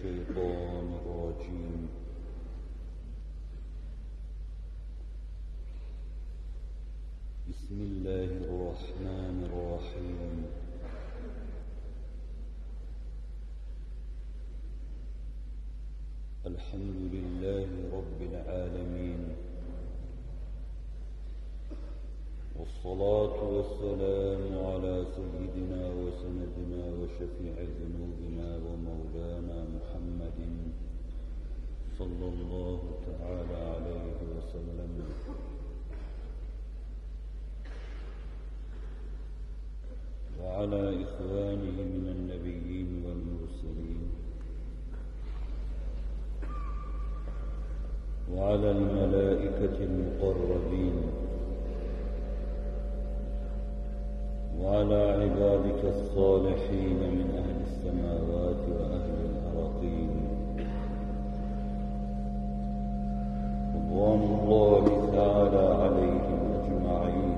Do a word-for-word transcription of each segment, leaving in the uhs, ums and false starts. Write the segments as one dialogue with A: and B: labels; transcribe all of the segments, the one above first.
A: الشيطان الرجيم. بسم الله الرحمن الرحيم. الحمد لله رب العالمين، والصلاة والسلام على سيدنا وسندنا وشفيع ذنوبنا ومولانا محمد صلى الله تعالى عليه وسلم، وعلى إخوانه من النبيين والمرسلين، وعلى الملائكة المقربين، وعلى عبادك الصالحين من أهل السماوات وأهل الأراضين، رضوان الله تعالى عليهم أجمعين.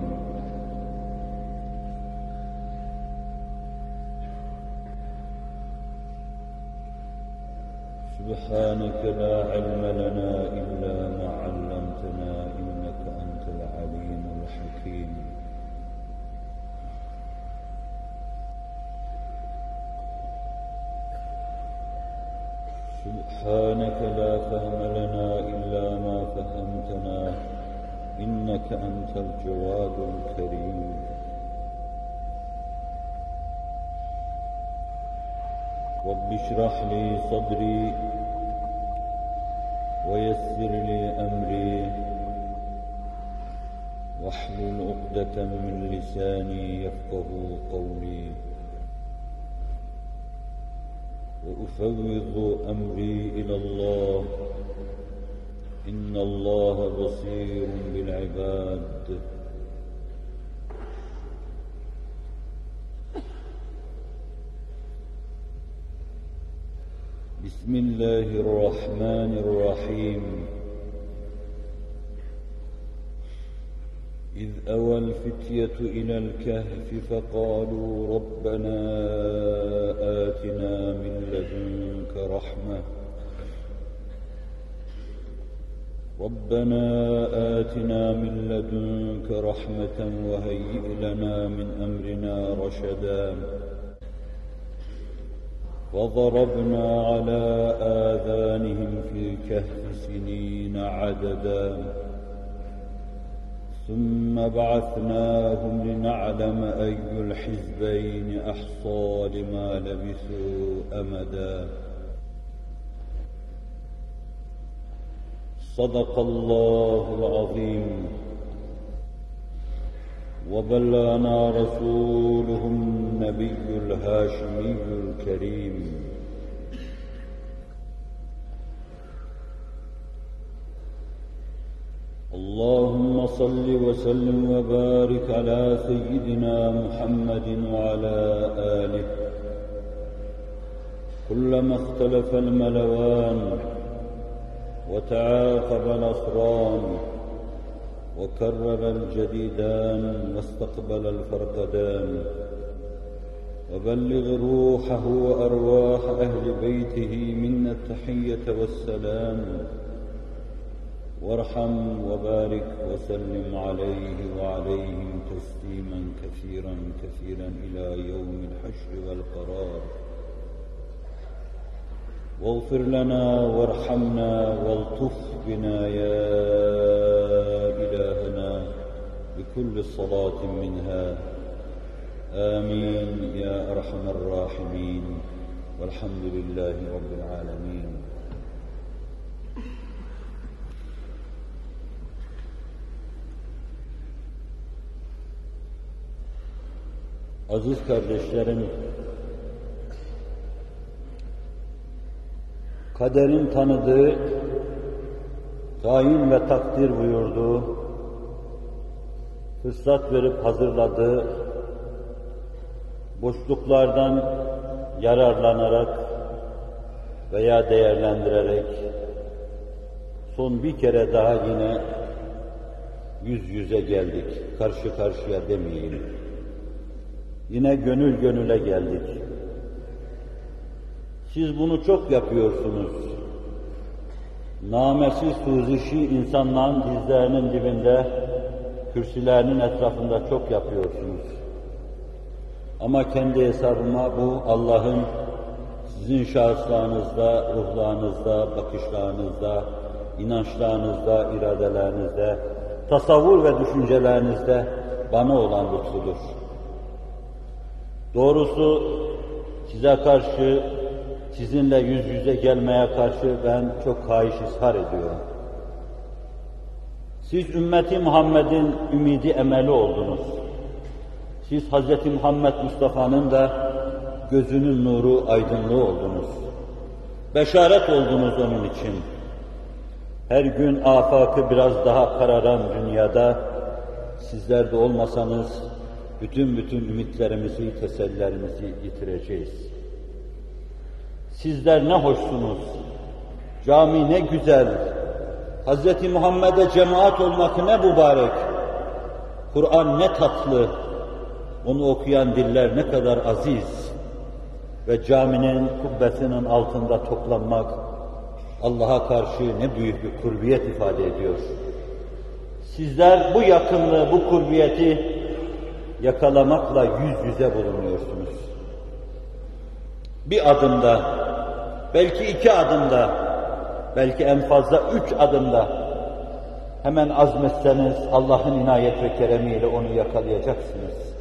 A: سبحانك لا علم لنا إلا ما علمتنا، إنك أنت العليم الحكيم. سبحانك لا فهم لنا إلا ما فهمتنا، إنك أنت الجواد الكريم. رب اشرح لي صدري ويسر لي أمري واحلل عقدة من لساني يفقه قولي، وأفوض أمري إلى الله، إن الله بصير بالعباد. بسم الله الرحمن الرحيم. إذ أوى الفتية إلى الكهف فقالوا ربنا آتنا من لدنك رحمة ربنا آتنا من لدنك رحمة وهيئ لنا من أمرنا رشدا. وضربنا على آذانهم في الكهف سنين عددا، ثم بعثناهم لنعلم أي الحزبين أحصى لما لبثوا أمدا. صدق الله العظيم، وبلغنا رسوله النبي الهاشمي الكريم. اللهم صل وسلم وبارك على سيدنا محمد وعلى آله. كلما اختلف الملوان وتعاقب الأصران وكرر الجديدان واستقبل الفرقدان، وبلغ روحه وأرواح أهل بيته منا التحية والسلام، وارحم وبارك وسلم عليه وعليهم تسليما كثيرا كثيرا إلى يوم الحشر والقرار. واغفر لنا وارحمنا والطف بنا يا إلهنا بكل صلاة منها، آمين يا أرحم الراحمين، والحمد لله رب العالمين. Aziz kardeşlerim, kaderin tanıdığı, tayin ve takdir buyurduğu, fırsat verip hazırladığı, boşluklardan yararlanarak veya değerlendirerek son bir kere daha yine yüz yüze geldik, karşı karşıya demeyeyim. Yine gönül gönüle geldik. Siz bunu çok yapıyorsunuz. Namesiz suzişi insanların dizlerinin dibinde, kürsülerinin etrafında çok yapıyorsunuz. Ama kendi hesabıma bu Allah'ın sizin şahıslarınızda, ruhlarınızda, bakışlarınızda, inançlarınızda, iradelerinizde, tasavvur ve düşüncelerinizde bana olan lütfudur. Doğrusu size karşı, sizinle yüz yüze gelmeye karşı ben çok hayiş ishar ediyorum. Siz ümmeti Muhammed'in ümidi emeli oldunuz. Siz Hz. Muhammed Mustafa'nın da gözünün nuru, aydınlığı oldunuz. Beşaret oldunuz onun için. Her gün afakı biraz daha kararan dünyada sizler de olmasanız bütün bütün ümitlerimizi, tesellilerimizi yitireceğiz. Sizler ne hoşsunuz, cami ne güzel, Hz. Muhammed'e cemaat olmak ne mübarek, Kur'an ne tatlı, onu okuyan diller ne kadar aziz ve caminin kubbesinin altında toplanmak Allah'a karşı ne büyük bir kurbiyet ifade ediyor. Sizler bu yakınlığı, bu kurbiyeti yakalamakla yüz yüze bulunuyorsunuz. Bir adımda, belki iki adımda, belki en fazla üç adımda hemen azmetseniz Allah'ın inayet ve keremiyle onu yakalayacaksınız.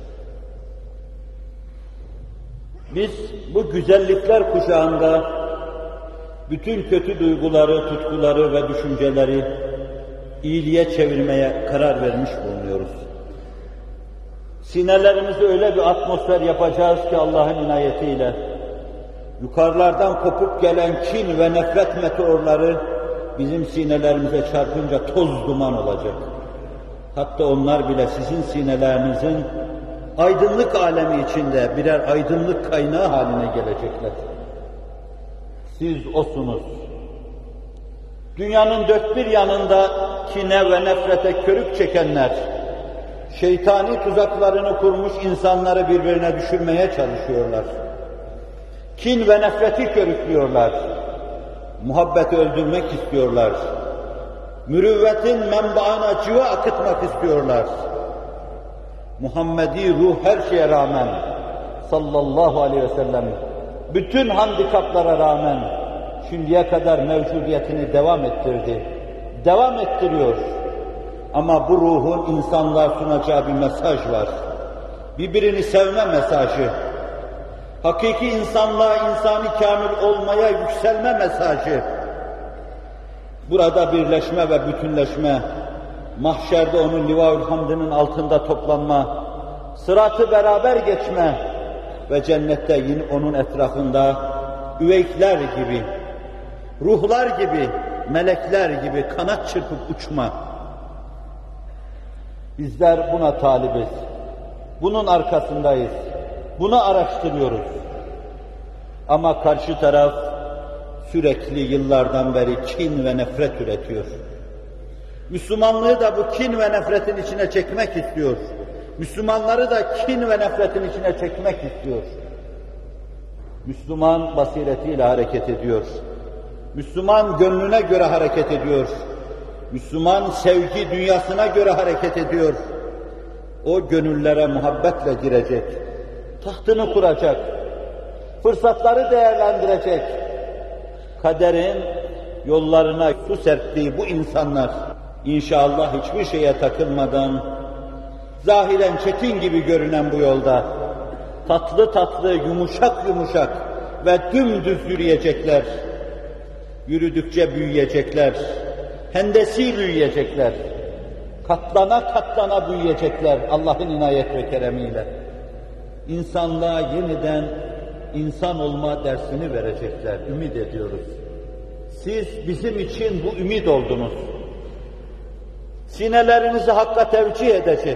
A: Biz bu güzellikler kuşağında bütün kötü duyguları, tutkuları ve düşünceleri iyiliğe çevirmeye karar vermiş bulunuyoruz. Sinelerimizi öyle bir atmosfer yapacağız ki Allah'ın inayetiyle yukarılardan kopup gelen kin ve nefret meteorları bizim sinelerimize çarpınca toz duman olacak. Hatta onlar bile sizin sinelerinizin aydınlık alemi içinde birer aydınlık kaynağı haline gelecekler. Siz osunuz. Dünyanın dört bir yanında kine ve nefrete körük çekenler, şeytani tuzaklarını kurmuş insanları birbirine düşürmeye çalışıyorlar. Kin ve nefreti körüklüyorlar. Muhabbeti öldürmek istiyorlar. Mürüvvetin menbaına civa akıtmak istiyorlar. Muhammedi ruh her şeye rağmen sallallahu aleyhi ve sellem bütün handikaplara rağmen şimdiye kadar mevcudiyetini devam ettirdi. Devam ettiriyor. Ama bu ruhun insanlığa sunacağı bir mesaj var. Birbirini sevme mesajı. Hakiki insanlığa, insani kamil olmaya yükselme mesajı. Burada birleşme ve bütünleşme, mahşerde onun liva-ül hamdinin altında toplanma, sıratı beraber geçme ve cennette yine onun etrafında üveykler gibi, ruhlar gibi, melekler gibi kanat çırpıp uçma. Bizler buna talibiz. Bunun arkasındayız. Bunu araştırıyoruz. Ama karşı taraf sürekli yıllardan beri kin ve nefret üretiyor. Müslümanlığı da bu kin ve nefretin içine çekmek istiyor. Müslümanları da kin ve nefretin içine çekmek istiyor. Müslüman basiretiyle hareket ediyor. Müslüman gönlüne göre hareket ediyor. Müslüman sevgi dünyasına göre hareket ediyor. O gönüllere muhabbetle girecek. Tahtını kuracak. Fırsatları değerlendirecek. Kaderin yollarına su serptiği bu insanlar inşallah hiçbir şeye takılmadan zahiren çetin gibi görünen bu yolda tatlı tatlı, yumuşak yumuşak ve dümdüz yürüyecekler. Yürüdükçe büyüyecekler. Hendesi büyüyecekler. Katlana katlana büyüyecekler Allah'ın inayet ve keremiyle. İnsanlığa yeniden insan olma dersini verecekler. Ümit ediyoruz. Siz bizim için bu ümit oldunuz. Sinelerinizi hakka tevcih edecek.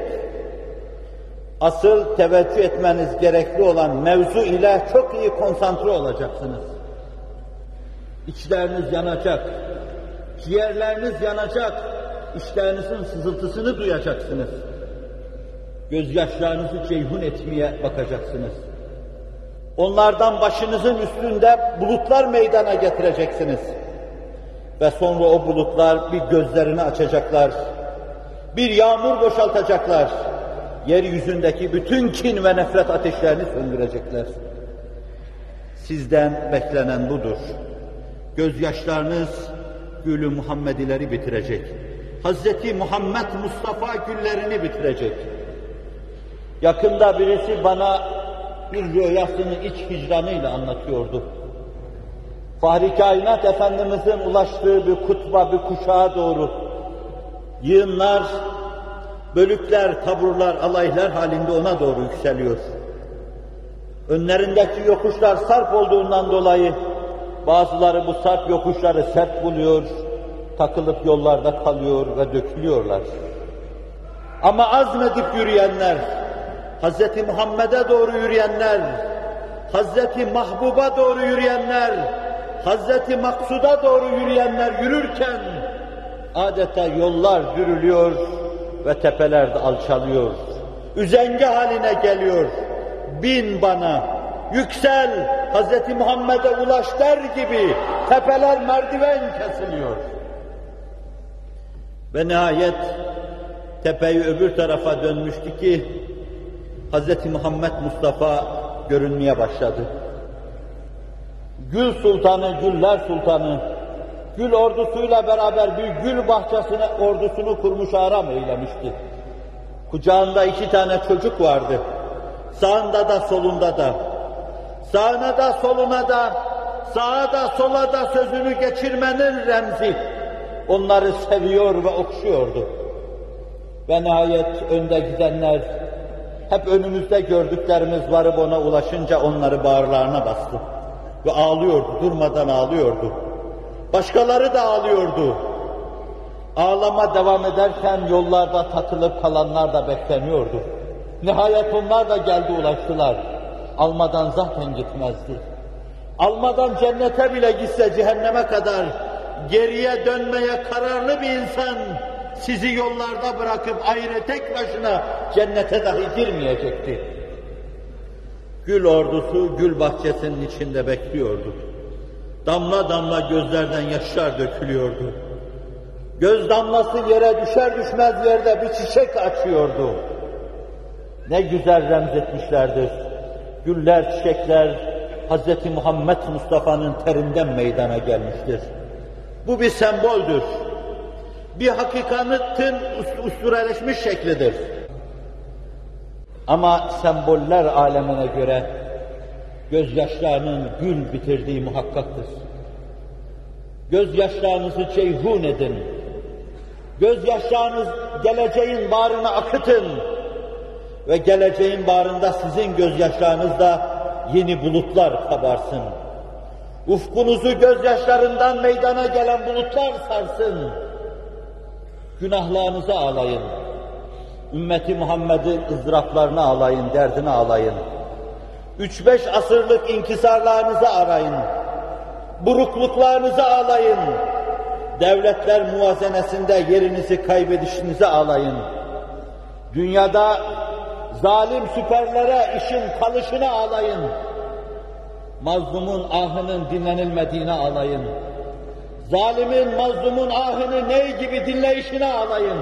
A: Asıl teveccüh etmeniz gerekli olan mevzu ile çok iyi konsantre olacaksınız. İçleriniz yanacak, ciğerleriniz yanacak, içlerinizin sızıltısını duyacaksınız. Gözyaşlarınızı ceyhun etmeye bakacaksınız. Onlardan başınızın üstünde bulutlar meydana getireceksiniz. Ve sonra o bulutlar bir gözlerini açacaklar. Bir yağmur boşaltacaklar. Yeryüzündeki bütün kin ve nefret ateşlerini söndürecekler. Sizden beklenen budur. Gözyaşlarınız Gül-ü Muhammedileri bitirecek. Hazreti Muhammed Mustafa güllerini bitirecek. Yakında birisi bana bir rüyasını iç hicranıyla anlatıyordu. Fahri Kainat Efendimiz'in ulaştığı bir kutba, bir kuşağa doğru yığınlar, bölükler, taburlar, alaylar halinde ona doğru yükseliyor. Önlerindeki yokuşlar sarp olduğundan dolayı bazıları bu sarp yokuşları sert buluyor, takılıp yollarda kalıyor ve dökülüyorlar. Ama azmedip yürüyenler, Hazreti Muhammed'e doğru yürüyenler, Hazreti Mahbub'a doğru yürüyenler, Hazreti Maksud'a doğru yürüyenler yürürken adeta yollar dürülüyor ve tepeler de alçalıyor. Üzenge haline geliyor. Bin bana, yüksel, Hazreti Muhammed'e ulaş der gibi tepeler merdiven kesiliyor. Ve nihayet tepeyi öbür tarafa dönmüştü ki Hazreti Muhammed Mustafa görünmeye başladı. Gül Sultanı, Güller Sultanı, gül ordusuyla beraber bir gül bahçesine ordusunu kurmuş aram eylemişti. Kucağında iki tane çocuk vardı. Sağında da solunda da. Sağına da soluna da, sağa da sola da sözünü geçirmenin remzi. Onları seviyor ve okşuyordu. Ve nihayet önde gidenler, hep önümüzde gördüklerimiz varıp ona ulaşınca onları bağırlarına bastı. Ve ağlıyordu, durmadan ağlıyordu. Başkaları da ağlıyordu. Ağlama devam ederken yollarda takılıp kalanlar da bekleniyordu. Nihayet onlar da geldi ulaştılar. Almadan zaten gitmezdi. Almadan cennete bile gitse cehenneme kadar geriye dönmeye kararlı bir insan sizi yollarda bırakıp ayrı tek başına cennete dahi girmeyecekti. Gül ordusu gül bahçesinin içinde bekliyordu. Damla damla gözlerden yaşlar dökülüyordu. Göz damlası yere düşer düşmez yerde bir çiçek açıyordu. Ne güzel remzetmişlerdir. Güller, çiçekler Hazreti Muhammed Mustafa'nın terinden meydana gelmiştir. Bu bir semboldür. Bir hakikatin ustureleşmiş şeklidir. Ama semboller alemine göre gözyaşlarının gül bitirdiği muhakkaktır. Gözyaşlarınızı ceyhun edin. Gözyaşlarınız geleceğin bağrına akıtın. Ve geleceğin bağrında sizin gözyaşlarınızda yeni bulutlar kabarsın. Ufkunuzu gözyaşlarından meydana gelen bulutlar sarsın. Günahlarınızı ağlayın. Ümmeti Muhammed'in ızdıraplarını ağlayın, derdini ağlayın. Üç beş asırlık inkisarlarınızı arayın. Burukluklarınızı ağlayın. Devletler muvazenesinde yerinizi kaybedişinizi ağlayın. Dünyada zalim süperlere işin kalışını ağlayın. Mazlumun ahının dinlenilmediğine ağlayın. Zalimin, mazlumun ahını ney gibi dinleyişine ağlayın.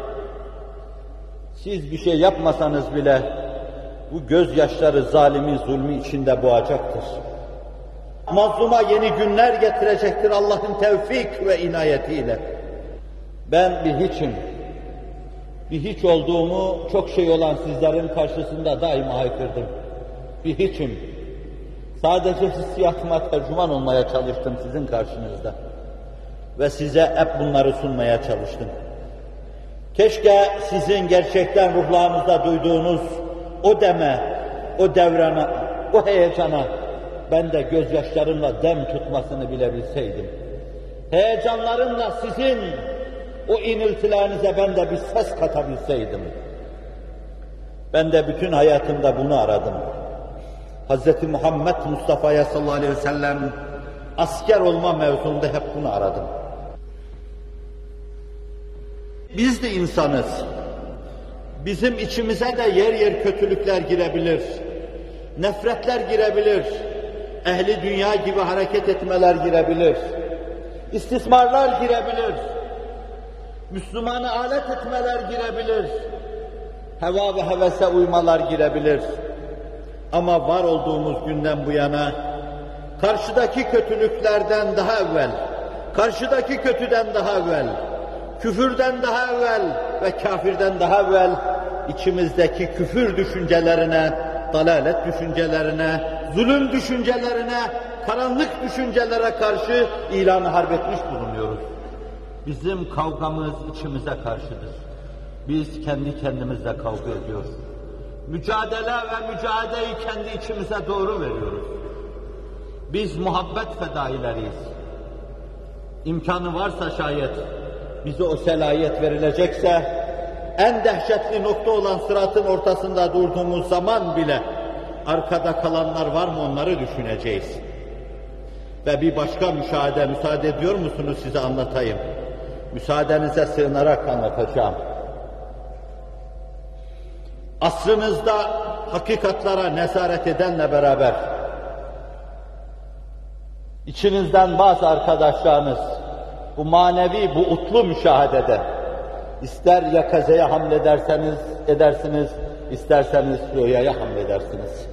A: Siz bir şey yapmasanız bile bu gözyaşları zalimi zulmü içinde boğacaktır. Mazluma yeni günler getirecektir Allah'ın tevfik ve inayetiyle. Ben bir hiçim. Bir hiç olduğumu çok şey olan sizlerin karşısında daima haykırdım. Bir hiçim. Sadece hissiyatıma tercüman olmaya çalıştım sizin karşınızda. Ve size hep bunları sunmaya çalıştım. Keşke sizin gerçekten ruhlarınızda duyduğunuz o deme, o devrana, o heyecana ben de gözyaşlarımla dem tutmasını bilebilseydim. Heyecanlarımla sizin o iniltilerinize ben de bir ses katabilseydim. Ben de bütün hayatımda bunu aradım. Hazreti Muhammed Mustafa'ya sallallahu aleyhi ve sellem asker olma mevzunda hep bunu aradım. Biz de insanız. Bizim içimize de yer yer kötülükler girebilir. nefretler girebilir, ehli dünya gibi hareket etmeler girebilir, istismarlar girebilir, Müslümanı alet etmeler girebilir, heva ve hevese uymalar girebilir. Ama var olduğumuz günden bu yana, karşıdaki kötülüklerden daha evvel, karşıdaki kötüden daha evvel, küfürden daha evvel ve kafirden daha evvel, içimizdeki küfür düşüncelerine, dalalet düşüncelerine, zulüm düşüncelerine, karanlık düşüncelere karşı ilan-ı harp etmiş bulunuyoruz. Bizim kavgamız içimize karşıdır. Biz kendi kendimizle kavga ediyoruz. Mücadele ve mücadeleyi kendi içimize doğru veriyoruz. Biz muhabbet fedaileriyiz. İmkanı varsa şayet, bize o selayet verilecekse, en dehşetli nokta olan sıratın ortasında durduğumuz zaman bile, arkada kalanlar var mı onları düşüneceğiz. Ve bir başka müşahede, müsaade ediyor musunuz size anlatayım? Müsaadenize sığınarak anlatacağım. Asrınızda hakikatlara nezaret edenle beraber, içinizden bazı arkadaşlarınız bu manevi, bu utlu müşahedede, ister yakazeye hamlederseniz edersiniz, isterseniz rüyaya hamledersiniz.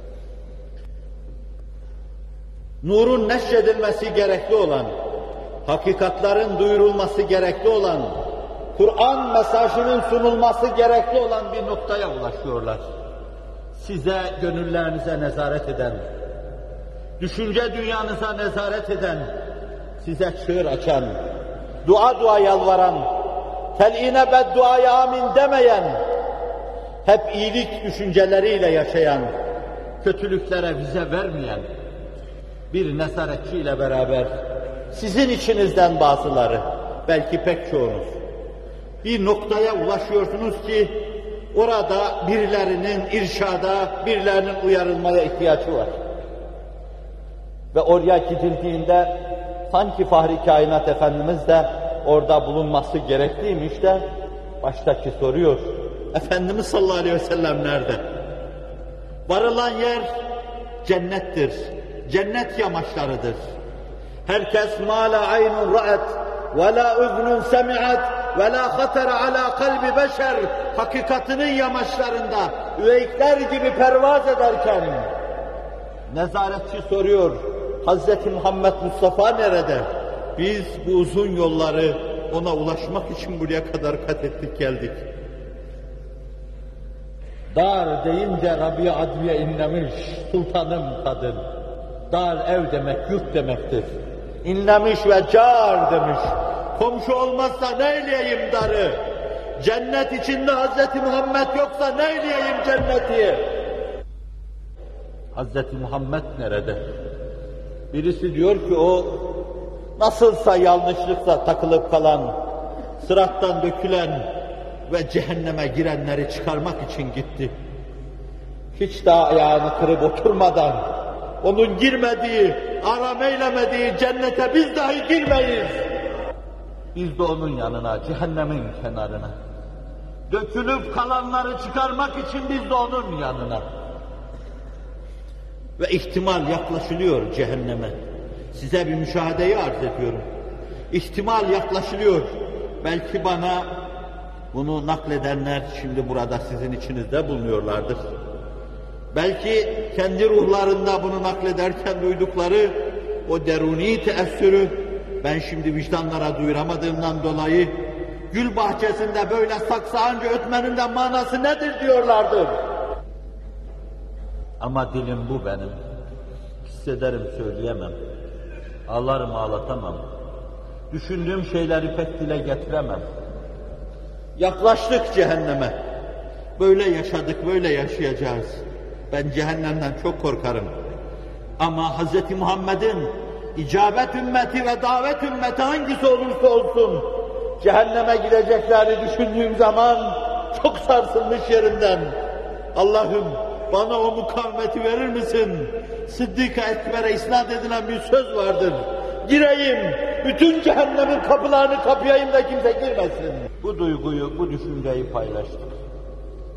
A: Nurun neşredilmesi gerekli olan, hakikatların duyurulması gerekli olan, Kur'an mesajının sunulması gerekli olan bir noktaya ulaşıyorlar. Size, gönüllerinize nezaret eden, düşünce dünyanıza nezaret eden, size çığır açan, dua dua yalvaran, tel'ine bedduaya amin demeyen, hep iyilik düşünceleriyle yaşayan, kötülüklere vize vermeyen bir nezaretçiyle beraber sizin içinizden bazıları, belki pek çoğunuz, bir noktaya ulaşıyorsunuz ki orada birilerinin irşada, birilerinin uyarılmaya ihtiyacı var. Ve oraya gidildiğinde sanki Fahri Kainat Efendimiz de orada bulunması gerekliymiş de baştaki soruyor. Efendimiz sallallahu aleyhi ve sellem nerede? Varılan yer cennettir. Cennet yamaçlarıdır. Herkes ma la aynun ra'at ve la uznun semi'at ve la hatara ala kalbi beşer hakikatinin yamaçlarında üveykler gibi pervaz ederken nezaretçi soruyor, Hazreti Muhammed Mustafa nerede? Biz bu uzun yolları ona ulaşmak için buraya kadar kat ettik geldik. Dar deyince Rabia Adviye inlemiş, sultanım kadın. Dar ev demek, yurt demektir. İnlemiş ve car demiş. Komşu olmazsa neyleyeyim darı? Cennet içinde Hazreti Muhammed yoksa neyleyeyim cenneti? Hazreti Muhammed nerede? Birisi diyor ki o nasılsa yanlışlıkla takılıp kalan, sırattan dökülen ve cehenneme girenleri çıkarmak için gitti. Hiç daha ayağını kırıp oturmadan, onun girmediği, aram eylemediği cennete biz dahi girmeyiz. Biz de onun yanına, cehennemin kenarına. Dökülüp kalanları çıkarmak için biz de onun yanına. Ve ihtimal yaklaşılıyor cehenneme. Size bir müşahedeyi arz ediyorum. İhtimal yaklaşılıyor. Belki bana bunu nakledenler şimdi burada sizin içinizde bulunuyorlardır. Belki kendi ruhlarında bunu naklederken duydukları o deruni teessürü ben şimdi vicdanlara duyuramadığımdan dolayı gül bahçesinde böyle saksağınca ötmenin de manası nedir diyorlardır. Ama dilim bu benim. Hissederim söyleyemem. Ağlarım ağlatamam. Düşündüğüm şeyleri pek dile getiremem. Yaklaştık cehenneme. Böyle yaşadık, böyle yaşayacağız. Ben cehennemden çok korkarım. Ama Hz. Muhammed'in icabet ümmeti ve davet ümmeti hangisi olursa olsun cehenneme gideceklerini düşündüğüm zaman çok sarsılmış yerinden. Allah'ım bana o mukavemeti verir misin? Sıddık-ı Ekber'e isnat edilen bir söz vardır. Gireyim, bütün cehennemin kapılarını kapayayım da kimse girmesin. Bu duyguyu, bu düşünceyi paylaştık.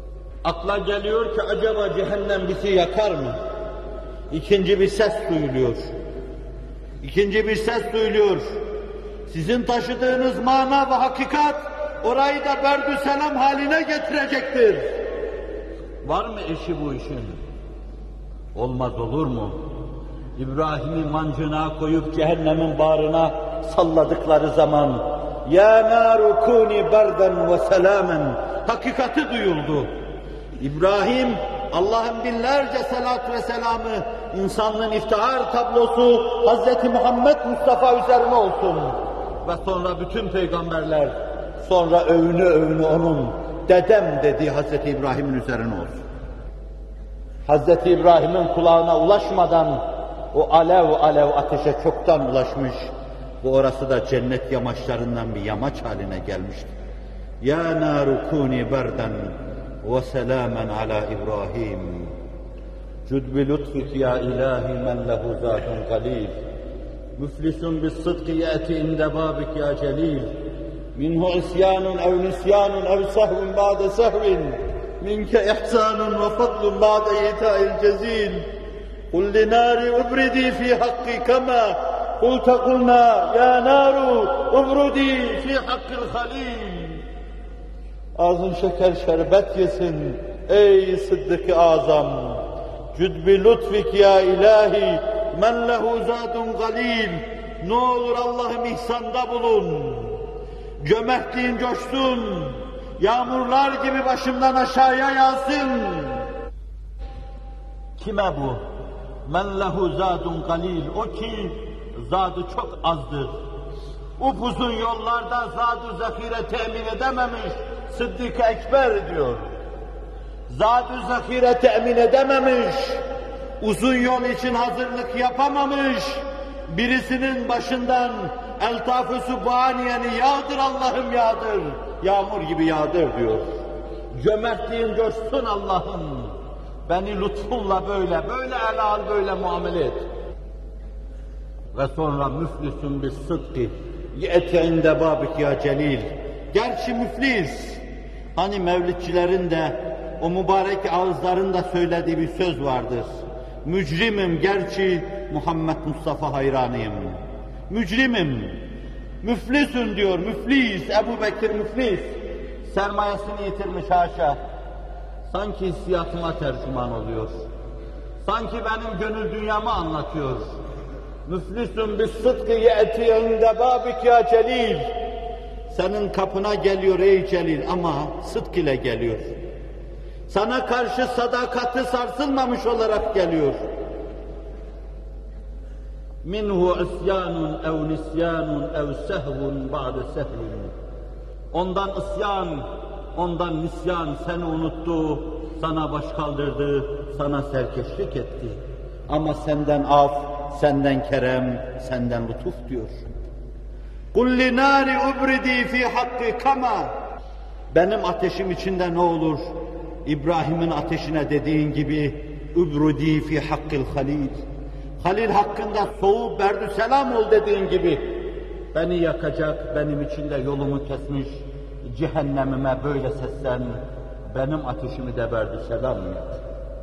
A: Akla geliyor ki acaba cehennem bizi yakar mı? İkinci bir ses duyuluyor. İkinci bir ses duyuluyor. Sizin taşıdığınız mana ve hakikat orayı da berdü selam haline getirecektir. Var mı eşi bu işin? Olmaz olur mu? İbrahim'i mancına koyup cehennemin bağrına salladıkları zaman ya naru kuni berden ve selamen hakikati duyuldu. İbrahim Allah'ın binlerce salat ve selamı insanlığın iftihar tablosu Hazreti Muhammed Mustafa üzerine olsun. Ve sonra bütün peygamberler sonra övünü övünü onun dedem dediği Hazreti İbrahim'in üzerine olsun. Hazreti İbrahim'in kulağına ulaşmadan o alev alev ateşe çoktan ulaşmış ve orası da cennet yamaçlarından bir yamaç haline gelmişti. Ya naru kuni berden ve selamen ala İbrahim. Cud bi lütfik ya ilahi men lehu zatun galil. Müflisun bis sıdkı yeti inde babik ya celil. Minhu isyanun ev nisyanun ev sehvun ba'de sehvin. Minke ihsanun ve fadlun ba'de ita'il cezil. Kul li nari ubridi fi hakkı kema قلت قلنا يا نار ابردي في حق الخليل. Ağzın şeker şerbet yesin ey Sıddık-ı Azam. Cüd bi lütfik ya ilahi men lehu zadun galil. Ne olur Allah'ım ihsanda bulun. Cömertliğin coşsun. Yağmurlar gibi başımdan aşağıya yağsın. Kime bu? Men lehu zadun galil. O ki zadı çok azdır. Upuzun yollarda zat-ı zafire temin edememiş, Sıddık-ı Ekber diyor. Zat-ı zafire temin edememiş, uzun yol için hazırlık yapamamış, birisinin başından eltaf-ı subhaniyeni yağdır Allah'ım yağdır, yağmur gibi yağdır diyor. Cömertliğin coşsun Allah'ım, beni lütfunla böyle, böyle ele al, böyle muamele et. Ve sonra müflisun bis sıdkı yeti inde babik ya celil. Gerçi müflis, hani mevlidçilerin de o mübarek ağızların da söylediği bir söz vardır. Mücrimim gerçi Muhammed Mustafa hayranıyım. Mücrimim, müflisun diyor, müflis, Ebu Bekir müflis. Sermayesini yitirmiş haşa. Sanki hissiyatıma tercüman oluyor. Sanki benim gönül dünyamı anlatıyor. Müflisun bis sıdkı yeti inde babik ya celil. Senin kapına geliyor ey celil ama sıdk ile geliyor. Sana karşı sadakati sarsılmamış olarak geliyor. Minhu isyanun ev nisyanun ev sehvun ba'de sehvin. Ondan isyan, ondan nisyan seni unuttu, sana baş kaldırdı, sana serkeşlik etti. Ama senden af, senden kerem, senden lütuf diyor. قُلْ لِنَارِ اُبْرِد۪ي ف۪ي حَقِّ كَمَا. Benim ateşim içinde ne olur? İbrahim'in ateşine dediğin gibi اُبْرُد۪ي ف۪ي حَقِّ الْخَلِيلِ. Halil hakkında soğuk berdü selam ol dediğin gibi beni yakacak, benim içinde yolumu kesmiş cehennemime böyle seslen, benim ateşimi de berdü selam et.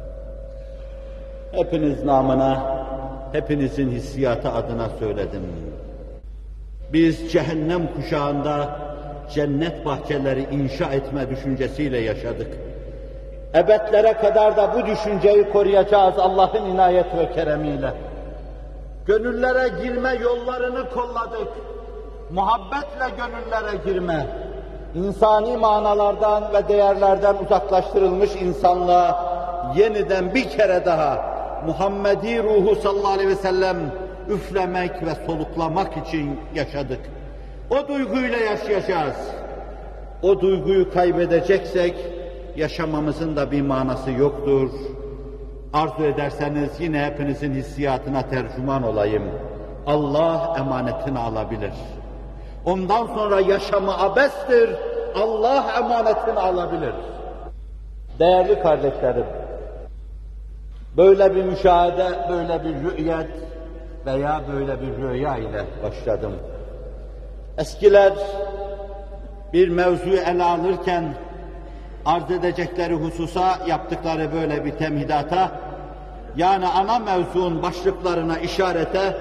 A: Hepiniz namına, hepinizin hissiyatı adına söyledim. Biz cehennem kuşağında cennet bahçeleri inşa etme düşüncesiyle yaşadık. Ebedlere kadar da bu düşünceyi koruyacağız Allah'ın inayet ve keremiyle. Gönüllere girme yollarını kolladık. Muhabbetle gönüllere girme, insani manalardan ve değerlerden uzaklaştırılmış insanlığa yeniden bir kere daha Muhammedi ruhu sallallahu aleyhi ve sellem üflemek ve soluklamak için yaşadık. O duyguyla yaşayacağız. O duyguyu kaybedeceksek yaşamamızın da bir manası yoktur. Arzu ederseniz yine hepinizin hissiyatına tercüman olayım. Allah emanetini alabilir. Ondan sonra yaşamı abestir. Allah emanetini alabilir. Değerli kardeşlerim, böyle bir müşahede, böyle bir rü'yet veya böyle bir rüya ile başladım. Eskiler bir mevzuyu ele alırken arz edecekleri hususa yaptıkları böyle bir temhidata, yani ana mevzuun başlıklarına işarete,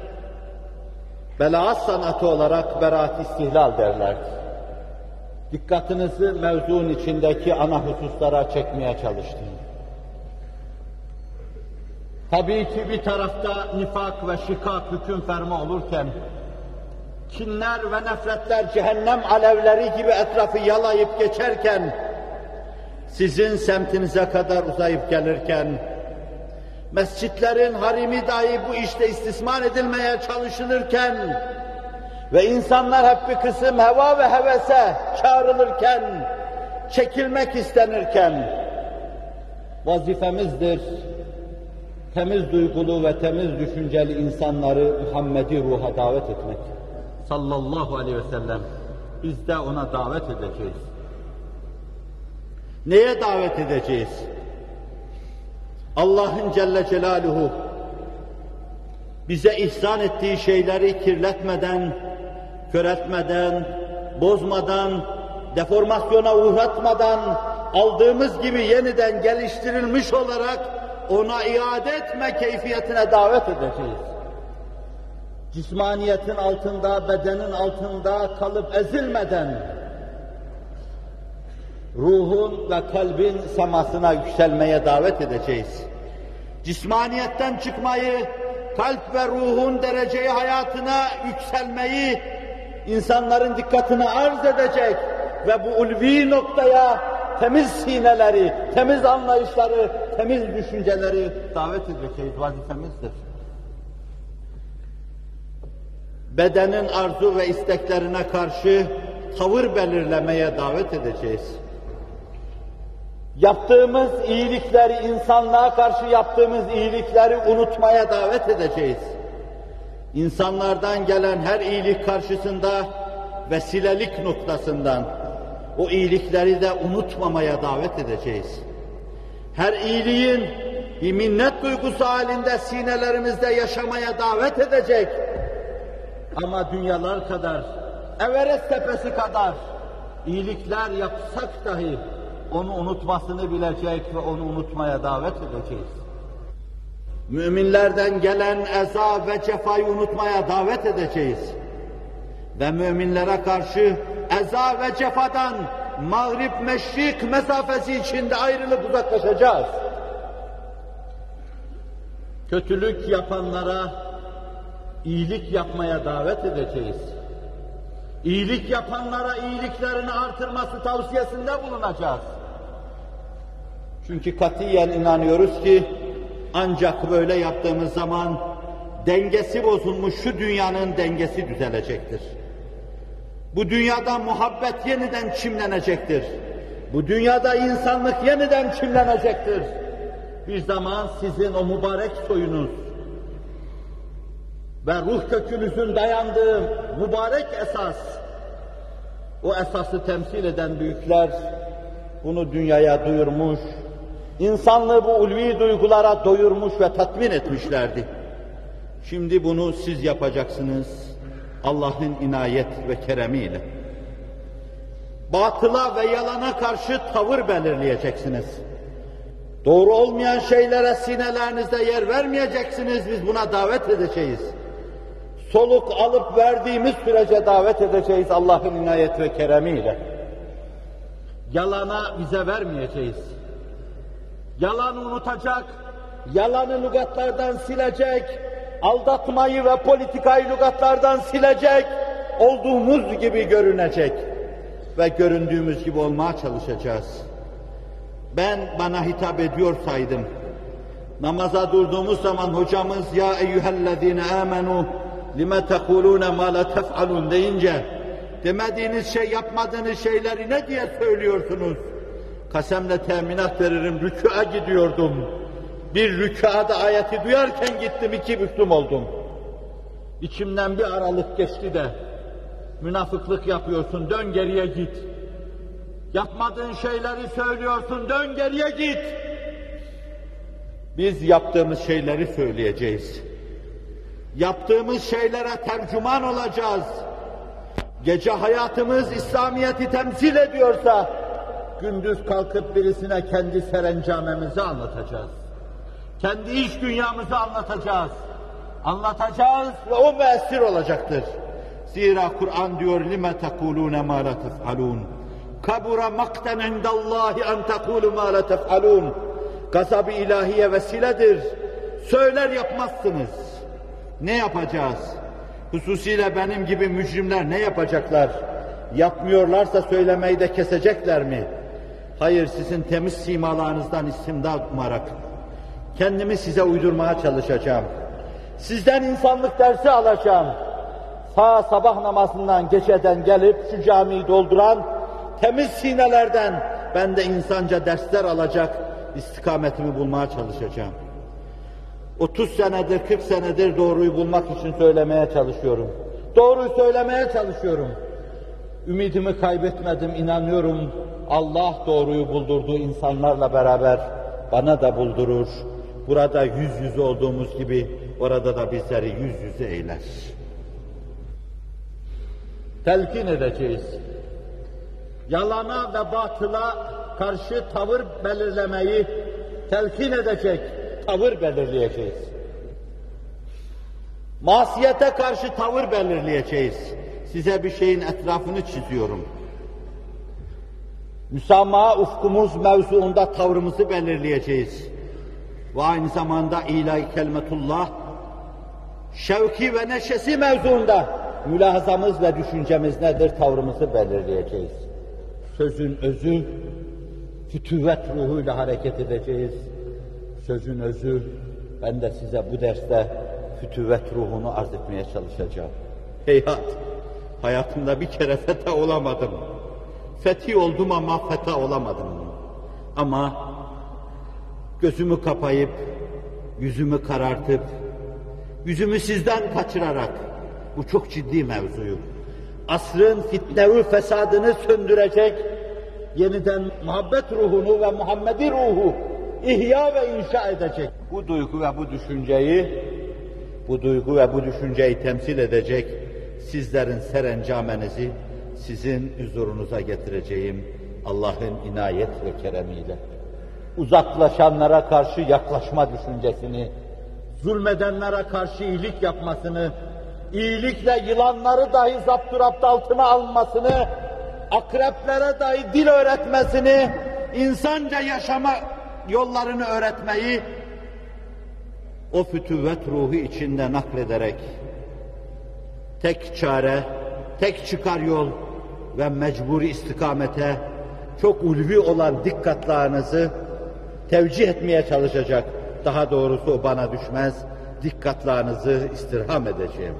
A: belaat sanatı olarak beraat istihlal derlerdi. Dikkatinizi mevzuun içindeki ana hususlara çekmeye çalıştım. Tabii ki bir tarafta nifak ve şikak hüküm ferma olurken, kinler ve nefretler cehennem alevleri gibi etrafı yalayıp geçerken, sizin semtinize kadar uzayıp gelirken, mescitlerin harimi dahi bu işte istismar edilmeye çalışılırken ve insanlar hep bir kısım heva ve hevese çağrılırken, çekilmek istenirken, vazifemizdir temiz duygulu ve temiz düşünceli insanları Muhammedi ruha davet etmek. Sallallahu aleyhi ve sellem. Biz de ona davet edeceğiz. Neye davet edeceğiz? Allah'ın Celle Celaluhu bize ihsan ettiği şeyleri kirletmeden, köretmeden, bozmadan, deformasyona uğratmadan, aldığımız gibi yeniden geliştirilmiş olarak ona iade etme keyfiyetine davet edeceğiz. Cismaniyetin altında, bedenin altında kalıp ezilmeden, ruhun ve kalbin semasına yükselmeye davet edeceğiz. Cismaniyetten çıkmayı, kalp ve ruhun dereceyi hayatına yükselmeyi insanların dikkatine arz edecek ve bu ulvi noktaya temiz sineleri, temiz anlayışları, temiz düşünceleri davet edeceğiz, vazifemizdir. Bedenin arzu ve isteklerine karşı tavır belirlemeye davet edeceğiz. Yaptığımız iyilikleri, insanlığa karşı yaptığımız iyilikleri unutmaya davet edeceğiz. İnsanlardan gelen her iyilik karşısında vesilelik noktasından o iyilikleri de unutmamaya davet edeceğiz. Her iyiliğin bir minnet duygusu halinde sinelerimizde yaşamaya davet edecek. Ama dünyalar kadar, Everest tepesi kadar iyilikler yapsak dahi onu unutmasını bilecek ve onu unutmaya davet edeceğiz. Müminlerden gelen eza ve cefayı unutmaya davet edeceğiz. Ve müminlere karşı eza ve cefadan mağrib meşrik mesafesi içinde ayrılıp uzaklaşacağız. Kötülük yapanlara iyilik yapmaya davet edeceğiz. İyilik yapanlara iyiliklerini artırması tavsiyesinde bulunacağız. Çünkü katiyen inanıyoruz ki ancak böyle yaptığımız zaman dengesi bozulmuş şu dünyanın dengesi düzelecektir. Bu dünyada muhabbet yeniden çimlenecektir. Bu dünyada insanlık yeniden çimlenecektir. Bir zaman sizin o mübarek soyunuz ve ruh kökünüzün dayandığı mübarek esas, o esası temsil eden büyükler bunu dünyaya duyurmuş, insanlığı bu ulvi duygulara doyurmuş ve tatmin etmişlerdi. Şimdi bunu siz yapacaksınız Allah'ın inayet ve keremiyle. Batıla ve yalana karşı tavır belirleyeceksiniz. Doğru olmayan şeylere sinelerinizde yer vermeyeceksiniz, biz buna davet edeceğiz. Soluk alıp verdiğimiz sürece davet edeceğiz Allah'ın inayet ve keremiyle. Yalana bize vermeyeceğiz. Yalanı unutacak, yalanı lügatlardan silecek, aldatmayı ve politikayı lügatlardan silecek, olduğumuz gibi görünecek ve göründüğümüz gibi olmaya çalışacağız. Ben bana hitap ediyorsaydım, namaza durduğumuz zaman hocamız ya eyyühellezine amenu lime tekulune ma la tef'alun deyince, demediğiniz şey, yapmadığınız şeyleri ne diye söylüyorsunuz? Kasemle teminat veririm, rükûa gidiyordum. Bir rükûada ayeti duyarken gittim, iki büklüm oldum. İçimden bir aralık geçti de, münafıklık yapıyorsun, dön geriye git. Yapmadığın şeyleri söylüyorsun, dön geriye git. Biz yaptığımız şeyleri söyleyeceğiz. Yaptığımız şeylere tercüman olacağız. Gece hayatımız İslamiyet'i temsil ediyorsa, gündüz kalkıp birisine kendi serencamemizi anlatacağız. Kendi iş dünyamızı anlatacağız. Anlatacağız ve o müessir olacaktır. Zira Kur'an diyor lime tekulune ma la tef'alun. Kabura makten indallahi en tekulu ma la tef'alun. Gazab-ı ilahiye vesiledir. Söyler yapmazsınız. Ne yapacağız? Hususiyle benim gibi mücrimler ne yapacaklar? Yapmıyorlarsa söylemeyi de kesecekler mi? Hayır, sizin temiz simalarınızdan istimdad umarak kendimi size uydurmaya çalışacağım. Sizden insanlık dersi alacağım. Sağ sabah namazından geceden gelip şu camiyi dolduran temiz sinelerden ben de insanca dersler alacak, istikametimi bulmaya çalışacağım. otuz senedir, kırk senedir doğruyu bulmak için söylemeye çalışıyorum. Doğruyu söylemeye çalışıyorum. Ümidimi kaybetmedim, inanıyorum. Allah doğruyu buldurduğu insanlarla beraber bana da buldurur. Burada yüz yüze olduğumuz gibi orada da bizleri yüz yüze eyler. Telkin edeceğiz. Yalana ve batıla karşı tavır belirlemeyi telkin edecek, tavır belirleyeceğiz. Masiyete karşı tavır belirleyeceğiz. Size bir şeyin etrafını çiziyorum. Müsamaha ufkumuz mevzuunda tavrımızı belirleyeceğiz. Ve aynı zamanda ilahi kelimetullah, şevki ve neşesi mevzuunda mülahazamız ve düşüncemiz nedir, tavrımızı belirleyeceğiz. Sözün özü, fütüvvet ruhuyla hareket edeceğiz. Sözün özü, ben de size bu derste fütüvvet ruhunu arz etmeye çalışacağım. Heyhat, hayatımda bir kere fetha olamadım. Fethi oldum ama fetha olamadım. Ama gözümü kapayıp, yüzümü karartıp, yüzümü sizden kaçırarak, bu çok ciddi mevzuyu, asrın fitne-ü fesadını söndürecek, yeniden muhabbet ruhunu ve Muhammedi ruhu ihya ve inşa edecek, bu duygu ve bu düşünceyi, bu duygu ve bu düşünceyi temsil edecek sizlerin serencamenizi sizin huzurunuza getireceğim Allah'ın inayet ve keremiyle. Uzaklaşanlara karşı yaklaşma düşüncesini, zulmedenlere karşı iyilik yapmasını, iyilikle yılanları dahi zapturapt altına almasını, akreplere dahi dil öğretmesini, insanca yaşama yollarını öğretmeyi, o fütüvvet ruhu içinde naklederek, tek çare, tek çıkar yol ve mecburi istikamete çok ulvi olan dikkatlarınızı tevcih etmeye çalışacak. Daha doğrusu o bana düşmez, dikkatlarınızı istirham edeceğim.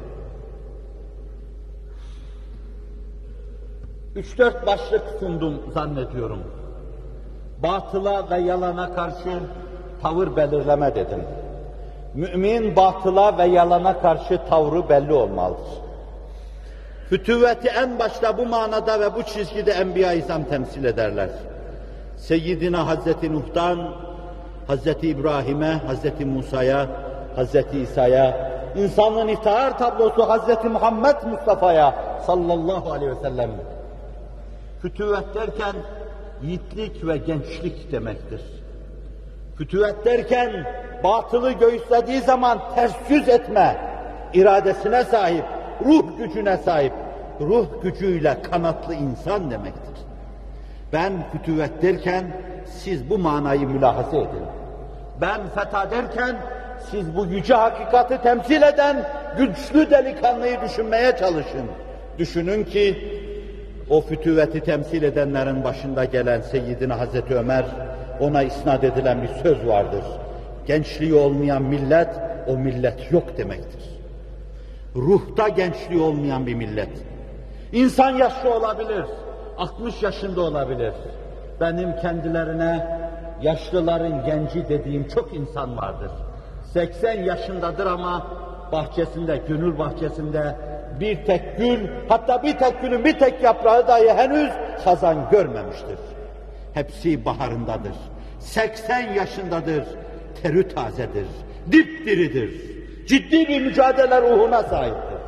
A: Üç dört başlık sundum zannediyorum. Batıla ve yalana karşı tavır belirleme dedim. Mümin batıla ve yalana karşı tavrı belli olmalıdır. Fütüvveti en başta bu manada ve bu çizgide Enbiya-i İzam temsil ederler. Seyyidina Hazreti Nuh'tan Hazreti İbrahim'e, Hazreti Musa'ya, Hazreti İsa'ya, insanlığın iftihar tablosu Hazreti Muhammed Mustafa'ya sallallahu aleyhi ve sellem. Fütüvvet derken yiğitlik ve gençlik demektir. Fütüvvet derken batılı göğüslediği zaman ters yüz etme iradesine sahip, ruh gücüne sahip, ruh gücüyle kanatlı insan demektir. Ben fütüvvet derken siz bu manayı mülahaza edin. Ben fetha derken siz bu yüce hakikati temsil eden güçlü delikanlıyı düşünmeye çalışın. Düşünün ki o fütüvveti temsil edenlerin başında gelen Seyyidina Hazreti Ömer, ona isnat edilen bir söz vardır. Gençliği olmayan millet, o millet yok demektir. Ruhta gençliği olmayan bir millet. İnsan yaşlı olabilir, altmış yaşında olabilir. Benim kendilerine yaşlıların genci dediğim çok insan vardır. seksen yaşındadır ama bahçesinde, gönül bahçesinde bir tek gül, hatta bir tek gülün bir tek yaprağı dahi henüz hazan görmemiştir. Hepsi baharındadır. seksen yaşındadır, terü tazedir, dipdiridir. Ciddi bir mücadele ruhuna sahiptir.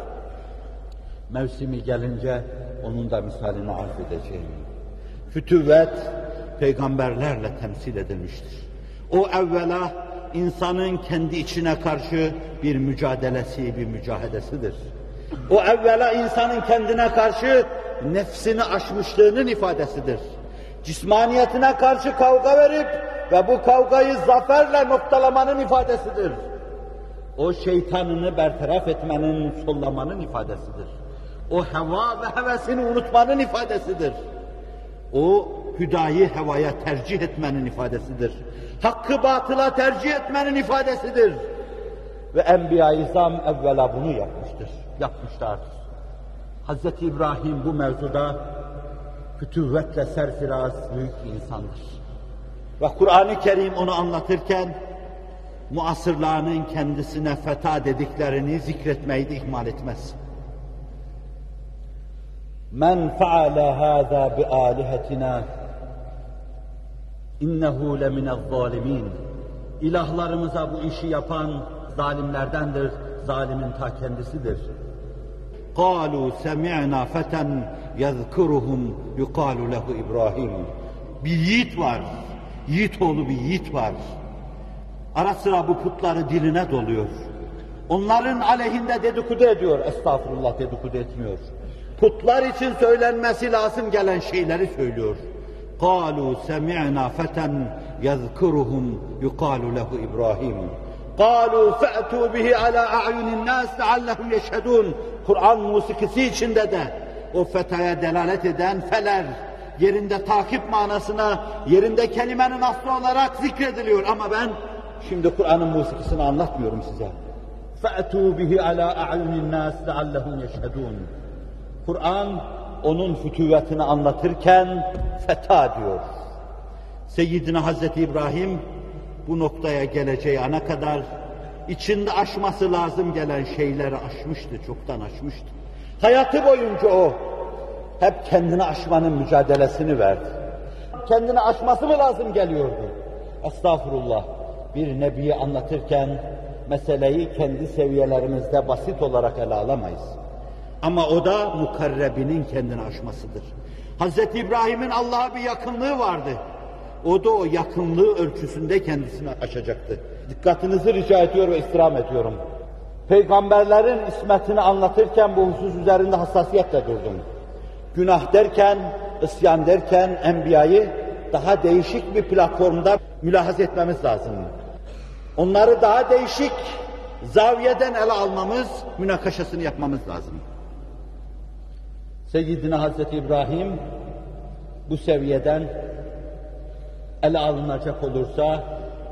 A: Mevsimi gelince onun da misalini arz edeceğim. Fütüvvet, peygamberlerle temsil edilmiştir. O evvela insanın kendi içine karşı bir mücadelesi, bir mücahedesidir. O evvela insanın kendine karşı nefsini aşmışlığının ifadesidir. Cismaniyetine karşı kavga verip ve bu kavgayı zaferle noktalamanın ifadesidir. O şeytanını bertaraf etmenin, sollamanın ifadesidir. O heva ve hevesini unutmanın ifadesidir. O hüdayı hevaya tercih etmenin ifadesidir. Hakkı batıla tercih etmenin ifadesidir. Ve Enbiya-i İzam evvela bunu yapmıştır, yapmışlardır. Hazreti İbrahim bu mevzuda fütüvvetle serfiraz büyük bir insandır. Ve Kur'an-ı Kerim onu anlatırken muasırlarının kendisine feta dediklerini zikretmeyi de ihmal etmez. Men faale hâzâ bi âlihetina innehu leminez-zâlimîn. İlahlarımıza bu işi yapan zalimlerdendir, zalimin ta kendisidir. قَالُوا سَمِعْنَا فَتًا يَذْكُرُهُمْ يُقَالُ لَهُ İbrahim. Bir yiğit var, yiğit oğlu bir yiğit var. Ara sıra bu putları diline doluyor. Onların aleyhinde dedikodu ediyor, estağfurullah dedikodu etmiyor. Putlar için söylenmesi lazım gelen şeyleri söylüyor. قَالُوا سَمِعْنَا فَتًا يَذْكُرُهُمْ يُقَالُ لَهُ İbrahim. قَالُوا فَأْتُوا بِهِ عَلَى أَعْيُنِ النَّاسِ لَعَلَّهُمْ يَشْهَدُونَ. Kur'an musikisi içinde de o fetaya delalet eden feler, yerinde takip manasına, yerinde kelimenin aslı olarak zikrediliyor. Ama ben şimdi Kur'an'ın musikisini anlatmıyorum size. فَأْتُوا بِهِ عَلَى أَعْيُنِ النَّاسِ لَعَلَّهُمْ يَشْهَدُونَ. Kur'an onun fütüvvetini anlatırken feta diyor. Seyyidina Hazreti İbrahim bu noktaya geleceği ana kadar içinde aşması lazım gelen şeyleri aşmıştı, çoktan aşmıştı. Hayatı boyunca o hep kendini aşmanın mücadelesini verdi. Kendini aşması mı lazım geliyordu? Estağfurullah. Bir nebiyi anlatırken meseleyi kendi seviyelerimizde basit olarak ele alamayız. Ama o da mukarrebinin kendini aşmasıdır. Hazreti İbrahim'in Allah'a bir yakınlığı vardı. O da o yakınlığı ölçüsünde kendisini aşacaktı. Dikkatinizi rica ediyor ve istirham ediyorum. Peygamberlerin ismetini anlatırken bu husus üzerinde hassasiyetle durdum. Günah derken, isyan derken Enbiya'yı daha değişik bir platformda mülahaz etmemiz lazım. Onları daha değişik zaviyeden ele almamız, münakaşasını yapmamız lazım. Seyyidina Hazreti İbrahim bu seviyeden ele alınacak olursa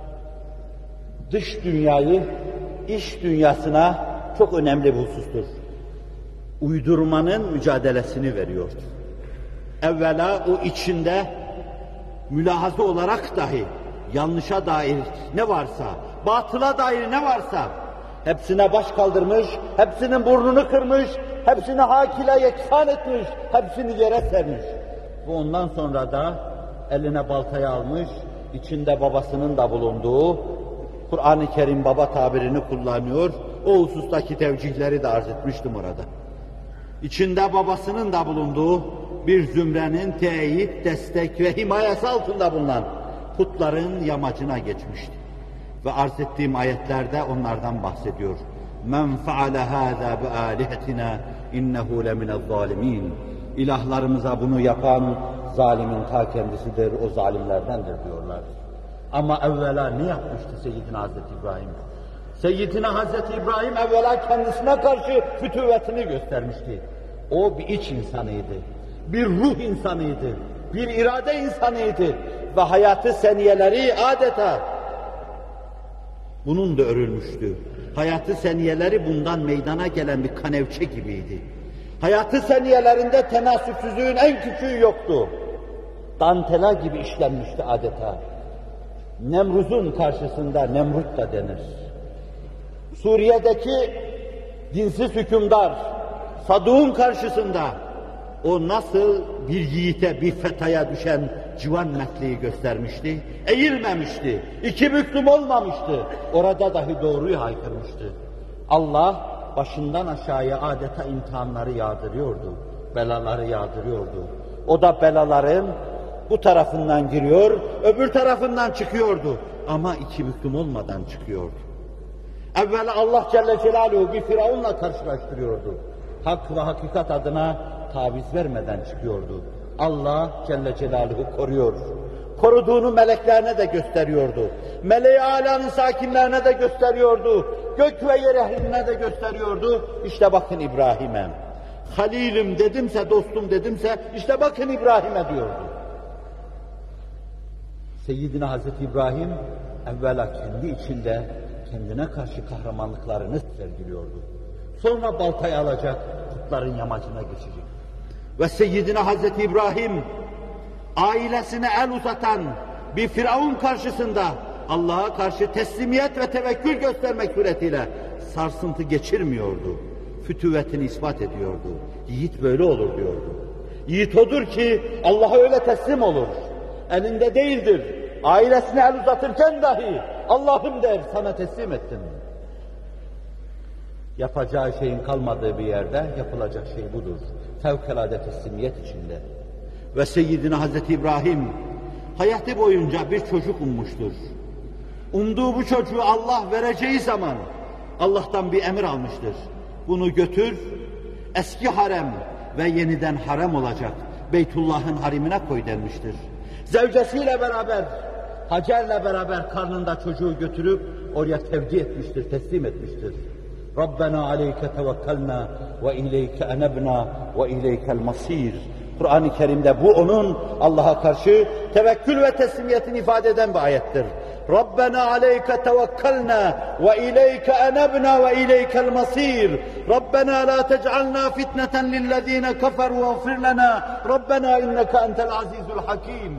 A: dış dünyayı iç dünyasına çok önemli bir husustur. Uydurmanın mücadelesini veriyor. Evvela o içinde mülahazı olarak dahi yanlışa dair ne varsa, batıla dair ne varsa hepsine baş kaldırmış, hepsinin burnunu kırmış, hepsini hak ile yeksan etmiş, hepsini yere sermiş. Bu ondan sonra da eline baltayı almış, içinde babasının da bulunduğu, Kur'an-ı Kerim baba tabirini kullanıyor, o husustaki tevcihleri de arz etmiştim orada. İçinde babasının da bulunduğu bir zümrenin teyit, destek ve himayesi altında bulunan putların yamacına geçmişti. Ve arz ettiğim ayetlerde onlardan bahsediyor. Men faale hâzâ bi âlihetina innehu leminez-zâlimîn. İlahlarımıza bunu yapan zalimin ta kendisidir, o zalimlerdendir diyorlar. Ama evvela ne yapmıştı Seyyidina Hazreti İbrahim? Seyyidina Hazreti İbrahim evvela kendisine karşı fütüvvetini göstermişti. O bir iç insanıydı, bir ruh insanıydı, bir irade insanıydı ve hayatı seniyeleri adeta bunun da örülmüştü. Hayatı seniyeleri bundan meydana gelen bir kanevçe gibiydi. Hayatı seniyelerinde tenasüpsüzlüğün en küçüğü yoktu. Dantela gibi işlenmişti adeta. Nemruz'un karşısında Nemrut da denir. Suriye'deki dinsiz hükümdar Saduk'un karşısında o nasıl bir yiğite, bir fetaya düşen civan metliği göstermişti, eğilmemişti, iki büklüm olmamıştı, orada dahi doğruyu haykırmıştı. Allah başından aşağıya adeta imtihanları yağdırıyordu, belaları yağdırıyordu. O da belaların Bu tarafından giriyor, öbür tarafından çıkıyordu. Ama iki büklüm olmadan çıkıyordu. Evvela Allah Celle Celaluhu bir Firavun'la karşılaştırıyordu. Hak ve hakikat adına taviz vermeden çıkıyordu. Allah Celle Celaluhu koruyor. Koruduğunu meleklerine de gösteriyordu. Meleği âlânın sakinlerine de gösteriyordu. Gök ve yer ehline de gösteriyordu. İşte bakın İbrahim'e. Halilim dedimse, dostum dedimse, işte bakın İbrahim'e diyordu. Seyyidina Hazreti İbrahim evvela kendi içinde kendine karşı kahramanlıklarını sergiliyordu. Sonra baltayı alacak, putların yamacına geçecek. Ve Seyyidina Hazreti İbrahim ailesine el uzatan bir Firavun karşısında Allah'a karşı teslimiyet ve tevekkül göstermek suretiyle sarsıntı geçirmiyordu. Fütüvvetini ispat ediyordu. Yiğit böyle olur diyordu. Yiğit odur ki Allah'a öyle teslim olur. Elinde değildir. Ailesine el uzatırken dahi Allah'ım der, sana teslim ettim. Yapacağı şeyin kalmadığı bir yerde yapılacak şey budur. Fevkalade teslimiyet içinde. Ve Seyyidina Hazreti İbrahim hayatı boyunca bir çocuk ummuştur. Umduğu bu çocuğu Allah vereceği zaman Allah'tan bir emir almıştır. Bunu götür, eski harem ve yeniden harem olacak Beytullah'ın harimine koy denmiştir. Zevcesiyle beraber, Hacer'le beraber karnında çocuğu götürüp oraya tevdi etmiştir, teslim etmiştir. Rabbena aleyke tevekkelna ve ileyke enebna ve ileykel masir. Kur'an-ı Kerim'de bu onun Allah'a karşı tevekkül ve teslimiyetini ifade eden bir ayettir. Rabbena aleyke tevekkelna ve ileyke enebna ve ileykel masir. Rabbena la tec'alna fitneten lillezine keferu ve gfir lana. Rabbena inneke entel azizul hakim.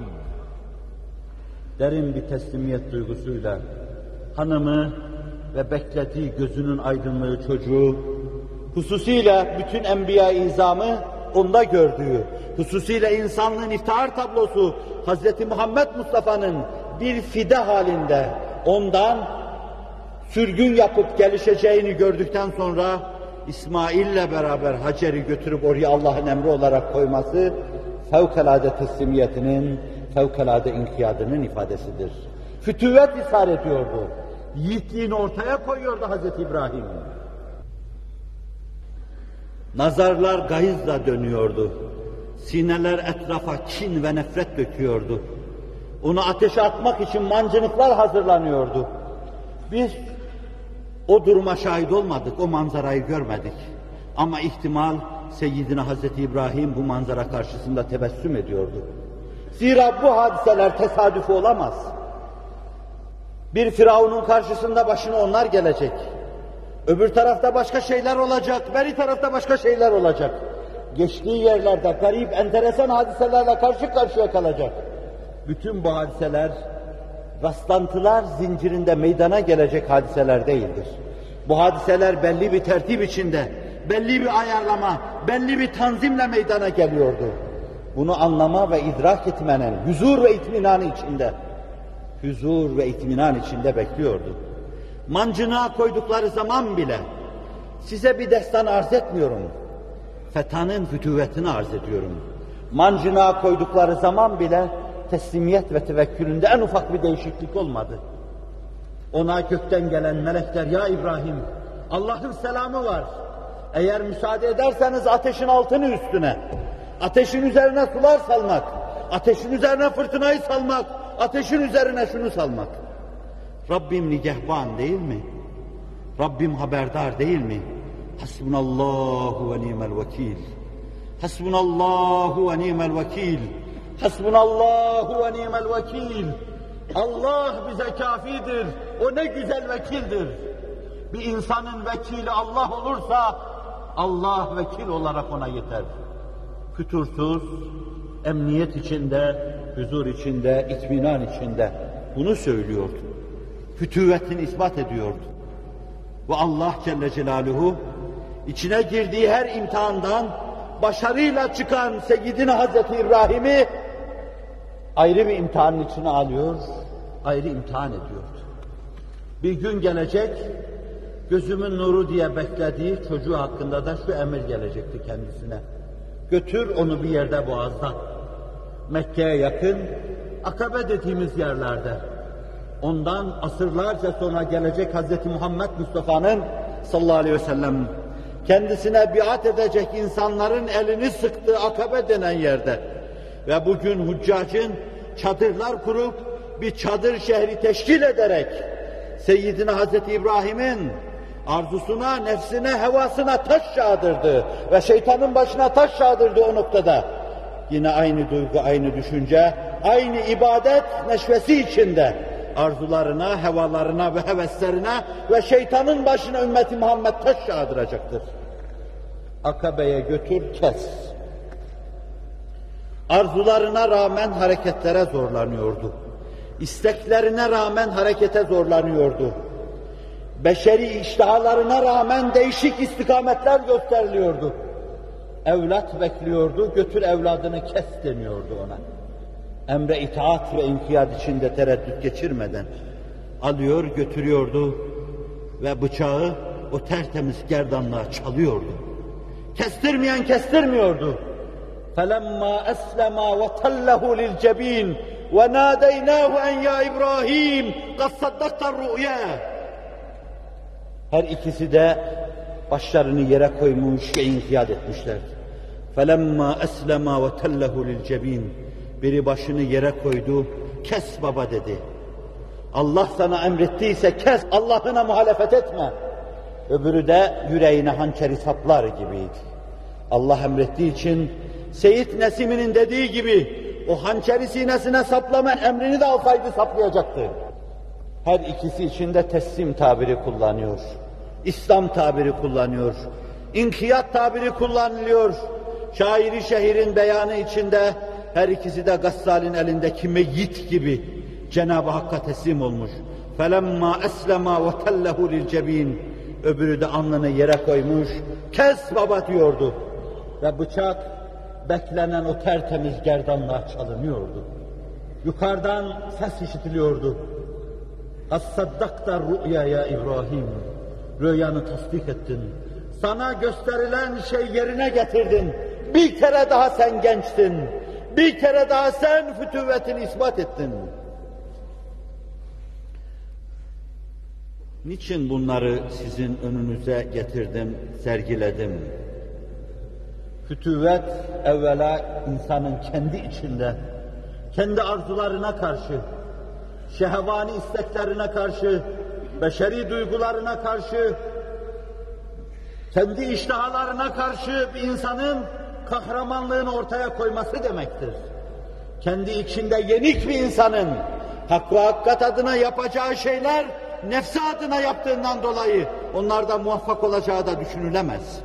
A: Derin bir teslimiyet duygusuyla hanımı ve beklediği gözünün aydınlığı çocuğu, hususiyle bütün enbiya-i izamı onda gördüğü, hususiyle insanlığın iftihar tablosu Hazreti Muhammed Mustafa'nın bir fide halinde ondan sürgün yapıp gelişeceğini gördükten sonra İsmail'le beraber Hacer'i götürüp oraya Allah'ın emri olarak koyması fevkalade teslimiyetinin, fevkalade inkiyadının ifadesidir. Fütüvvet ishar ediyordu. Yiğitliğini ortaya koyuyordu Hazreti İbrahim. Nazarlar gayızla dönüyordu. Sineler etrafa kin ve nefret döküyordu. Onu ateşe atmak için mancınıklar hazırlanıyordu. Biz o duruma şahit olmadık, o manzarayı görmedik. Ama ihtimal Seyyidina Hazreti İbrahim bu manzara karşısında tebessüm ediyordu. Zira bu hadiseler tesadüfi olamaz. Bir Firavun'un karşısında başına onlar gelecek. Öbür tarafta başka şeyler olacak, beri tarafta başka şeyler olacak. Geçtiği yerlerde garip, enteresan hadiselerle karşı karşıya kalacak. Bütün bu hadiseler, rastlantılar zincirinde meydana gelecek hadiseler değildir. Bu hadiseler belli bir tertip içinde, belli bir ayarlama, belli bir tanzimle meydana geliyordu. Bunu anlama ve idrak etmenin huzur ve itminanı içinde, huzur ve itminan içinde bekliyordu. Mancınığa koydukları zaman bile, size bir destan arz etmiyorum, fethanın fütüvvetini arz ediyorum. Mancınığa koydukları zaman bile, teslimiyet ve tevekkülünde en ufak bir değişiklik olmadı. Ona gökten gelen melekler, ya İbrahim, Allah'ın selamı var. Eğer müsaade ederseniz ateşin altını üstüne, ateşin üzerine sular salmak, ateşin üzerine fırtınayı salmak, ateşin üzerine şunu salmak. Rabbim nigehban değil mi? Rabbim haberdar değil mi? Hasbunallahu ve ni'mel vekil. Hasbunallahu ve ni'mel vekil. Hasbunallahu ve ni'mel vekil. Allah bize kafidir. O ne güzel vekildir. Bir insanın vekili Allah olursa Allah vekil olarak ona yeter. Fütursuz, emniyet içinde, huzur içinde, itminan içinde bunu söylüyordu. Fütüvvetini ispat ediyordu. Ve Allah Celle Celaluhu içine girdiği her imtihandan başarıyla çıkan Seyyidina Hazreti İbrahim'i ayrı bir imtihanın içine alıyor, ayrı imtihan ediyordu. Bir gün gelecek, gözümün nuru diye beklediği çocuğu hakkında da şu emir gelecekti kendisine. Götür onu bir yerde boğazda. Mekke'ye yakın, Akabe dediğimiz yerlerde. Ondan asırlarca sonra gelecek Hazreti Muhammed Mustafa'nın sallallahu aleyhi ve sellem kendisine biat edecek insanların elini sıktığı Akabe denen yerde ve bugün huccacın çadırlar kurup bir çadır şehri teşkil ederek Seyyidina Hazreti İbrahim'in arzusuna, nefsine, hevasına taş yağdırdı ve şeytanın başına taş yağdırdı o noktada. Yine aynı duygu, aynı düşünce, aynı ibadet neşvesi içinde arzularına, hevalarına ve heveslerine ve şeytanın başına ümmeti Muhammed taş yağdıracaktır. Akabe'ye götür, kes. Arzularına rağmen hareketlere zorlanıyordu. İsteklerine rağmen harekete zorlanıyordu. Beşeri iştihalarına rağmen değişik istikametler gösteriliyordu. Evlat bekliyordu, götür evladını kes deniyordu ona. Emre itaat ve inkiyat içinde tereddüt geçirmeden alıyor, götürüyordu ve bıçağı o tertemiz gerdanlığa çalıyordu. Kestirmeyen kestirmiyordu. فَلَمَّا أَسْلَمَا وَتَلَّهُ لِلْجَب۪ينَ وَنَادَيْنَاهُ اَنْ يَا إِبْرَاهِيمُ قَدْ صَدَّقْتَ الرُّؤْيَا. Her ikisi de başlarını yere koymuş ve inkiyat etmişlerdi. فَلَمَّا أَسْلَمَا وَتَلَّهُ لِلْجَب۪ينَ. Biri başını yere koydu, kes baba dedi. Allah sana emrettiyse kes, Allah'ına muhalefet etme. Öbürü de yüreğine hançeri saplar gibiydi. Allah emrettiği için Seyyid Nesimi'nin dediği gibi o hançeri sinesine saplama emrini de alsaydı saplayacaktı. Her ikisi için de teslim tabiri kullanıyor. İslam tabiri kullanıyor. İnkiyat tabiri kullanılıyor. Şairi şehrin beyanı içinde her ikisi de Gassal'in elindeki meyyit gibi Cenab-ı Hakk'a teslim olmuş. فَلَمَّا أَسْلَمَا وَتَلَّهُ لِلْجَب۪ينَ. Öbürü de alnını yere koymuş, kes baba diyordu. Ve bıçak beklenen o tertemiz gerdanlığa çalınıyordu. Yukarıdan ses işitiliyordu. اَصَّدَّقْتَ الرُّؤْيَا ya İbrahim. Rüyanı tasdik ettin. Sana gösterilen şey yerine getirdin. Bir kere daha sen gençtin. Bir kere daha sen fütüvvetini ispat ettin. Niçin bunları sizin önünüze getirdim, sergiledim? Fütüvvet evvela insanın kendi içinde, kendi arzularına karşı, şehvani isteklerine karşı, beşeri duygularına karşı, kendi iştihalarına karşı bir insanın kahramanlığını ortaya koyması demektir. Kendi içinde yenik bir insanın hak ve hakikat adına yapacağı şeyler nefsi adına yaptığından dolayı onlarda muvaffak olacağı da düşünülemez.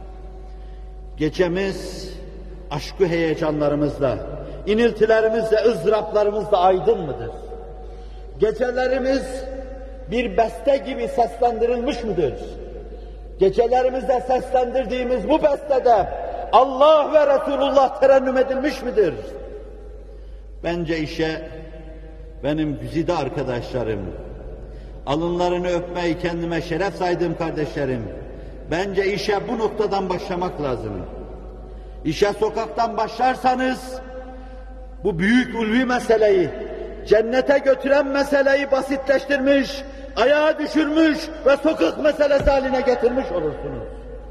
A: Gecemiz aşkı heyecanlarımızla, iniltilerimizle, ızdıraplarımızla aydın mıdır? Gecelerimiz bir beste gibi seslendirilmiş midir? Gecelerimizde seslendirdiğimiz bu bestede Allah ve Resulullah terennüm edilmiş midir? Bence işe benim güzide arkadaşlarım, alınlarını öpmeyi kendime şeref saydığım kardeşlerim, bence işe bu noktadan başlamak lazım. İşe sokaktan başlarsanız, bu büyük ulvi meseleyi, cennete götüren meseleyi basitleştirmiş, ayağa düşürmüş ve sokak meselesi haline getirmiş olursunuz.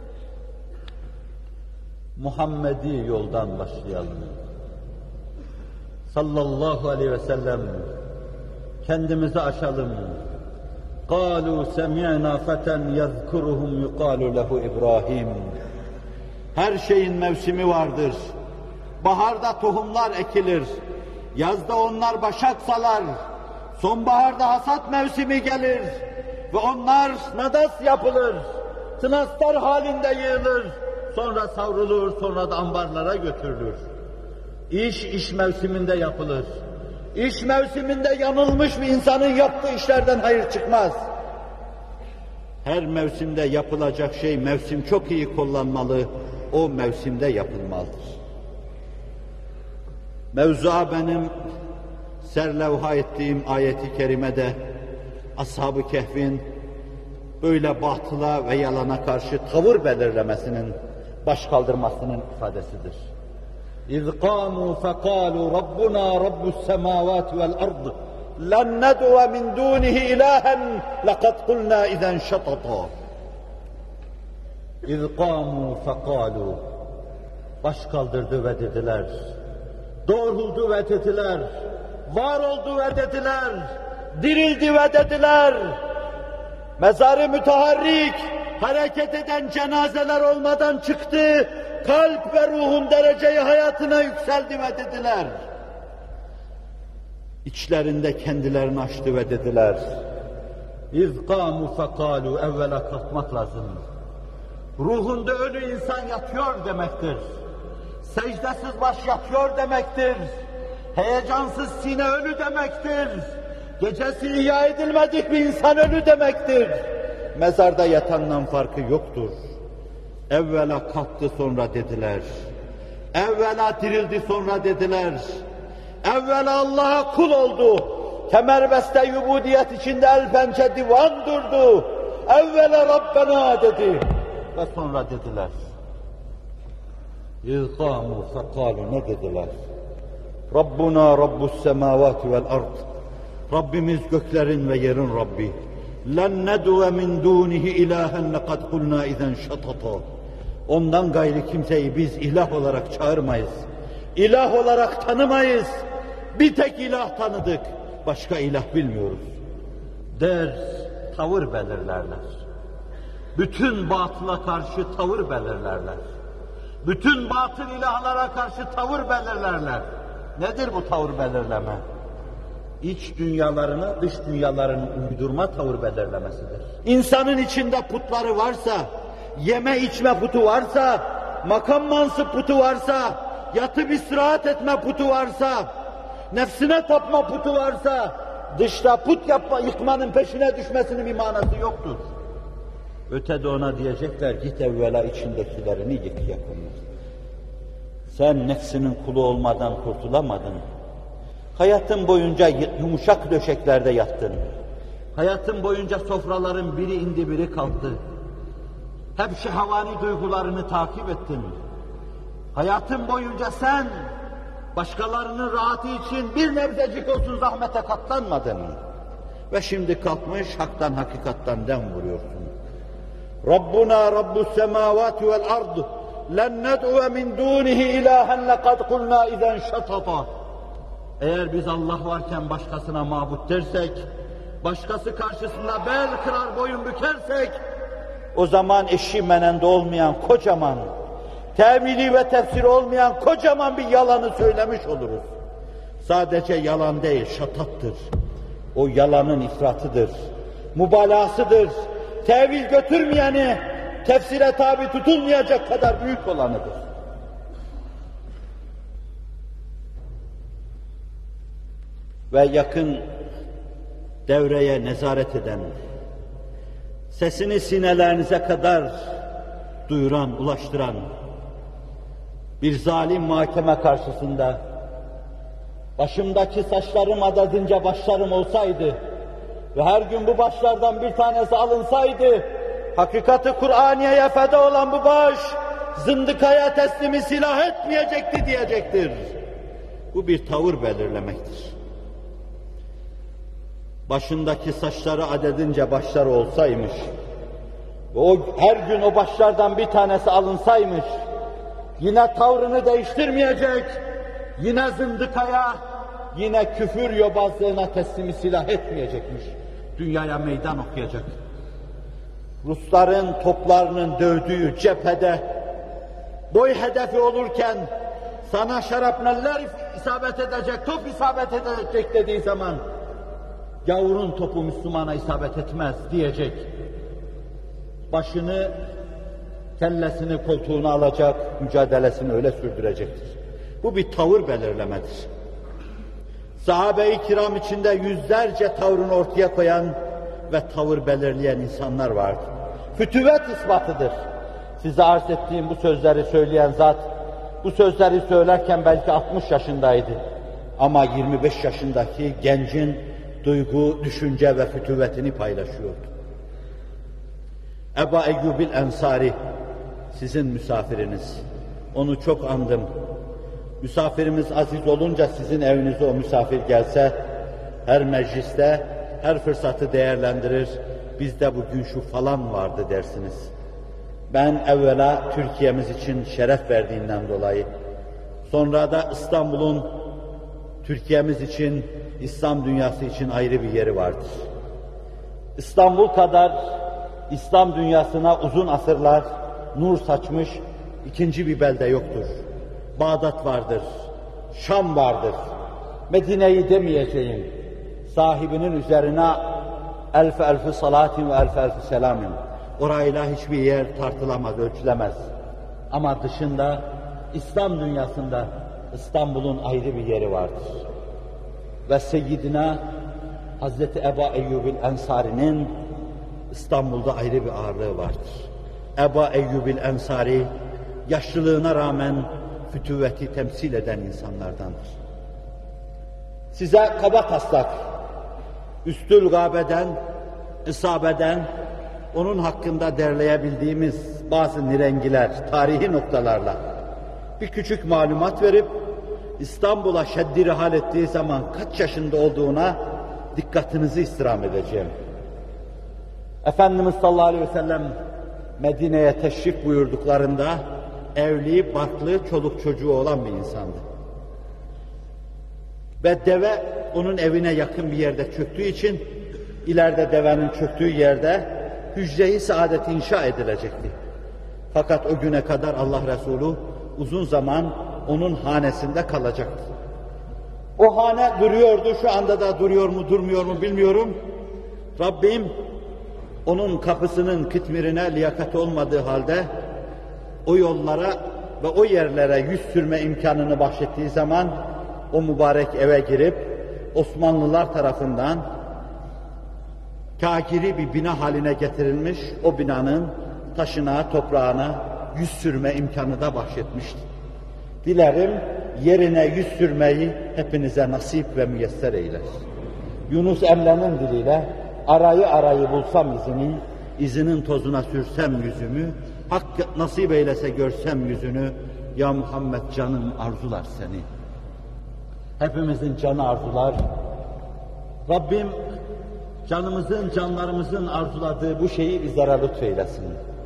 A: Muhammedi yoldan başlayalım. Sallallahu aleyhi ve sellem, kendimizi aşalım. قَالُوا سَمِعْنَا فَتًا يَذْكُرُهُمْ يُقَالُ لَهُ İbrahim. Her şeyin mevsimi vardır. Baharda tohumlar ekilir. Yazda onlar başak salar. Sonbaharda hasat mevsimi gelir. Ve onlar nadas yapılır. Tınaslar halinde yığılır. Sonra savrulur, sonra da ambarlara götürülür. İş, iş mevsiminde yapılır. İş mevsiminde yanılmış bir insanın yaptığı işlerden hayır çıkmaz. Her mevsimde yapılacak şey, mevsim çok iyi kullanmalı, o mevsimde yapılmalıdır. Mevzua benim serlevha ettiğim ayeti kerimede Ashab-ı Kehf'in böyle batıla ve yalana karşı tavır belirlemesinin, baş kaldırmasının ifadesidir. اِذْ قَامُوا فَقَالُوا رَبُّنَا رَبُّ السَّمَاوَاتِ وَالْأَرْضِ لَنْ نَدْعُوَ مِنْ دُونِهِ إِلَٰهًا لَقَدْ قُلْنَا اِذًا شَطَطًا. اِذْ قَامُوا فَقَالُوا Baş kaldırdı ve dediler, doğruldu ve dediler, var oldu ve dediler, dirildi ve dediler, mezarı müteharrik, hareket eden cenazeler olmadan çıktı, kalp ve ruhun dereceyi hayatına yükseldi ve dediler. İçlerinde kendilerini açtı ve dediler, اِذْ قَامُوا فَقَالُوا Evvela kalkmak lazım. Ruhunda ölü insan yatıyor demektir. Secdesiz baş yatıyor demektir. Heyecansız sine ölü demektir. Gecesi ihya edilmedik bir insan ölü demektir. Mezarda yatandan farkı yoktur. Evvela kalktı sonra dediler. Evvela dirildi sonra dediler. Evvela Allah'a kul oldu. Kemerbeste yubudiyet içinde el pençe divan durdu. Evvela Rabbena dedi. Ve sonra dediler. İzqâmû fekâlu ne dediler? Rabbuna Rabbus semâvâti vel ard. Rabbimiz göklerin ve yerin Rabbi. Len ned've min dûnihi ilâhen lekad kulnâ izen şatata. Ondan gayri kimseyi biz ilah olarak çağırmayız. İlah olarak tanımayız. Bir tek ilah tanıdık. Başka ilah bilmiyoruz. Der, tavır belirlerler. Bütün batıla karşı tavır belirlerler. Bütün batıl ilahlara karşı tavır belirlerler. Nedir bu tavır belirleme? İç dünyalarını, dış dünyalarını uydurma tavır belirlemesidir. İnsanın içinde putları varsa, yeme içme putu varsa, makam mansıp putu varsa, yatıp istirahat etme putu varsa, nefsine tapma putu varsa, dışta put yapma, yıkmanın peşine düşmesinin bir manası yoktur. Ötede ona diyecekler, git evvela içindekilerini yık yakınlar. Sen nefsinin kulu olmadan kurtulamadın. Hayatın boyunca yumuşak döşeklerde yattın. Hayatın boyunca sofraların biri indi biri kalktı. Hep şehvani duygularını takip ettin. Hayatın boyunca sen başkalarının rahatı için bir nebzecik olsun zahmete katlanmadın. Ve şimdi kalkmış haktan hakikattan dem vuruyorsun. Rabbuna Rabbus semavati vel ard len ned've min dunihi ilahen lekad kulna izen şatata. Eğer biz Allah varken başkasına mabut dersek, başkası karşısında bel kırar boyun bükersek, o zaman eşi menende olmayan kocaman, tevili ve tefsiri olmayan kocaman bir yalanı söylemiş oluruz. Sadece yalan değil, şatattır. O yalanın ifratıdır, mübalağasıdır. Tevil götürmeyeni, tefsire tabi tutulmayacak kadar büyük olanıdır. Ve yakın devreye nezaret eden, sesini sinelerinize kadar duyuran, ulaştıran bir zalim mahkeme karşısında başımdaki saçlarım adadınca başlarım olsaydı ve her gün bu başlardan bir tanesi alınsaydı, hakikati Kur'aniye'ye feda olan bu baş, zındıkaya teslimi silah etmeyecekti diyecektir. Bu bir tavır belirlemektir. Başındaki saçları adedince başları olsaymış, ve o her gün o başlardan bir tanesi alınsaymış, yine tavrını değiştirmeyecek, yine zındıkaya, yine küfür yobazlığına teslimi silah etmeyecekmiş. Dünyaya meydan okuyacak. Rusların toplarının dövdüğü cephede boy hedefi olurken sana şarapneller isabet edecek, top isabet edecek dediği zaman gavurun topu Müslümana isabet etmez diyecek. Başını, kellesini koltuğuna alacak, mücadelesini öyle sürdürecektir. Bu bir tavır belirlemedir. Sahabe-i kiram içinde yüzlerce tavrını ortaya koyan ve tavır belirleyen insanlar vardı. Fütüvet ispatıdır. Size arz ettiğim bu sözleri söyleyen zat, bu sözleri söylerken belki altmış yaşındaydı. Ama yirmi beş yaşındaki gencin duygu, düşünce ve fütüvetini paylaşıyordu. Ebu Eyyubil Ensari, sizin misafiriniz. Onu çok andım. Misafirimiz aziz olunca sizin evinize o misafir gelse, her mecliste, her fırsatı değerlendirir, bizde bugün şu falan vardı dersiniz. Ben evvela Türkiye'miz için şeref verdiğinden dolayı, sonra da İstanbul'un Türkiye'miz için, İslam dünyası için ayrı bir yeri vardır. İstanbul kadar İslam dünyasına uzun asırlar nur saçmış ikinci bir belde yoktur. Bağdat vardır, Şam vardır. Medine'yi demeyeceğim. Sahibinin üzerine elf elfi salatin ve elf elfi selamın. Orayla hiçbir yer tartılamaz, ölçülemez. Ama dışında, İslam dünyasında İstanbul'un ayrı bir yeri vardır. Ve Seyyidina Hazreti Ebu Eyyubil Ensari'nin İstanbul'da ayrı bir ağırlığı vardır. Ebu Eyyubil Ensari, yaşlılığına rağmen fütüvveti temsil eden insanlardandır. Size kaba taslak, Üstül Gabe'den, İsabe'den, onun hakkında derleyebildiğimiz bazı nirengiler, tarihi noktalarla bir küçük malumat verip, İstanbul'a şeddi rihal ettiği zaman kaç yaşında olduğuna dikkatinizi istirham edeceğim. Efendimiz sallallahu aleyhi ve sellem Medine'ye teşrif buyurduklarında evli, barklı, çoluk çocuğu olan bir insandı. Ve deve onun evine yakın bir yerde çöktüğü için ileride devenin çöktüğü yerde hücre-i saadet inşa edilecekti. Fakat o güne kadar Allah Resulü uzun zaman onun hanesinde kalacaktı. O hane duruyordu, şu anda da duruyor mu durmuyor mu bilmiyorum. Rabbim onun kapısının kıtmirine liyakat olmadığı halde o yollara ve o yerlere yüz sürme imkanını bahşettiği zaman o mübarek eve girip Osmanlılar tarafından kâkiri bir bina haline getirilmiş, o binanın taşına, toprağına yüz sürme imkanı da bahşetmişti. Dilerim yerine yüz sürmeyi hepinize nasip ve müyesser eyler. Yunus Emre'nin diliyle arayı arayı bulsam izini, izinin tozuna sürsem yüzümü, hak nasip eylese görsem yüzünü, ya Muhammed canım arzular seni. Hepimizin canı arzular. Rabbim canımızın, canlarımızın arzuladığı bu şeyi bizlere lütfeylesin.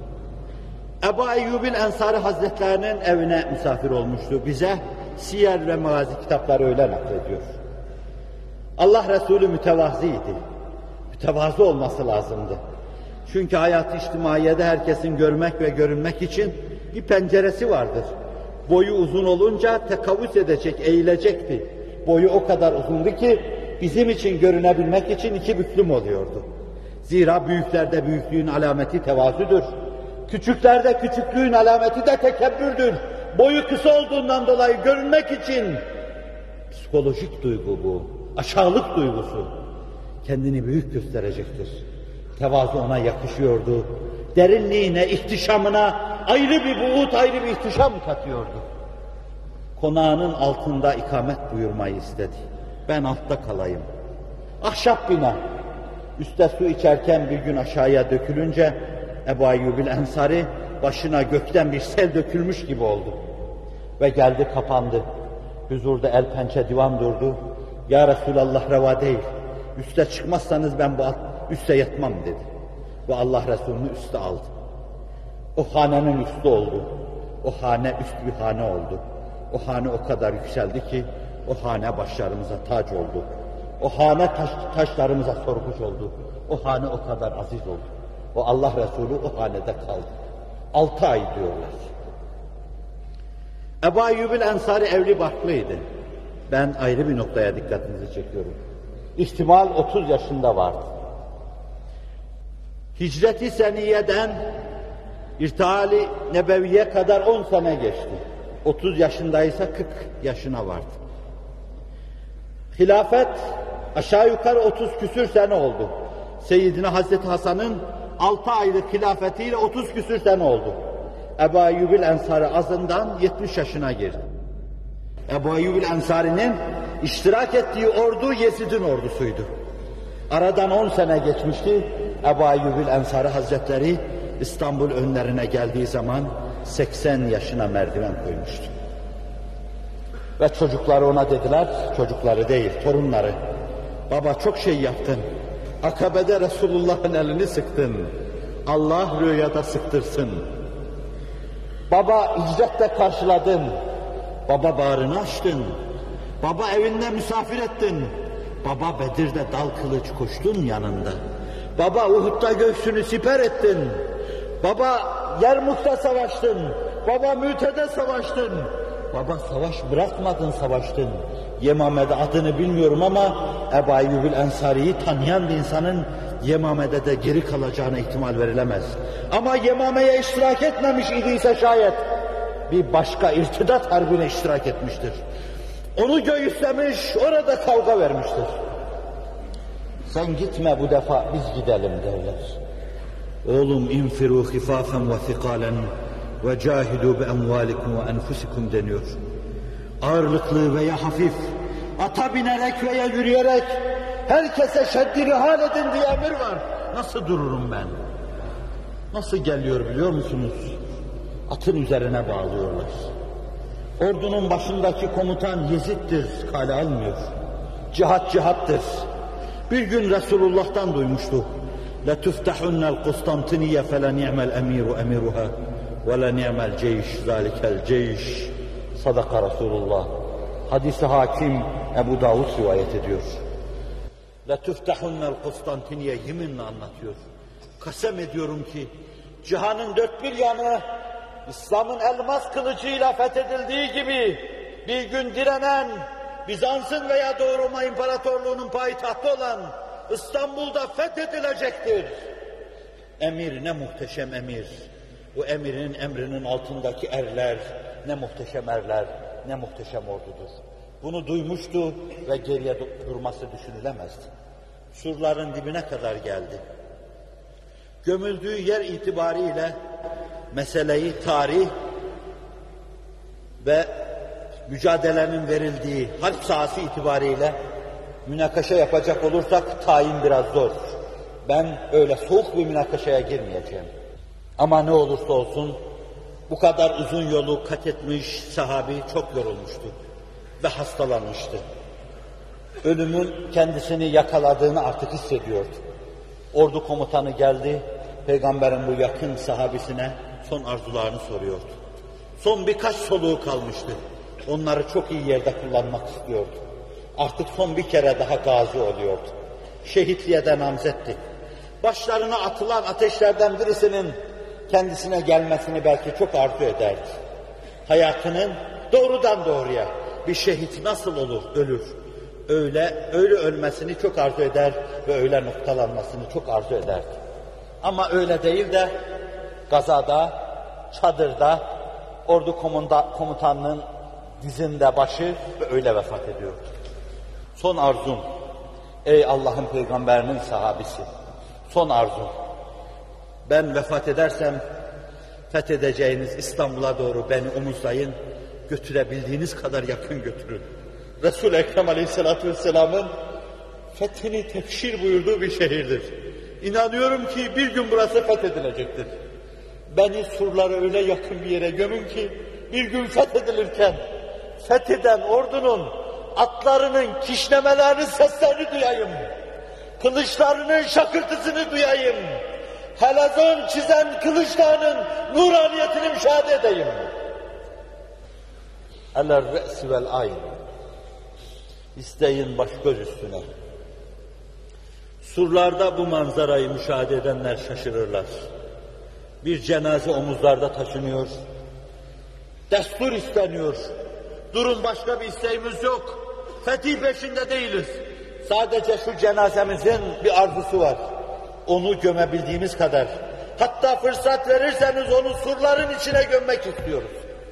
A: Ebu Eyyubil Ensari Hazretlerinin evine misafir olmuştu. Bize Siyer ve Magazi kitapları öyle naklediyor. Allah Resulü mütevazıydı. Mütevazı olması lazımdı. Çünkü hayat-ı içtimaiyede herkesin görmek ve görünmek için bir penceresi vardır. Boyu uzun olunca tekavvüs edecek, eğilecekti. Boyu o kadar uzundu ki bizim için görünebilmek için iki büklüm oluyordu. Zira büyüklerde büyüklüğün alameti tevazudur. Küçüklerde küçüklüğün alameti de tekebbürdür. Boyu kısa olduğundan dolayı görünmek için psikolojik duygu bu, aşağılık duygusu. Kendini büyük gösterecektir. Tevazu ona yakışıyordu. Derinliğine, ihtişamına ayrı bir buğut, ayrı bir ihtişam katıyordu. Konağının altında ikamet buyurmayı istedi. Ben altta kalayım. Ahşap bina. Üste su içerken bir gün aşağıya dökülünce Ebu Eyyubil Ensari başına gökten bir sel dökülmüş gibi oldu. Ve geldi kapandı. Huzurda el pençe divan durdu. Ya Resulallah reva değil. Üste çıkmazsanız ben bu üste yatmam dedi. Ve Allah Resulü'nü üste aldı. O hanenin üstü oldu. O hane üst bir hane oldu. O hane o kadar yükseldi ki o hane başlarımıza tac oldu. O hane taş, taşlarımıza sorguç oldu. O hane o kadar aziz oldu. O Allah Resulü o hanede kaldı. Altı ay diyorlar. Ebu Eyyubil Ensari evli barklıydı. Ben ayrı bir noktaya dikkatinizi çekiyorum. İhtimal otuz yaşında vardı. Hicret-i Seniyye'den İrtihal-i Nebeviye kadar on sene geçti. otuz yaşındaysa kırk yaşına vardı. Hilafet aşağı yukarı otuz küsür sene oldu. Seyyidina Hazreti Hasan'ın altı aylık hilafetiyle otuz küsür sene oldu. Ebu Eyyubil Ensari azından yetmiş yaşına girdi. Ebu Eyyubil Ensari'nin iştirak ettiği ordu Yezid'in ordusuydu. Aradan on sene geçmişti. Ebu Eyyubil Ensari Hazretleri İstanbul önlerine geldiği zaman seksen yaşına merdiven koymuştu. Ve çocukları ona dediler, çocukları değil, torunları. Baba çok şey yaptın. Akabe'de Resulullah'ın elini sıktın. Allah rüyada sıktırsın. Baba hicretle karşıladın. Baba bağrını açtın. Baba evinde misafir ettin. Baba Bedir'de dal kılıç koştun yanında. Baba Uhud'da göğsünü siper ettin. Baba Yermuk'ta savaştın. Baba Mü'te'de savaştın. Baba savaş bırakmadın, savaştın. Yemame'de adını bilmiyorum ama Ebu Eyyub'ül Ensari'yi tanıyan bir insanın Yemame'de de geri kalacağına ihtimal verilemez. Ama Yemame'ye iştirak etmemiş idiyse şayet bir başka irtidat harbine iştirak etmiştir. Onu göğüslemiş, orada kavga vermiştir. Sen gitme bu defa, biz gidelim derler. Oğlum infiru hifafen ve thikalen ve cahidu bi emvalikum ve enfusikum deniyor. Ağırlıklı veya hafif, ata binerek veya yürüyerek herkese şeddi hal edin diye emir var. Nasıl dururum ben? Nasıl geliyor biliyor musunuz? Atın üzerine bağlıyorlar. Ordunun başındaki komutan Yezid'dir, kale almıyor. Cihat cihattır. Bir gün Resulullah'tan duymuştu. لَتُفْتَحُنَّ الْقُسْطَنْطِنِيَّ فَلَنِعْمَ الْاَمِيرُ اَمِيرُهَا وَلَنِعْمَ الْجَيْشِ ذَٰلِكَ الْجَيْشِ Sadaka Resulullah. Hadis-i Hakim Ebu Davud rivayet ediyor. لَتُفْتَحُنَّ الْقُسْطَنْطِنِيَّ yeminle anlatıyor. Kasem ediyorum ki cihanın dört bir yanı İslam'ın elmas kılıcıyla fethedildiği gibi bir gün direnen Bizans'ın veya Doğu Roma İmparatorluğu'nun payitahtı olan İstanbul'da fethedilecektir. Emir ne muhteşem emir. Bu emirin emrinin altındaki erler ne muhteşem erler, ne muhteşem ordudur. Bunu duymuştu ve geriye durması düşünülemezdi. Surların dibine kadar geldi. Gömüldüğü yer itibariyle meseleyi tarih ve mücadelenin verildiği harp sahası itibariyle münakaşa yapacak olursak tayin biraz zor. Ben öyle soğuk bir münakaşaya girmeyeceğim. Ama ne olursa olsun bu kadar uzun yolu kat etmiş sahabi çok yorulmuştu ve hastalanmıştı. Ölümün kendisini yakaladığını artık hissediyordu. Ordu komutanı geldi, Peygamberin bu yakın sahabisine son arzularını soruyordu. Son birkaç soluğu kalmıştı. Onları çok iyi yerde kullanmak istiyordu. Artık son bir kere daha gazi oluyordu. Şehitliğe de namzetti. Başlarına atılan ateşlerden birisinin kendisine gelmesini belki çok arzu ederdi. Hayatının doğrudan doğruya bir şehit nasıl olur, ölür? Öyle, öyle ölmesini çok arzu eder ve öyle noktalanmasını çok arzu ederdi. Ama öyle değil de gazada, çadırda, ordu komunda, komutanının dizinde başı ve öyle vefat ediyordu. Son arzum, ey Allah'ın peygamberinin sahabisi, son arzum, ben vefat edersem fethedeceğiniz İstanbul'a doğru beni omuzlayın, götürebildiğiniz kadar yakın götürün. Resul-i Ekrem Aleyhisselatü Vesselam'ın fethini tefşir buyurduğu bir şehirdir. İnanıyorum ki bir gün burası fethedilecektir. Beni surlara öyle yakın bir yere gömün ki bir gün fethedilirken fetheden ordunun atlarının kişnemelerinin seslerini duyayım. Kılıçlarının şakırtısını duyayım. Helezon çizen kılıçlarının nuraniyetini müşahede edeyim. Eler re'si vel ayn. İsteyin baş göz üstüne. Surlarda bu manzarayı müşahede edenler şaşırırlar. Bir cenaze omuzlarda taşınıyor. Destur isteniyor. Durun, başka bir isteğimiz yok. Fetih peşinde değiliz. Sadece şu cenazemizin bir arzusu var. Onu gömebildiğimiz kadar. Hatta fırsat verirseniz onu surların içine gömmek istiyoruz.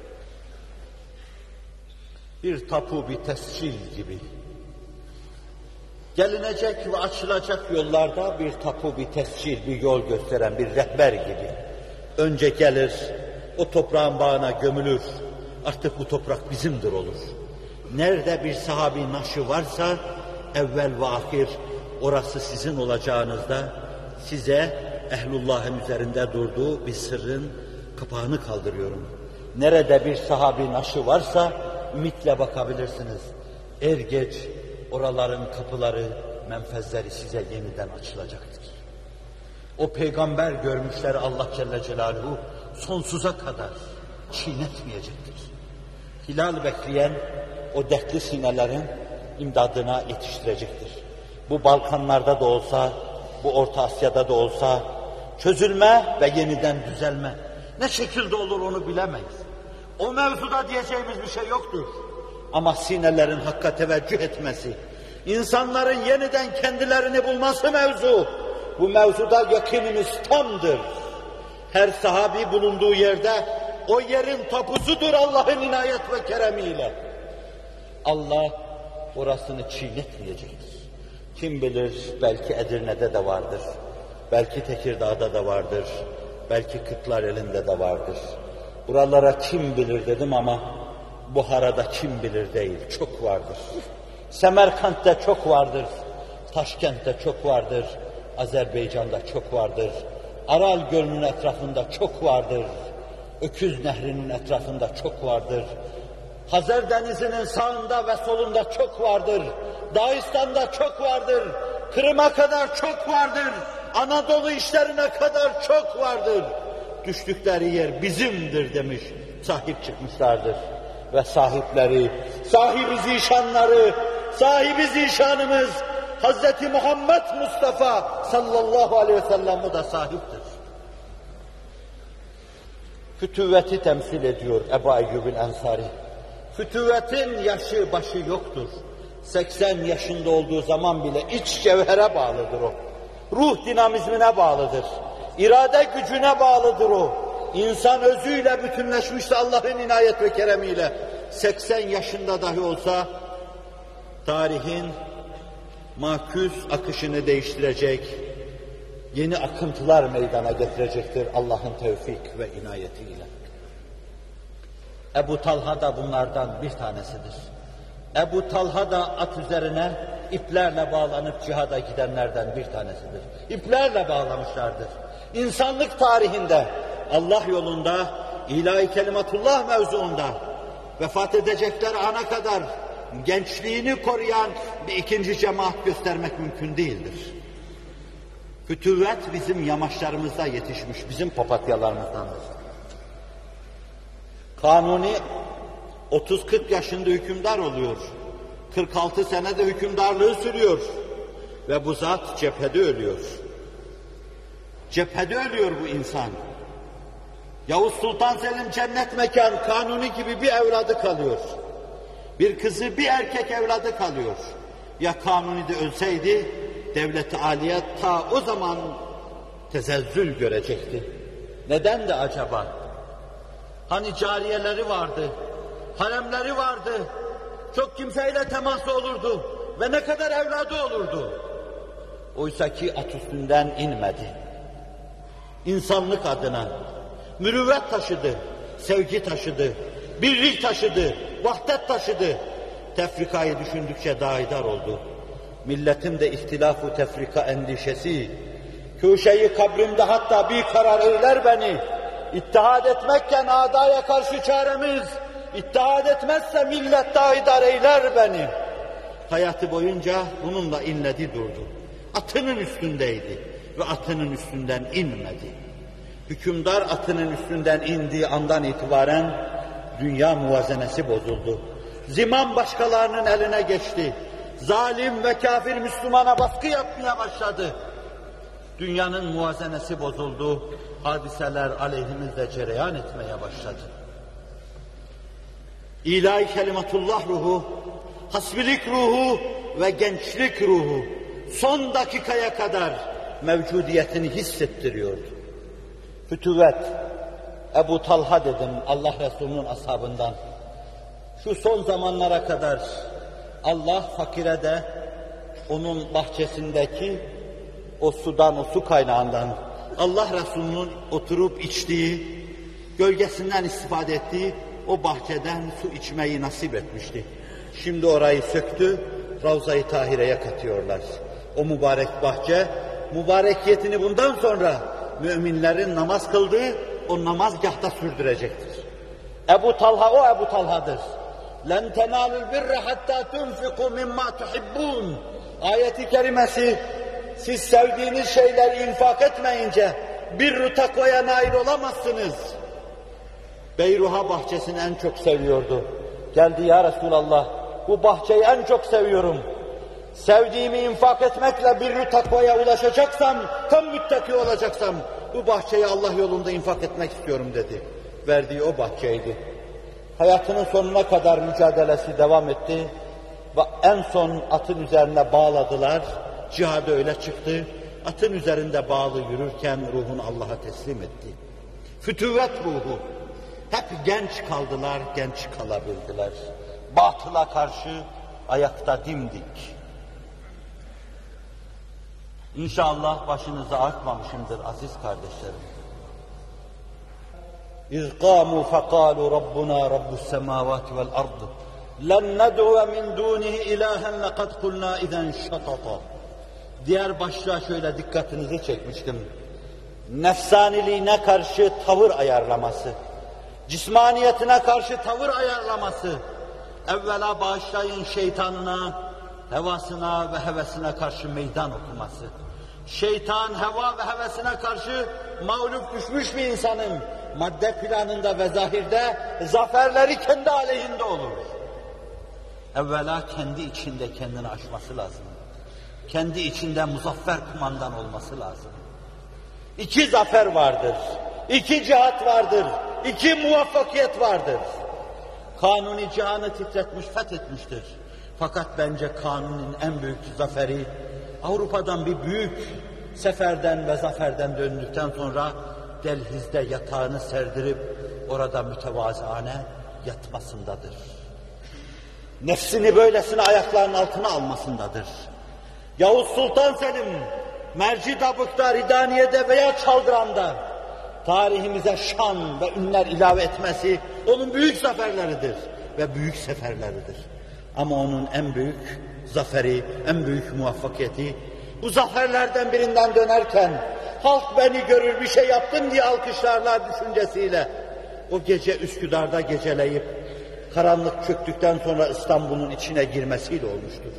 A: Bir tapu, bir tescil gibi. Gelinecek ve açılacak yollarda bir tapu, bir tescil, bir yol gösteren bir rehber gibi. Önce gelir, o toprağın bağına gömülür. Artık bu toprak bizimdir olur. Nerede bir sahabi naşı varsa, evvel ve ahir, orası sizin olacağınızda, size ehlullahın üzerinde durduğu bir sırrın kapağını kaldırıyorum. Nerede bir sahabi naşı varsa, ümitle bakabilirsiniz. Er geç oraların kapıları, menfezleri size yeniden açılacaktır. O peygamber görmüşler Allah Celle Celaluhu sonsuza kadar çiğnetmeyecektir. Hilal bekleyen o dertli sinelerin imdadına yetiştirecektir. Bu Balkanlarda da olsa, bu Orta Asya'da da olsa çözülme ve yeniden düzelme. Ne şekilde olur onu bilemeyiz. O mevzuda diyeceğimiz bir şey yoktur. Ama sinelerin hakka teveccüh etmesi, insanların yeniden kendilerini bulması mevzu, bu mevzuda yakinimiz tamdır. Her sahabi bulunduğu yerde o yerin tapusudur Allah'ın inayet ve keremiyle. Allah orasını çiğnetmeyecektir. Kim bilir belki Edirne'de de vardır, belki Tekirdağ'da da vardır, belki Kırklareli'nde de vardır. Buralara kim bilir dedim ama Buhara'da kim bilir değil, çok vardır. Semerkant'ta çok vardır, Taşkent'te çok vardır, Azerbaycan'da çok vardır, Aral Gölü'nün etrafında çok vardır, Öküz Nehri'nin etrafında çok vardır, Hazar Denizi'nin sağında ve solunda çok vardır, Dağistan'da çok vardır, Kırım'a kadar çok vardır, Anadolu işlerine kadar çok vardır. Düştükleri yer bizimdir demiş, sahip çıkmışlardır. Ve sahipleri, sahibi zişanları, sahibi zişanımız Hazreti Muhammed Mustafa sallallahu aleyhi ve sellem o da sahiptir. Fütüvveti temsil ediyor Ebu Eyyub'ül Ensari. Fütüvvetin yaşı başı yoktur. seksen yaşında olduğu zaman bile iç cevhere bağlıdır o. Ruh dinamizmine bağlıdır. İrade gücüne bağlıdır o. İnsan özüyle bütünleşmişti Allah'ın inayet ve keremiyle. seksen yaşında dahi olsa tarihin makûs akışını değiştirecek, yeni akıntılar meydana getirecektir Allah'ın tevfik ve inayetiyle. Ebu Talha da bunlardan bir tanesidir. Ebu Talha da at üzerine iplerle bağlanıp cihada gidenlerden bir tanesidir. İplerle bağlamışlardır. İnsanlık tarihinde Allah yolunda, ilahi kelimatullah mevzuunda vefat edecekleri ana kadar gençliğini koruyan bir ikinci cemaat göstermek mümkün değildir. Fütüvvet bizim yamaçlarımızda yetişmiş, bizim papatyalarımızdandır. Kanuni otuz kırk yaşında hükümdar oluyor. kırk altı senede hükümdarlığı sürüyor. Ve bu zat cephede ölüyor. Cephede ölüyor bu insan. Yavuz Sultan Selim cennet mekan Kanuni gibi bir evladı kalıyor. Bir kızı bir erkek evladı kalıyor. Ya Kanuni de ölseydi devlet-i aliye ta o zaman tezezzül görecekti. Neden de acaba? Hani cariyeleri vardı, haremleri vardı, çok kimseyle teması olurdu ve ne kadar evladı olurdu. Oysa ki at üstünden inmedi. İnsanlık adına mürüvvet taşıdı, sevgi taşıdı, birlik taşıdı, vahdet taşıdı. Tefrikayı düşündükçe daidar oldu. Milletin de ihtilaf-ı tefrika endişesi, köşeyi kabrimde hatta bir karar eyler beni, İttihad etmekken adaya karşı çaremiz, İttihad etmezse millet daidar eyler beni. Hayatı boyunca bununla inledi durdu. Atının üstündeydi ve atının üstünden inmedi. Hükümdar atının üstünden indiği andan itibaren dünya muvazenesi bozuldu. Ziman başkalarının eline geçti. Zalim ve kafir Müslümana baskı yapmaya başladı. Dünyanın muvazenesi bozuldu. Hadiseler aleyhimizde cereyan etmeye başladı. İlahi kelimatullah ruhu, hasbilik ruhu ve gençlik ruhu son dakikaya kadar mevcudiyetini hissettiriyordu. Fütüvvet, Ebu Talha dedim Allah Resulü'nün ashabından. Şu son zamanlara kadar Allah fakire de onun bahçesindeki o sudan, o su kaynağından Allah Resulü'nün oturup içtiği, gölgesinden istifade ettiği o bahçeden su içmeyi nasip etmişti. Şimdi orayı söktü, Ravza-i Tahire'ye katıyorlar. O mübarek bahçe, mübarekiyetini bundan sonra müminlerin namaz kıldığı o namazgahta sürdürecektir. Ebu Talha o Ebu Talha'dır. لَنْ تَنَالُوا الْبِرَّ حَتَّى تُنْفِقُوا مِمَّا تُحِبُّونَ ayeti kerimesi, siz sevdiğiniz şeyleri infak etmeyince birru takvaya nail olamazsınız. Beyruha bahçesini en çok seviyordu. Geldi, ya Resulallah, bu bahçeyi en çok seviyorum. Sevdiğimi infak etmekle birru takvaya ulaşacaksam, tam müttaki olacaksam, bu bahçeyi Allah yolunda infak etmek istiyorum dedi. Verdiği o bahçeydi. Hayatının sonuna kadar mücadelesi devam etti ve en son atın üzerine bağladılar. Cihada öyle çıktı. Atın üzerinde bağlı yürürken ruhunu Allah'a teslim etti. Fütüvvet ruhu. Hep genç kaldılar, genç kalabildiler. Batıla karşı ayakta dimdik. İnşallah başınıza artmamışımdır aziz kardeşlerim. اِذْ قَامُوا فَقَالُوا رَبُّنَا رَبُّ السَّمَاوَاتِ وَالْأَرْضِ لَنْ نَدْعُوَ مِنْ دُونِهِ إِلَٰهًا لَقَدْ قُلْنَا اِذًا شَطَطًا. Diğer başlığa şöyle dikkatinizi çekmiştim. Nefsaniliğine karşı tavır ayarlaması, cismaniyetine karşı tavır ayarlaması, evvela bağışlayın şeytanına, hevasına ve hevesine karşı meydan okuması. Şeytan, heva ve hevesine karşı mağlup düşmüş bir insanın madde planında ve zahirde zaferleri kendi aleyhinde olur. Evvela kendi içinde kendini aşması lazım. Kendi içinde muzaffer kumandan olması lazım. İki zafer vardır, iki cihat vardır, iki muvaffakiyet vardır. Kanuni cihanı titretmiş, fethetmiştir. Fakat bence Kanuni'nin en büyük zaferi, Avrupa'dan bir büyük seferden ve zaferden döndükten sonra Delhiz'de yatağını serdirip orada mütevazıane yatmasındadır. Nefsini böylesine ayaklarının altına almasındadır. Yavuz Sultan Selim, Mercidabık'ta, Ridaniye'de veya Çaldıran'da tarihimize şan ve ünler ilave etmesi onun büyük zaferleridir ve büyük seferleridir. Ama onun en büyük zaferi, en büyük muvaffakiyeti, bu zaferlerden birinden dönerken halk beni görür bir şey yaptım diye alkışlarlar düşüncesiyle o gece Üsküdar'da geceleyip karanlık çöktükten sonra İstanbul'un içine girmesiyle olmuştur.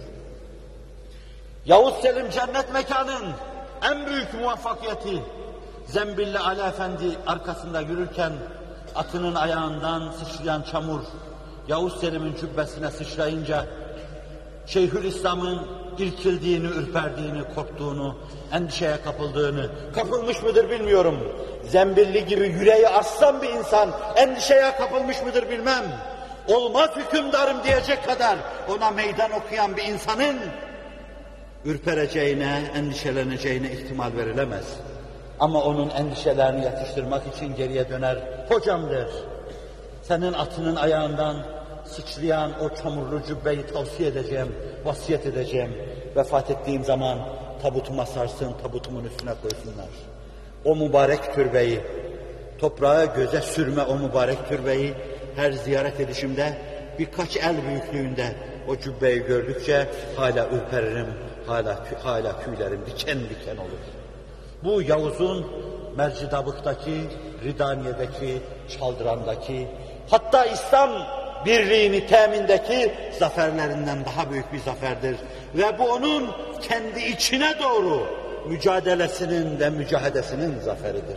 A: Yavuz Selim cennet mekanın en büyük muvaffakiyeti, Zembilli Ali Efendi arkasında yürürken atının ayağından sıçrayan çamur Yavuz Selim'in cübbesine sıçrayınca Şeyhülislam'ın irkildiğini, ürperdiğini, korktuğunu, endişeye kapıldığını, kapılmış mıdır bilmiyorum. Zembilli gibi yüreği arslan bir insan endişeye kapılmış mıdır bilmem. Olmaz hükümdarım diyecek kadar ona meydan okuyan bir insanın ürpereceğine, endişeleneceğine ihtimal verilemez. Ama onun endişelerini yatıştırmak için geriye döner. Hocam der, senin atının ayağından sıçrayan o çamurlu cübbeyi tavsiye edeceğim, vasiyet edeceğim. Vefat ettiğim zaman tabutuma sarsın, tabutumun üstüne koysunlar. O mübarek türbeyi, toprağa göze sürme o mübarek türbeyi her ziyaret edişimde birkaç el büyüklüğünde o cübbeyi gördükçe hala ürperirim, hala, hala tüylerim diken diken olur. Bu Yavuz'un Mercidabık'taki, Ridaniye'deki, Çaldıran'daki, hatta İslam birliğini temindeki zaferlerinden daha büyük bir zaferdir. Ve bu onun kendi içine doğru mücadelesinin ve mücahedesinin zaferidir.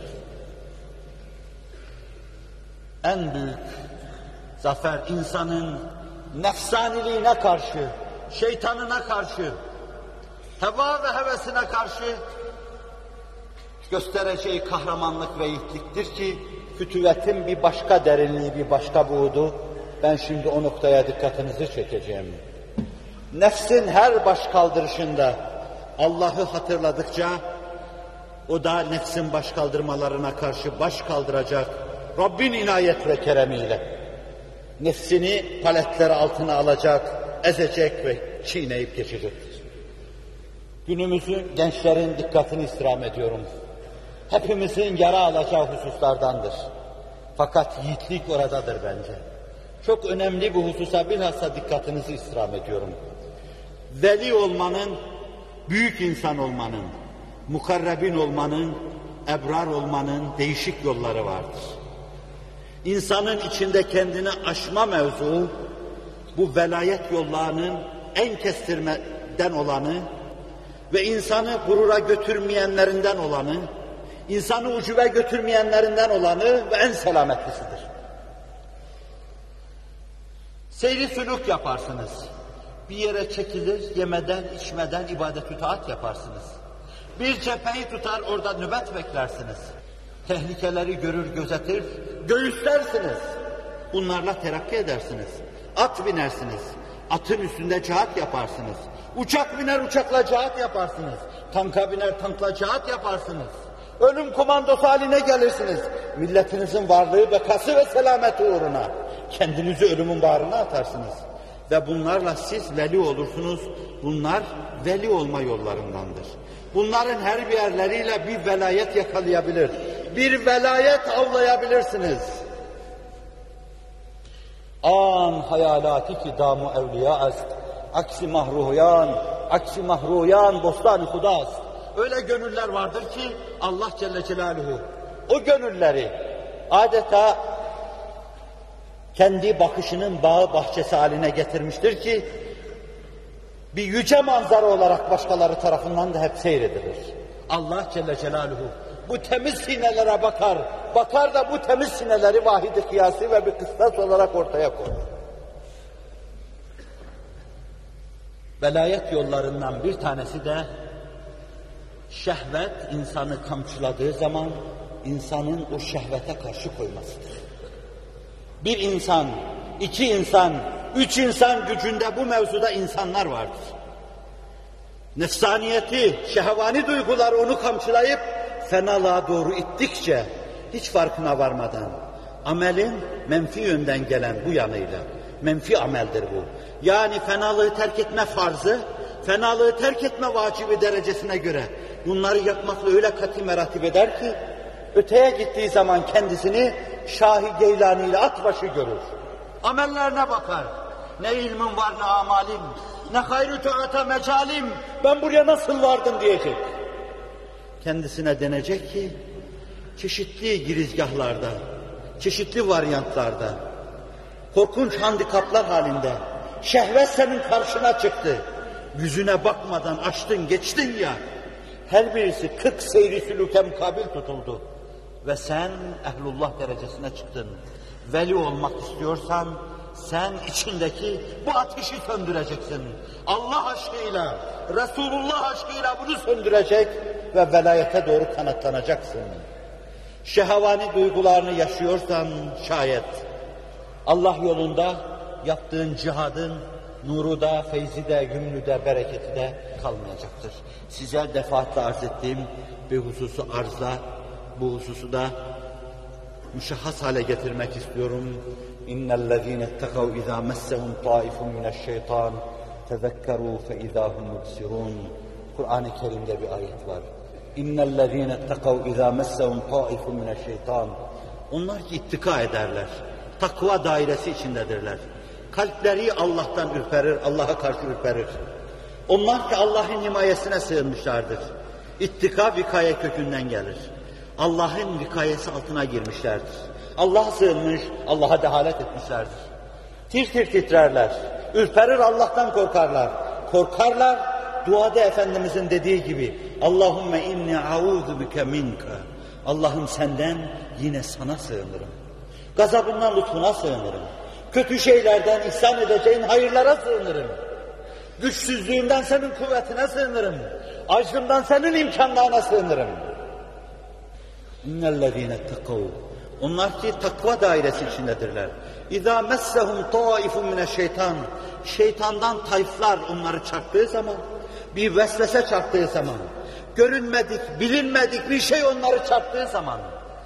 A: En büyük zafer insanın nefsaniliğine karşı, şeytanına karşı, heva ve hevesine karşı göstereceği kahramanlık ve yiğitliktir ki fütüvetin bir başka derinliği, bir başka buğdu. Ben şimdi o noktaya dikkatinizi çekeceğim. Nefsin her baş kaldırışında Allah'ı hatırladıkça o da nefsin baş kaldırmalarına karşı baş kaldıracak Rabbin inayet ve keremiyle. Nefsini paletleri altına alacak, ezecek ve çiğneyip geçecektir. Günümüzün gençlerin dikkatini istirham ediyorum. Hepimizin yara alacağı hususlardandır. Fakat yiğitlik oradadır bence. Çok önemli bu hususa bilhassa dikkatinizi istirham ediyorum. Veli olmanın, büyük insan olmanın, mukarrebin olmanın, ebrar olmanın değişik yolları vardır. İnsanın içinde kendini aşma mevzu, bu velayet yollarının en kestirmeden olanı ve insanı gurura götürmeyenlerinden olanı, insanı ucube götürmeyenlerinden olanı ve en selametlisidir. Seyri sülük yaparsınız. Bir yere çekilir, yemeden, içmeden ibadet-ü taat yaparsınız. Bir cepheyi tutar, orada nöbet beklersiniz. Tehlikeleri görür, gözetir, göğüslersiniz. Bunlarla terakki edersiniz. At binersiniz. Atın üstünde cihat yaparsınız. Uçak biner, uçakla cihat yaparsınız. Tanka biner, tankla cihat yaparsınız. Ölüm komandosu haline gelirsiniz. Milletinizin varlığı, bekası ve selameti uğruna kendinizi ölümün bağrına atarsınız. Ve bunlarla siz veli olursunuz. Bunlar veli olma yollarındandır. Bunların her bir yerleriyle bir velayet yakalayabilir. Bir velayet avlayabilirsiniz. An hayalati ki damu evliya est. Aksi mahruyan, aksi mahruyan bostan-ı hudast. Öyle gönüller vardır ki Allah Celle Celaluhu o gönülleri adeta kendi bakışının bağı bahçesi haline getirmiştir ki bir yüce manzara olarak başkaları tarafından da hep seyredilir. Allah Celle Celaluhu bu temiz sinelere bakar, bakar da bu temiz sineleri vahid-i kıyasi ve bir kıstas olarak ortaya koyar. Velayet yollarından bir tanesi de şehvet insanı kamçıladığı zaman insanın o şehvete karşı koymasıdır. Bir insan, iki insan, üç insan gücünde bu mevzuda insanlar vardır. Nefsaniyeti, şehvani duygular onu kamçılayıp fenalığa doğru ittikçe hiç farkına varmadan amelin menfi yönden gelen bu yanıyla, menfi ameldir bu. Yani fenalığı terk etme farzı, fenalığı terk etme vacibi derecesine göre bunları yapmakla öyle kat'i meratip eder ki öteye gittiği zaman kendisini Şah-ı Geylani ile at başı görür. Amellerine bakar. Ne ilmin var ne amalim, ne hayrü taata mecalim, ben buraya nasıl vardım diyecek. Kendisine denecek ki çeşitli girizgahlarda, çeşitli varyantlarda, korkunç handikaplar halinde şehvet senin karşına çıktı. Yüzüne bakmadan açtın geçtin ya, her birisi kırk seyri sülüke mukabil tutuldu. Ve sen ehlullah derecesine çıktın. Veli olmak istiyorsan sen içindeki bu ateşi söndüreceksin. Allah aşkıyla, Resulullah aşkıyla bunu söndürecek ve velayete doğru kanatlanacaksın. Şehvani duygularını yaşıyorsan şayet Allah yolunda yaptığın cihadın nuru da, feyzi de, yümlü de, bereketi de kalmayacaktır. Size defaatle arz ettiğim bir hususu arzla, bu hususu da müşahhas hale getirmek istiyorum. İnnellezîne ettekav izâ messehum tâifun mineşşeytân tezekkerû fe izâhum mubsirûn. Kur'an-ı Kerim'de bir ayet var. İnnellezîne ettekav izâ messehum tâifun mineşşeytân. Onlar ki ittika ederler. Takva dairesi içindedirler. Kalpleri Allah'tan ürperir, Allah'a karşı ürperir. Onlar ki Allah'ın himayesine sığınmışlardır. İttika vikaye kökünden gelir. Allah'ın vikayesi altına girmişlerdir. Allah'a sığınmış, Allah'a dehalet etmişlerdir. Tir tir titrerler, ürperir, Allah'tan korkarlar. Korkarlar, duada Efendimizin dediği gibi Allahümme inni a'udhu bike minka. Allah'ım senden yine sana sığınırım. Gazabından lütfuna sığınırım. Kötü şeylerden ihsan edeceğin hayırlara sığınırım. Güçsüzlüğümden senin kuvvetine sığınırım. Acımdan senin imkanlarına sığınırım. İnnellezîne ettekav. Onlar ki takva dairesi içindedirler. İzâ messehum tâifun mineşşeytan. Şeytandan tayflar onları çarptığı zaman, bir vesvese çarptığı zaman, görünmedik, bilinmedik bir şey onları çarptığı zaman,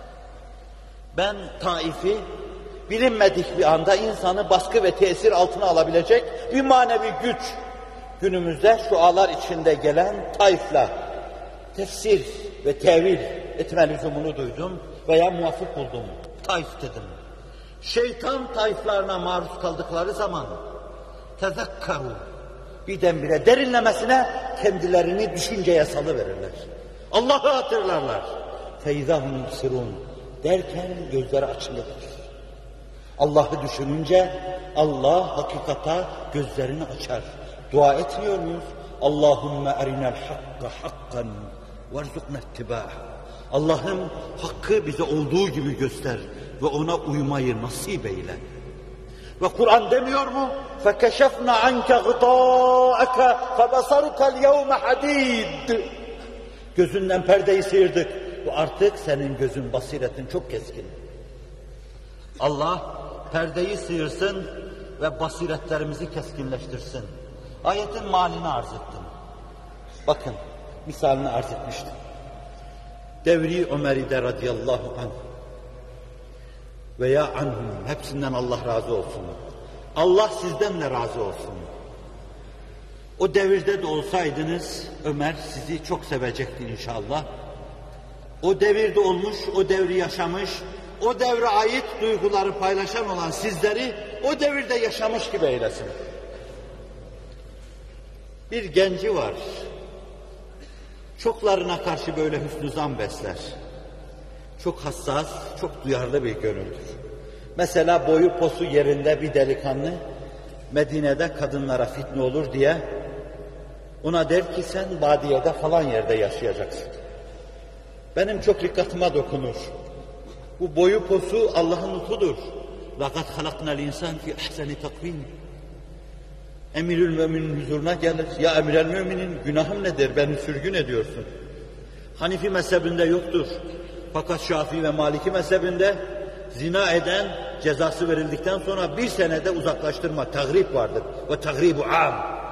A: ben taifi, bilinmedik bir anda insanı baskı ve tesir altına alabilecek bir manevi güç, günümüzde şualar içinde gelen tayfla tefsir ve tevil etme lüzumunu duydum veya muvafık buldum. Tayf dedim. Şeytan tayflarına maruz kaldıkları zaman tezekkaru, birdenbire derinlemesine kendilerini düşünceye salıverirler. Allah'ı hatırlarlar. Feizahum yubsirun derken gözleri açılır. Allah'ı düşününce Allah hakikata gözlerini açar. Dua etmiyor muyuz? Allahümme erinel hakka hakkan verzukna ittibâh. Allah'ım hakkı bize olduğu gibi göster ve ona uymayı nasip eyle. Ve Kur'an demiyor mu? فَكَشَفْنَا عَنْكَ غِطَاءَكَ فَبَصَرُكَ الْيَوْمَ حَد۪يدٍ. Gözünden perdeyi sıyırdık. Bu artık senin gözün, basiretin çok keskin. Allah perdeyi sıyırsın ve basiretlerimizi keskinleştirsin. Ayetin malini arz ettim. Bakın, misalini arz etmiştim. Devri Ömer'de radıyallahu anh veya anhum, hepsinden Allah razı olsun. Allah sizden de razı olsun. O devirde de olsaydınız Ömer sizi çok sevecekti inşallah. O devirde olmuş, o devri yaşamış, o devre ait duyguları paylaşan olan sizleri o devirde yaşamış gibi eylesin. Bir genci var. Çoklarına karşı böyle hüsnü zan besler. Çok hassas, çok duyarlı bir gönüldür. Mesela boyu posu yerinde bir delikanlı Medine'de kadınlara fitne olur diye ona der ki sen badiyede falan yerde yaşayacaksın. Benim çok dikkatime dokunur. Bu boyu posu Allah'ın lütfudur. لَقَدْ خَلَقْنَا الْاِنْسَانِ فِي اَحْسَنِ تَقْوِيمٍ. Emirül Mümin'in huzuruna gelir. Ya Emirül Mümin'in günahım nedir? Beni sürgün ediyorsun. Hanifi mezhebinde yoktur. Fakat Şafii ve Maliki mezhebinde zina eden cezası verildikten sonra bir senede uzaklaştırma, tagrib vardır. Ve tagribu am.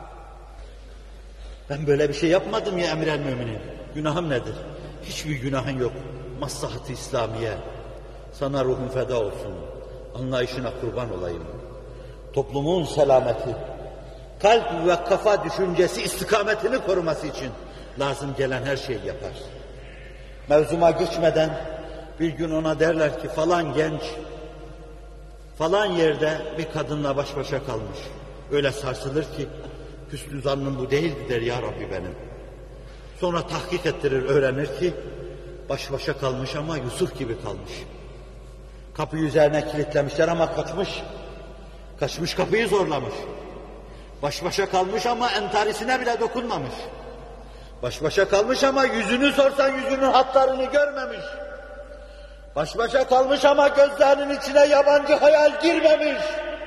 A: Ben böyle bir şey yapmadım ya Emirül Mümin'in. Günahım nedir? Hiçbir günahın yok. Maslahat-ı İslamiye. Sana ruhum feda olsun. Anlayışına kurban olayım. Toplumun selameti, kalp ve kafa düşüncesi istikametini koruması için lazım gelen her şeyi yapar. Mevzuma geçmeden bir gün ona derler ki falan genç, falan yerde bir kadınla baş başa kalmış. Öyle sarsılır ki hüsnü zannım bu değildi der ya Rabbi benim. Sonra tahkik ettirir, öğrenir ki baş başa kalmış ama Yusuf gibi kalmış. Kapıyı üzerine kilitlemişler ama kaçmış. Kaçmış, kapıyı zorlamış. Baş başa kalmış ama entarisine bile dokunmamış. Baş başa kalmış ama yüzünü sorsan yüzünün hatlarını görmemiş. Baş başa kalmış ama gözlerinin içine yabancı hayal girmemiş.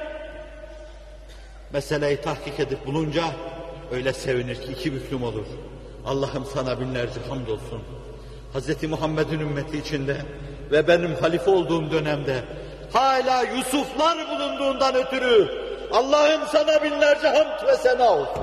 A: Meseleyi tahkik edip bulunca öyle sevinir ki iki büklüm olur. Allah'ım sana binlerce hamdolsun. Hazreti Muhammed'in ümmeti içinde ve benim halife olduğum dönemde hala Yusuflar bulunduğundan ötürü Allah'ım sana binlerce hamd ve sena olsun.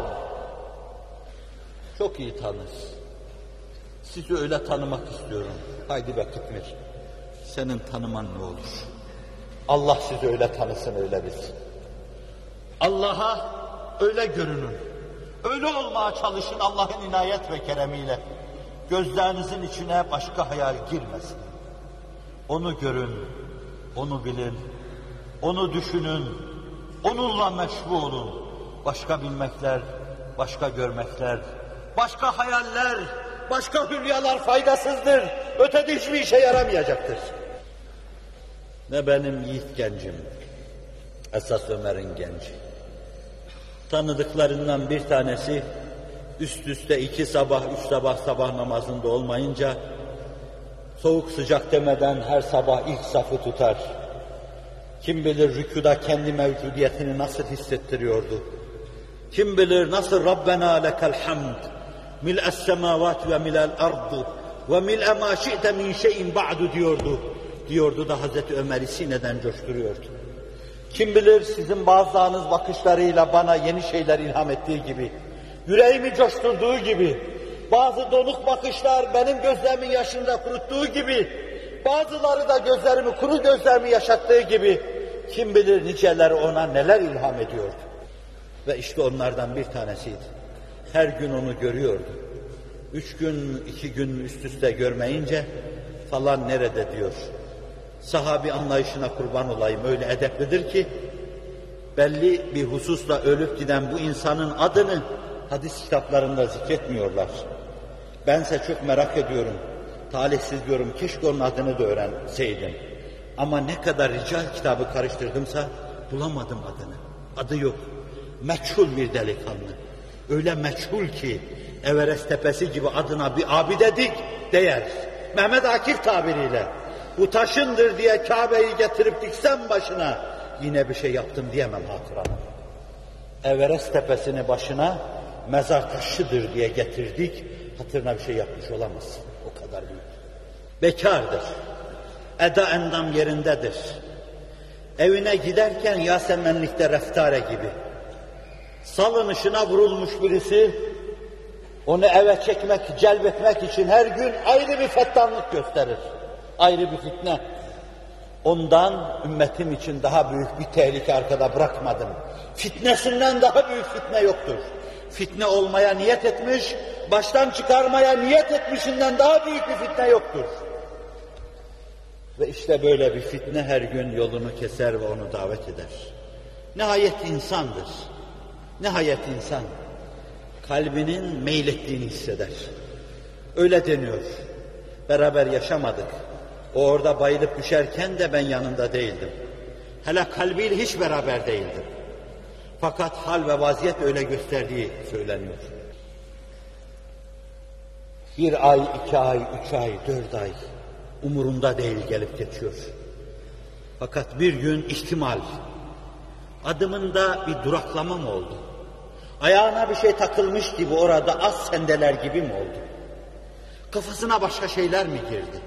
A: Çok iyi tanır. Sizi öyle tanımak istiyorum. Haydi be Kıtmir. Senin tanıman ne olur? Allah sizi öyle tanısın, öyle bilsin. Allah'a öyle görünün. Öyle olmaya çalışın Allah'ın inayet ve keremiyle. Gözlerinizin içine başka hayal girmesin. Onu görün, onu bilin, onu düşünün, onunla meşbu olun. Başka bilmekler, başka görmekler, başka hayaller, başka hülyalar faydasızdır. Ötede hiçbir işe yaramayacaktır. Ne benim yiğit gencim, esas Ömer'in genci. Tanıdıklarından bir tanesi, üst üste iki sabah, üç sabah sabah namazında olmayınca, soğuk sıcak demeden her sabah ilk safı tutar. Kim bilir rükuda kendi mevcudiyetini nasıl hissettiriyordu. Kim bilir nasıl Rabbena lekel hamd, mil'es semavat ve mil'el ardu ve mil'e ma şi'te min şeyin ba'du diyordu. Diyordu da Hazreti Ömer'i sineden coşturuyordu. Kim bilir sizin bazılarınız bakışlarıyla bana yeni şeyler ilham ettiği gibi, yüreğimi coşturduğu gibi, bazı donuk bakışlar benim gözlerimin yaşında kuruttuğu gibi, bazıları da gözlerimi, kuru gözlerimi yaşattığı gibi, kim bilir niceleri ona neler ilham ediyordu. Ve işte onlardan bir tanesiydi. Her gün onu görüyordu. Üç gün, iki gün üst üste görmeyince falan nerede diyor. Sahabi anlayışına kurban olayım, öyle edeplidir ki belli bir hususla ölüp giden bu insanın adını hadis kitaplarında zikretmiyorlar. Bense çok merak ediyorum. Talihsiz diyorum, keşke onun adını da öğrenseydim. Ama ne kadar rical kitabı karıştırdımsa bulamadım adını. Adı yok. Meçhul bir delikanlı. Öyle meçhul ki Everest tepesi gibi adına bir abide dik değer. Mehmet Akif tabiriyle bu taşındır diye Kabe'yi getirip diksem başına yine bir şey yaptım diyemem hatıranı. Everest tepesini başına mezar taşıdır diye getirdik, hatırına bir şey yapmış olamazsın. O kadar büyük. Bekardır. Eda endam yerindedir. Evine giderken Yasemenlik'te reftare gibi. Salınışına vurulmuş birisi, onu eve çekmek, celbetmek için her gün ayrı bir fettanlık gösterir. Ayrı bir fitne. Ondan ümmetim için daha büyük bir tehlike arkada bırakmadım. Fitnesinden daha büyük fitne yoktur. Fitne olmaya niyet etmiş, baştan çıkarmaya niyet etmişinden daha büyük bir fitne yoktur. Ve işte böyle bir fitne her gün yolunu keser ve onu davet eder. Nihayet insandır. Nihayet insan. Kalbinin meylettiğini hisseder. Öyle deniyor. Beraber yaşamadık. O orada bayılıp düşerken de ben yanında değildim. Hele kalbiyle hiç beraber değildim. Fakat hal ve vaziyet öyle gösterdiği söyleniyor. Bir ay, iki ay, üç ay, dört ay umurunda değil gelip geçiyor. Fakat bir gün ihtimal, adımında bir duraklama mı oldu? Ayağına bir şey takılmış gibi orada az sendeler gibi mi oldu? Kafasına başka şeyler mi girdi?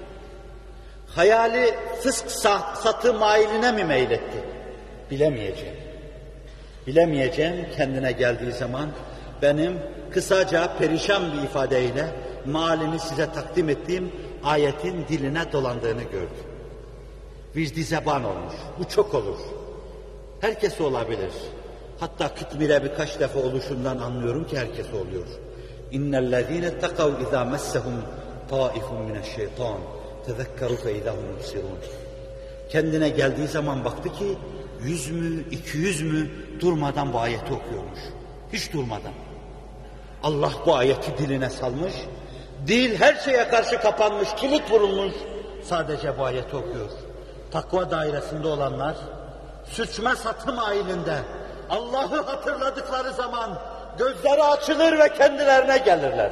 A: Hayali fısk satı mailine mi meyletti? Bilemeyeceğim. Bilemeyeceğim, kendine geldiği zaman benim kısaca perişan bir ifadeyle malini size takdim ettiğim ayetin diline dolandığını gördüm. Vicdi zeban olmuş. Bu çok olur. Herkes olabilir. Hatta Kıtmir'e birkaç defa oluşundan anlıyorum ki herkes oluyor. İnnellezîne tekav izâ messehum taifun mineşşeytan tezekkeru fe izâhum mubsirûn. Kendine geldiği zaman baktı ki yüz mü, iki yüz mü durmadan bu ayeti okuyormuş. Hiç durmadan. Allah bu ayeti diline salmış. Dil her şeye karşı kapanmış, kilit vurulmuş. Sadece bu ayeti okuyor. Takva dairesinde olanlar, süçme satım ailinde Allah'ı hatırladıkları zaman gözleri açılır ve kendilerine gelirler.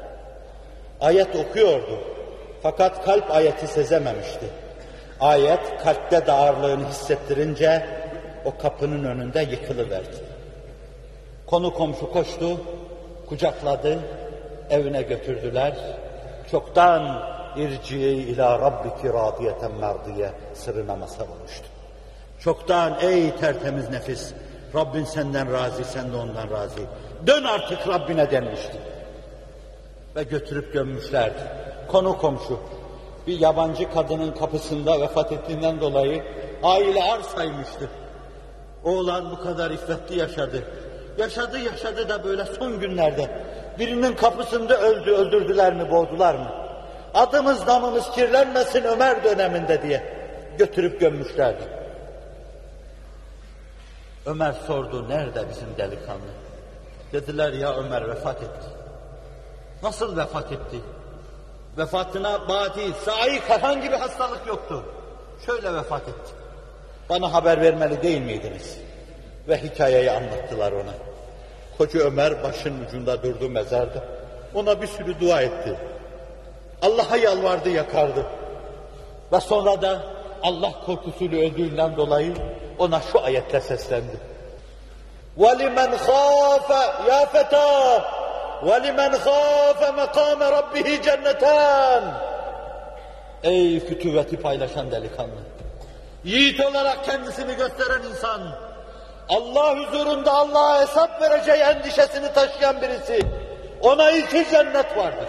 A: Ayet okuyordu. Fakat kalp ayeti sezememişti. Ayet kalpte de ağırlığını hissettirince o kapının önünde yıkılıverdi. Konu komşu koştu, kucakladı, evine götürdüler. Çoktan irci'i ila rabbiki radiyeten merdiye sırrına mazhar olmuştu. Çoktan ey tertemiz nefis, Rabbin senden razı, sen de ondan razı. Dön artık Rabbine denmişti. Ve götürüp gömmüşlerdi. Konu komşu. Bir yabancı kadının kapısında vefat ettiğinden dolayı aile ar saymıştı. Oğlan bu kadar iffetli yaşadı. Yaşadı yaşadı da böyle son günlerde birinin kapısında öldü, öldürdüler mi, boğdular mı? Adımız namımız kirlenmesin Ömer döneminde diye götürüp gömmüşlerdi. Ömer sordu, nerede bizim delikanlı? Dediler ya Ömer vefat etti. Nasıl vefat etti? Vefatına badi, sahih herhangi bir hastalık yoktu. Şöyle vefat etti. Bana haber vermeli değil miydiniz? Ve hikayeyi anlattılar ona. Koca Ömer başının ucunda durdu mezarda. Ona bir sürü dua etti. Allah'a yalvardı, yakardı. Ve sonra da Allah korkusuyla öldüğünden dolayı ona şu ayetle seslendi. وَلِمَنْ خَافَ يَا فَتَى وَلِمَنْ خَافَ مَقَامَ رَبِّهِ جَنَّتَانِ. Ey fütüvveti paylaşan delikanlı! Yiğit olarak kendisini gösteren insan, Allah huzurunda Allah'a hesap vereceği endişesini taşıyan birisi, ona iki cennet vardır.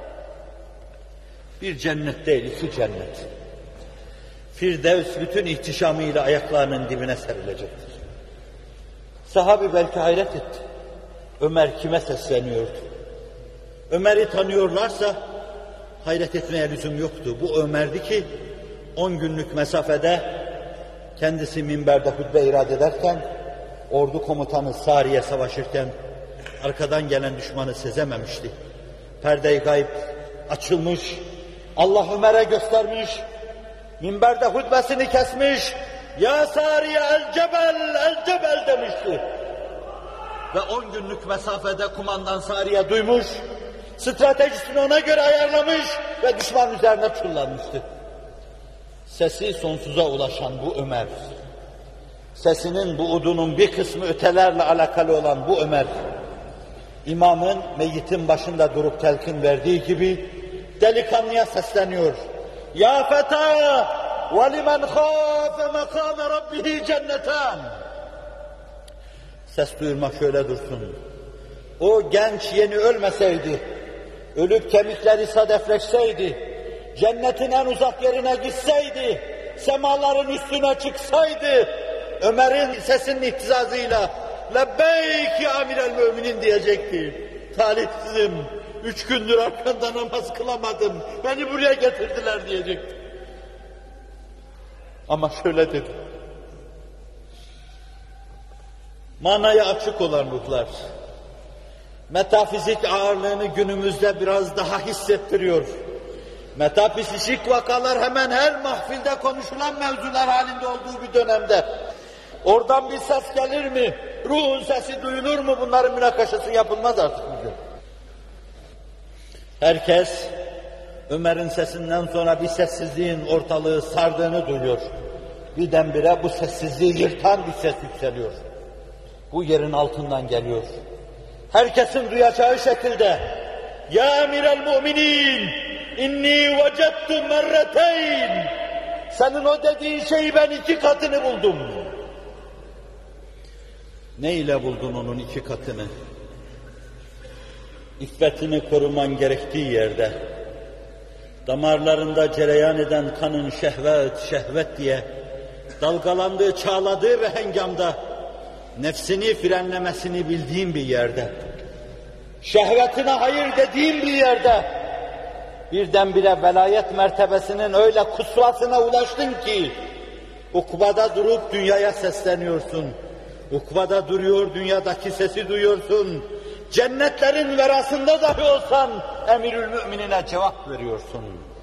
A: Bir cennet değil, iki cennet. Firdevs bütün ihtişamıyla ayaklarının dibine serilecektir. Sahabi belki hayret etti. Ömer kime sesleniyordu? Ömer'i tanıyorlarsa hayret etmeye lüzum yoktu. Bu Ömer'di ki on günlük mesafede kendisi minberde hutbe irad ederken, ordu komutanı Sariye savaşırken arkadan gelen düşmanı sezememişti. Perde-i gayb açılmış, Allah Ömer'e göstermiş, minberde hutbesini kesmiş, ya Sariye el cebel, el cebel demişti. Ve on günlük mesafede kumandan Sariye duymuş, stratejisini ona göre ayarlamış ve düşman üzerine çullanmıştı. Sesi sonsuza ulaşan bu Ömer, sesinin bu udunun bir kısmı ötelerle alakalı olan bu Ömer, İmamın meyyitin başında durup telkin verdiği gibi delikanlıya sesleniyor. Ya feta ve limen khâfe makâme rabbihi cennetan. Ses duyurmak şöyle dursun. O genç yeni ölmeseydi, ölüp kemikleri sadefleşseydi, cennetin en uzak yerine gitseydi, semaların üstüne çıksaydı, Ömer'in sesinin ihtizazıyla lebbeyk ya amirel müminin diyecekti. Talihsizim, üç gündür arkanda namaz kılamadım, beni buraya getirdiler diyecekti. Ama şöyle dedi. Manaya açık olan ruhlar, metafizik ağırlığını günümüzde biraz daha hissettiriyor. Metafizik vakalar hemen her mahfilde konuşulan mevzular halinde olduğu bir dönemde. Oradan bir ses gelir mi? Ruhun sesi duyulur mu? Bunların münakaşası yapılmaz artık bugün. Herkes Ömer'in sesinden sonra bir sessizliğin ortalığı sardığını duyuyor. Birdenbire bu sessizliği yırtan bir ses yükseliyor. Bu yerin altından geliyor. Herkesin duyacağı şekilde ya emirel müminin inni vecettu merreteyn, senin o dediğin şeyi ben iki katını buldum. Ne ile buldun onun iki katını? İffetini koruman gerektiği yerde, damarlarında cereyan eden kanın şehvet, şehvet diye dalgalandığı, çağladığı ve hengamda nefsini frenlemesini bildiğin bir yerde, şehvetine hayır dediğin bir yerde, birdenbire velayet mertebesinin öyle kusvasına ulaştın ki, ukbada durup dünyaya sesleniyorsun. Ukbada duruyor, dünyadaki sesi duyuyorsun. Cennetlerin verasında dahi olsan emirül müminine cevap veriyorsun.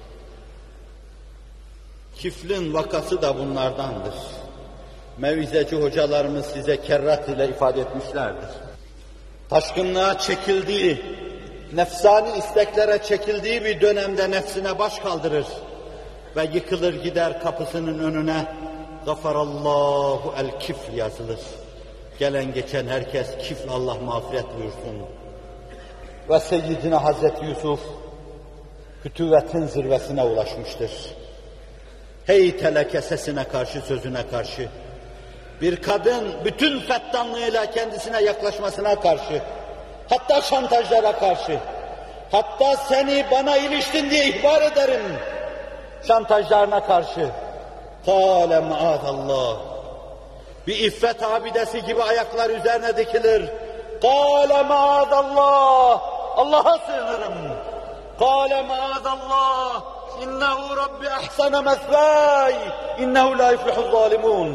A: Kiflin vakası da bunlardandır. Mevizeci hocalarımız size kerrat ile ifade etmişlerdir. Taşkınlığa çekildiği, nefsani isteklere çekildiği bir dönemde nefsine baş kaldırır ve yıkılır gider kapısının önüne gafarallahu el kifl yazılır. Gelen geçen herkes kifl Allah mağfiret buyursun. Ve Seyyidina Hazreti Yusuf fütüvvetin zirvesine ulaşmıştır. Hey teleke sesine karşı, sözüne karşı, bir kadın bütün fettanlığıyla kendisine yaklaşmasına karşı, hatta şantajlara karşı, hatta seni bana iliştin diye ihbar ederim şantajlarına karşı, kâle maazallah, bir iffet abidesi gibi ayaklar üzerine dikilir, kâle maazallah, Allah'a sığınırım, kâle maazallah, innehu rabbi ahsene mesvây, innehu la yuflihul zalimun.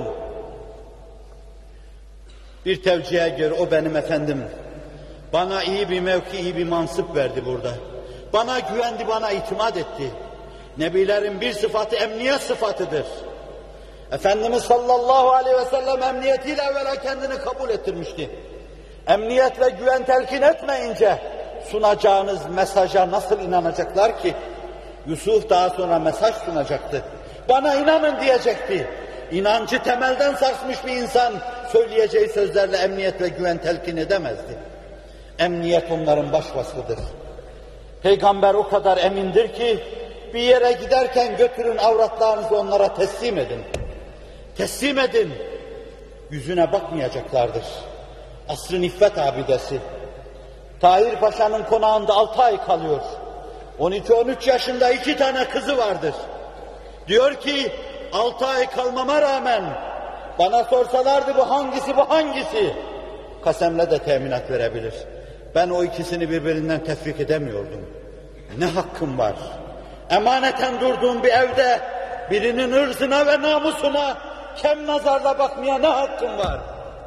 A: Bir tevcihe göre o benim efendim, bana iyi bir mevki, iyi bir mansıp verdi burada. Bana güvendi, bana itimat etti. Nebilerin bir sıfatı emniyet sıfatıdır. Efendimiz sallallahu aleyhi ve sellem emniyetiyle evvela kendini kabul ettirmişti. Emniyet ve güven telkin etmeyince sunacağınız mesaja nasıl inanacaklar ki? Yusuf daha sonra mesaj sunacaktı. Bana inanın diyecekti. İnancı temelden sarsmış bir insan söyleyeceği sözlerle emniyet ve güven telkin edemezdi. Emniyet onların baş vasfıdır. Peygamber o kadar emindir ki bir yere giderken götürün avratlarınızı onlara teslim edin. Teslim edin. Yüzüne bakmayacaklardır. Asrın iffet abidesi. Tahir Paşa'nın konağında altı ay kalıyor. on iki on üç yaşında iki tane kızı vardır. Diyor ki altı ay kalmama rağmen bana sorsalardı bu hangisi bu hangisi? Kasemle de teminat verebilir. Ben o ikisini birbirinden tefrik edemiyordum. Ne hakkım var? Emaneten durduğum bir evde birinin ırzına ve namusuna kem nazarla bakmaya ne hakkım var?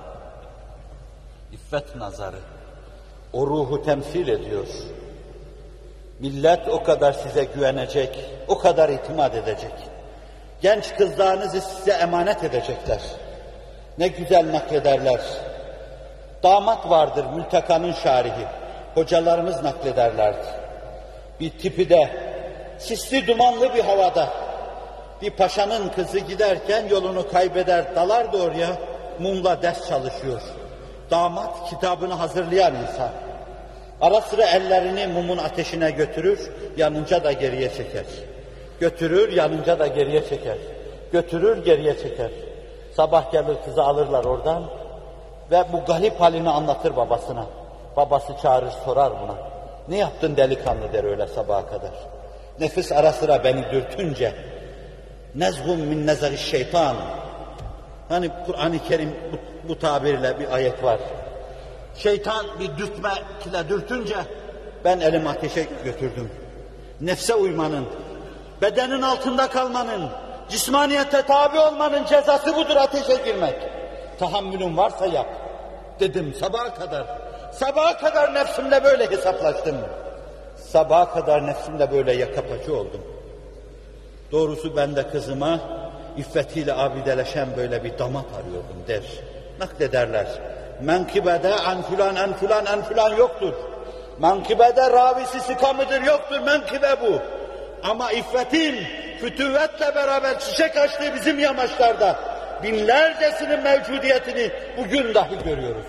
A: İffet nazarı o ruhu temsil ediyor. Millet o kadar size güvenecek, o kadar itimat edecek. Genç kızlarınızı size emanet edecekler. Ne güzel naklederler. Damat vardır Mülteka'nın şarihi. Hocalarımız naklederlerdi. Bir tipi de sisli dumanlı bir havada bir paşanın kızı giderken yolunu kaybeder, dalar da oraya, mumla ders çalışıyor. Damat kitabını hazırlayan insan. Ara sıra ellerini mumun ateşine götürür, yanınca da geriye çeker. Götürür, yanınca da geriye çeker. Götürür, geriye çeker. Sabah gelir kızı alırlar oradan ve bu garip halini anlatır babasına. Babası çağırır, sorar buna. Ne yaptın delikanlı der öyle sabaha kadar. Nefis ara sıra beni dürtünce, nezhum min nezari şeytan. Hani Kur'an-ı Kerim bu, bu tabirle bir ayet var. Şeytan bir dürtme ile dürtünce ben elimi ateşe götürdüm. Nefse uymanın, bedenin altında kalmanın, cismaniyete tabi olmanın cezası budur, ateşe girmek. Tahammülün varsa yap. Dedim sabaha kadar. Sabaha kadar nefsimle böyle hesaplaştım. Sabaha kadar nefsimle böyle yaka paça oldum. Doğrusu ben de kızıma iffetiyle abideleşen böyle bir damat arıyordum der. Naklederler. Menkıbede en filan en filan en filan yoktur. Menkıbede ravisi sıkamıdır yoktur, menkıbe bu. Ama iffetin fütüvvetle beraber çiçek açtığı bizim yamaçlarda binlercesinin mevcudiyetini bugün dahi görüyoruz.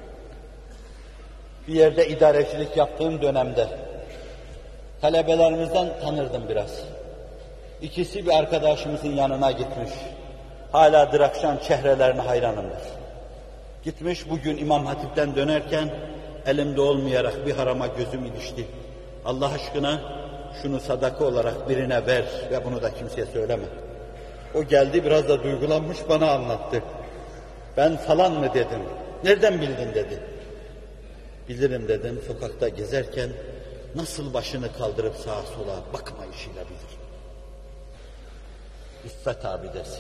A: Bir yerde idarecilik yaptığım dönemde talebelerimizden tanırdım biraz. İkisi bir arkadaşımızın yanına gitmiş. Haladır akşam çehrelerine hayranımdır. Gitmiş bugün İmam Hatip'ten dönerken elimde olmayarak bir harama gözüm ilişti. Allah aşkına şunu sadaka olarak birine ver ve bunu da kimseye söyleme. O geldi biraz da duygulanmış bana anlattı. Ben falan mı dedim. Nereden bildin dedi. Bilirim dedim, sokakta gezerken nasıl başını kaldırıp sağa sola bakma işiyle bilir. İffet abidesi.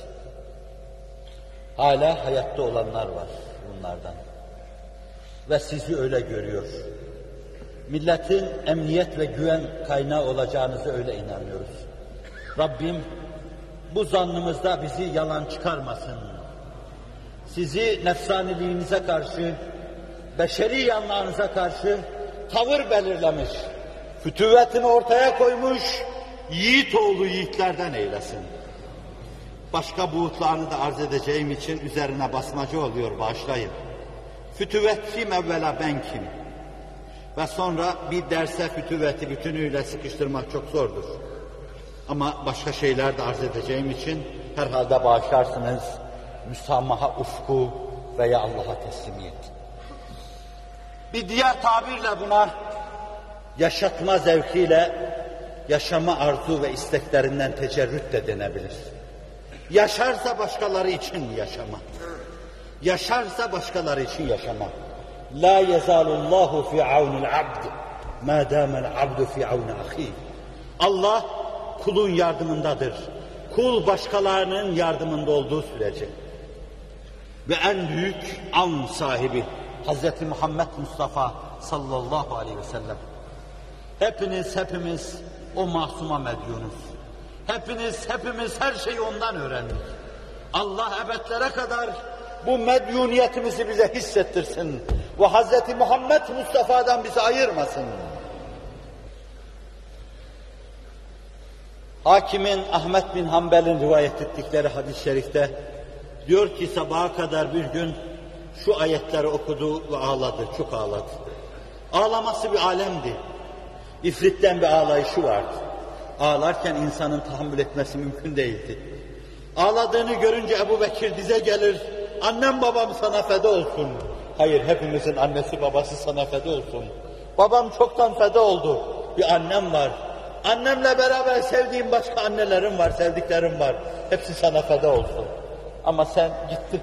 A: Hala hayatta olanlar var bunlardan. Ve sizi öyle görüyor. Milletin emniyet ve güven kaynağı olacağınızı öyle inanıyoruz. Rabbim bu zannımızda bizi yalan çıkarmasın. Sizi nefsaniliğinize karşı, beşeri yanlarınıza karşı tavır belirlemiş, fütüvvetini ortaya koymuş, yiğit oğlu yiğitlerden eylesin. Başka buğutlarını da arz edeceğim için üzerine basmacı oluyor, bağışlayın. Fütüvvet kim evvela, ben kim? Ve sonra bir derse fütüvveti bütünüyle sıkıştırmak çok zordur. Ama başka şeyler de arz edeceğim için herhalde bağışlarsınız, müsamaha ufku veya Allah'a teslimiyet. Bir diğer tabirle buna yaşatma zevkiyle yaşama arzu ve isteklerinden tecerrüt de denebilir. Yaşarsa başkaları için yaşama. Yaşarsa başkaları için yaşama. La yezalullahu fi aunil abd ma dama'l abdu fi auni ahi. Allah kulun yardımındadır. Kul başkalarının yardımında olduğu sürece. Ve en büyük an sahibi Hazreti Muhammed Mustafa sallallahu aleyhi ve sellem. Hepiniz hepimiz o masuma medyunuz. Hepiniz hepimiz her şeyi ondan öğrendik. Allah ebedlere kadar bu medyuniyetimizi bize hissettirsin. Ve Hazreti Muhammed Mustafa'dan bizi ayırmasın. Hakimin Ahmet bin Hanbel'in rivayet ettikleri hadis-i şerifte diyor ki sabaha kadar bir gün şu ayetleri okudu ve ağladı, çok ağladı. Ağlaması bir alemdi. İfritten bir ağlayışı vardı. Ağlarken insanın tahammül etmesi mümkün değildi. Ağladığını görünce Ebu Bekir dize gelir, annem babam sana feda olsun. Hayır, hepimizin annesi babası sana feda olsun. Babam çoktan feda oldu, bir annem var. Annemle beraber sevdiğim başka annelerim var, sevdiklerim var. Hepsi sana feda olsun. Ama sen gittin.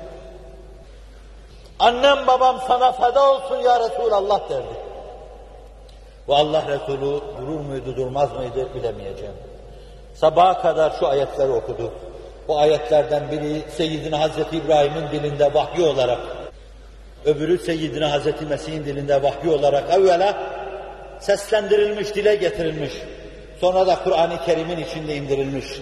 A: Annem babam sana feda olsun ya Resulallah derdi. Ve Allah Resulü durur muydu, durmaz mıydı bilemeyeceğim. Sabaha kadar şu ayetleri okudu. Bu ayetlerden biri Seyyidina Hazreti İbrahim'in dilinde vahyi olarak, öbürü Seyyidina Hazreti Mesih'in dilinde vahyi olarak evvela seslendirilmiş, dile getirilmiş. Sonra da Kur'an-ı Kerim'in içinde indirilmiş.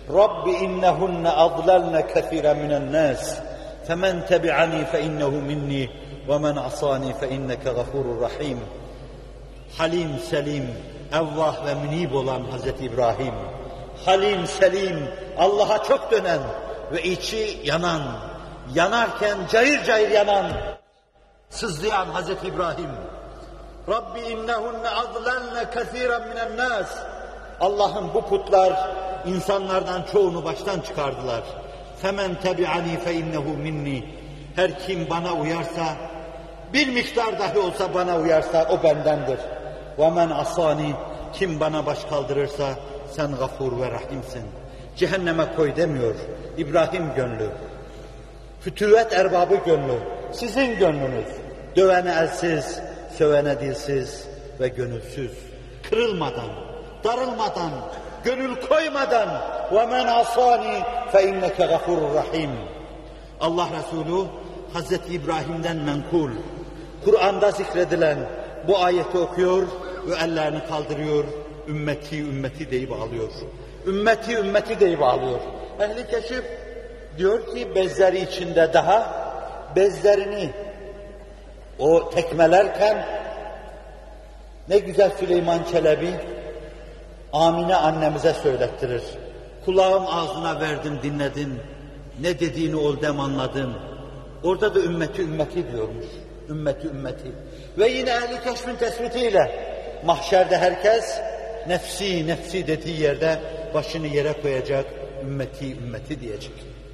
A: Rabbi innehunne adlalne kesiren minen nas. Femen tebi'ani fe innehu minni ve men asani fe inneke gafurur rahim. Halim, selim, evvah ve münib olan Hazreti İbrahim. Halim, selim, Allah'a çok dönen ve içi yanan, yanarken cayır cayır yanan, sızlayan Hazreti İbrahim. Rabbi innehunne adlalne kesiren minen nas. Allah'ım bu putlar insanlardan çoğunu baştan çıkardılar. Femen tebi'ani fe innehu minni. Her kim bana uyarsa, bir miktar dahi olsa bana uyarsa o bendendir. Ve men asani, kim bana baş kaldırırsa sen gafur ve rahimsin. Cehenneme koy demiyor İbrahim gönlü. Fütüvet erbabı gönlü. Sizin gönlünüz. Dövene elsiz, sövene dilsiz ve gönülsüz. Kırılmadan, darılmadan, gönül koymadan وَمَنْ عَصَانِي فَاِنَّكَ غَفُورٌ rahim. Allah Resulü Hazreti İbrahim'den menkul, Kur'an'da zikredilen bu ayeti okuyor ve ellerini kaldırıyor, ümmeti ümmeti deyip ağlıyor. Ümmeti ümmeti deyip ağlıyor. Ehli keşif diyor ki bezleri içinde daha bezlerini o tekmelerken ne güzel Süleyman Çelebi Amine annemize söylettirir. Kulağım ağzına verdim dinledin, ne dediğini ol dem anladın. Orada da ümmeti ümmeti diyormuş. Ümmeti ümmeti. Ve yine ehli keşfin tespitiyle mahşerde herkes nefsi nefsi dediği yerde başını yere koyacak, ümmeti ümmeti diyecek.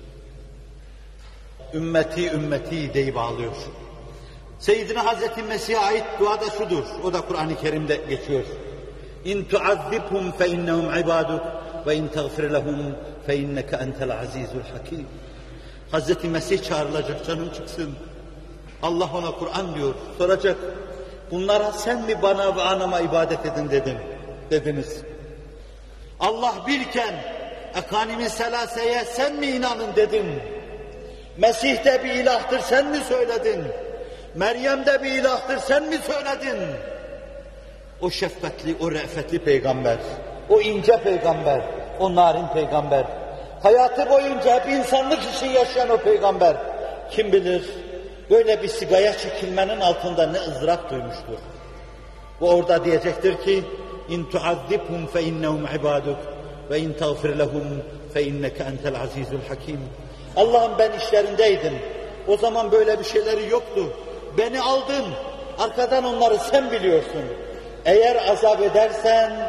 A: Ümmeti ümmeti deyip ağlıyor. Seyyidina Hazreti Mesih'e ait dua da şudur. O da Kur'an-ı Kerim'de geçiyor. İn tuazzibhum fe innehum ibaduk ve in tagfir lehum fe inneke entel azizul hakim. Hazreti Mesih çağrılacak, canım çıksın. Allah ona Kur'an diyor, soracak. Bunlara sen mi bana ve anama ibadet edin dedim, dediniz. Allah birken Ekanimi Selase'ye sen mi inanın dedin. Mesih de bir ilahtır sen mi söyledin. Meryem de bir ilahtır sen mi söyledin. O şefkatli, o re'fetli peygamber, o ince peygamber, o narin peygamber, hayatı boyunca hep insanlık için yaşayan o peygamber, kim bilir böyle bir sigaya çekilmenin altında ne ızdırap duymuştur. Bu orada diyecektir ki in tuazzibhum fe innehum ibaduk ve in tagfir lehum fe inneke entel azizul hakim. Allah'ım ben işlerindeydim. O zaman böyle bir şeyleri yoktu. Beni aldın. Arkadan onları sen biliyorsun. Eğer azap edersen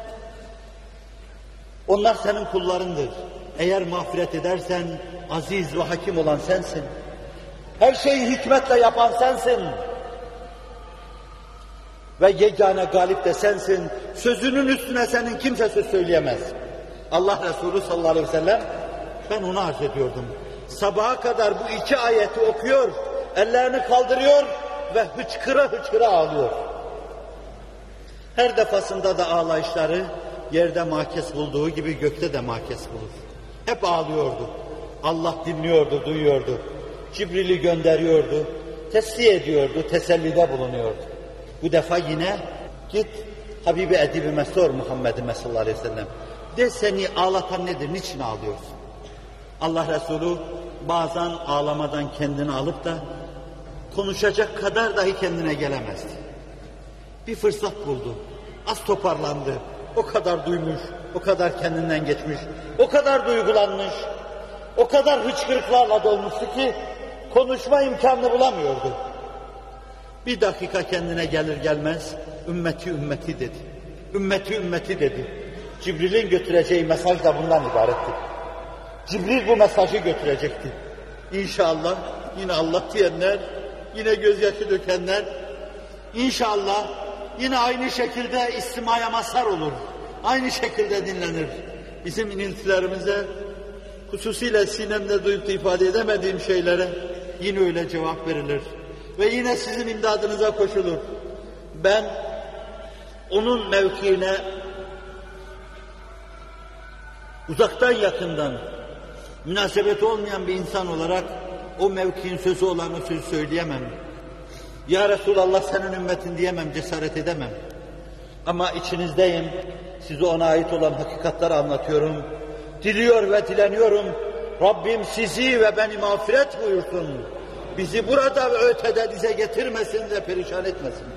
A: onlar senin kullarındır. Eğer mağfiret edersen aziz ve hakim olan sensin. Her şeyi hikmetle yapan sensin. Ve yegane galip de sensin. Sözünün üstüne senin kimse söz söyleyemez. Allah Resulü sallallahu aleyhi ve sellem, ben onu arz ediyordum. Sabaha kadar bu iki ayeti okuyor, ellerini kaldırıyor ve hıçkıra hıçkıra ağlıyor. Her defasında da ağlayışları yerde mahkes bulduğu gibi gökte de mahkes bulur. Hep ağlıyordu. Allah dinliyordu, duyuyordu. Cibril'i gönderiyordu, tesliye ediyordu, tesellide bulunuyordu. Bu defa yine git Habibi Edibime sor Muhammed'ime sallallahu aleyhi ve sellem. De seni ağlatan nedir, niçin ağlıyorsun? Allah Resulü bazen ağlamadan kendini alıp da konuşacak kadar dahi kendine gelemezdi. Bir fırsat buldu, az toparlandı, o kadar duymuş, o kadar kendinden geçmiş, o kadar duygulanmış, o kadar hıçkırıklarla dolmuştu ki konuşma imkanını bulamıyordu. Bir dakika kendine gelir gelmez ümmeti ümmeti dedi. Ümmeti ümmeti dedi. Cibril'in götüreceği mesaj da bundan ibaretti. Cibril bu mesajı götürecekti. İnşallah yine Allah diyenler, yine gözyaşı dökenler, İnşallah yine aynı şekilde istimaya mazhar olur. Aynı şekilde dinlenir. Bizim iniltilerimize, hususiyle sinemde duyup da ifade edemediğim şeylere yine öyle cevap verilir. Ve yine sizin imdadınıza koşulur. Ben onun mevkiine uzaktan yakından münasebeti olmayan bir insan olarak o mevkiin sözü olan o sözü söyleyemem. Ya Resulallah senin ümmetin diyemem, cesaret edemem. Ama içinizdeyim, size ona ait olan hakikatleri anlatıyorum. Diliyor ve dileniyorum, Rabbim sizi ve beni mağfiret buyursun. Bizi burada ve ötede dize getirmesin ve perişan etmesin.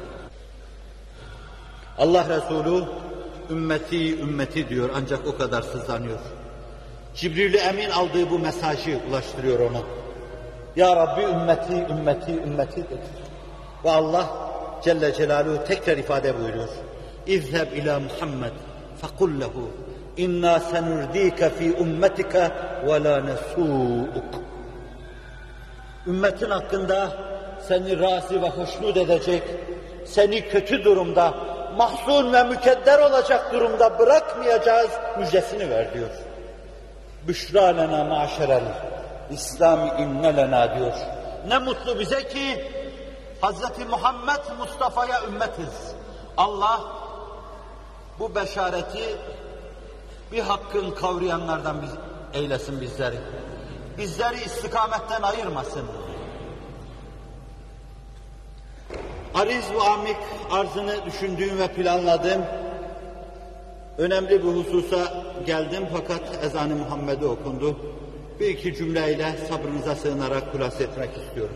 A: Allah Resulü ümmeti ümmeti diyor, ancak o kadar sızlanıyor. Cibril-i Emin aldığı bu mesajı ulaştırıyor ona. Ya Rabbi ümmeti ümmeti ümmeti dedi. Ve Allah Celle Celaluhu tekrar ifade buyuruyor. İzheb ila Muhammed fekul lehu inna senurdike fi ummetike ve la nesu'uk. Ümmetin hakkında seni razı ve hoşnut edecek, seni kötü durumda, mahzun ve mükedder olacak durumda bırakmayacağız müjdesini ver diyor. Büşra lena maşerel İslam-ı inne lena diyor. Ne mutlu bize ki Hazreti Muhammed Mustafa'ya ümmetiz. Allah bu beşareti bir hakkın kavrayanlardan biz, eylesin bizleri. Bizleri istikametten ayırmasın. Ariz ve amik arzını düşündüğüm ve planladığım önemli bir hususa geldim fakat ezan-ı Muhammed'e okundu. Bir iki cümleyle sabrınıza sığınarak kulase etmek istiyorum.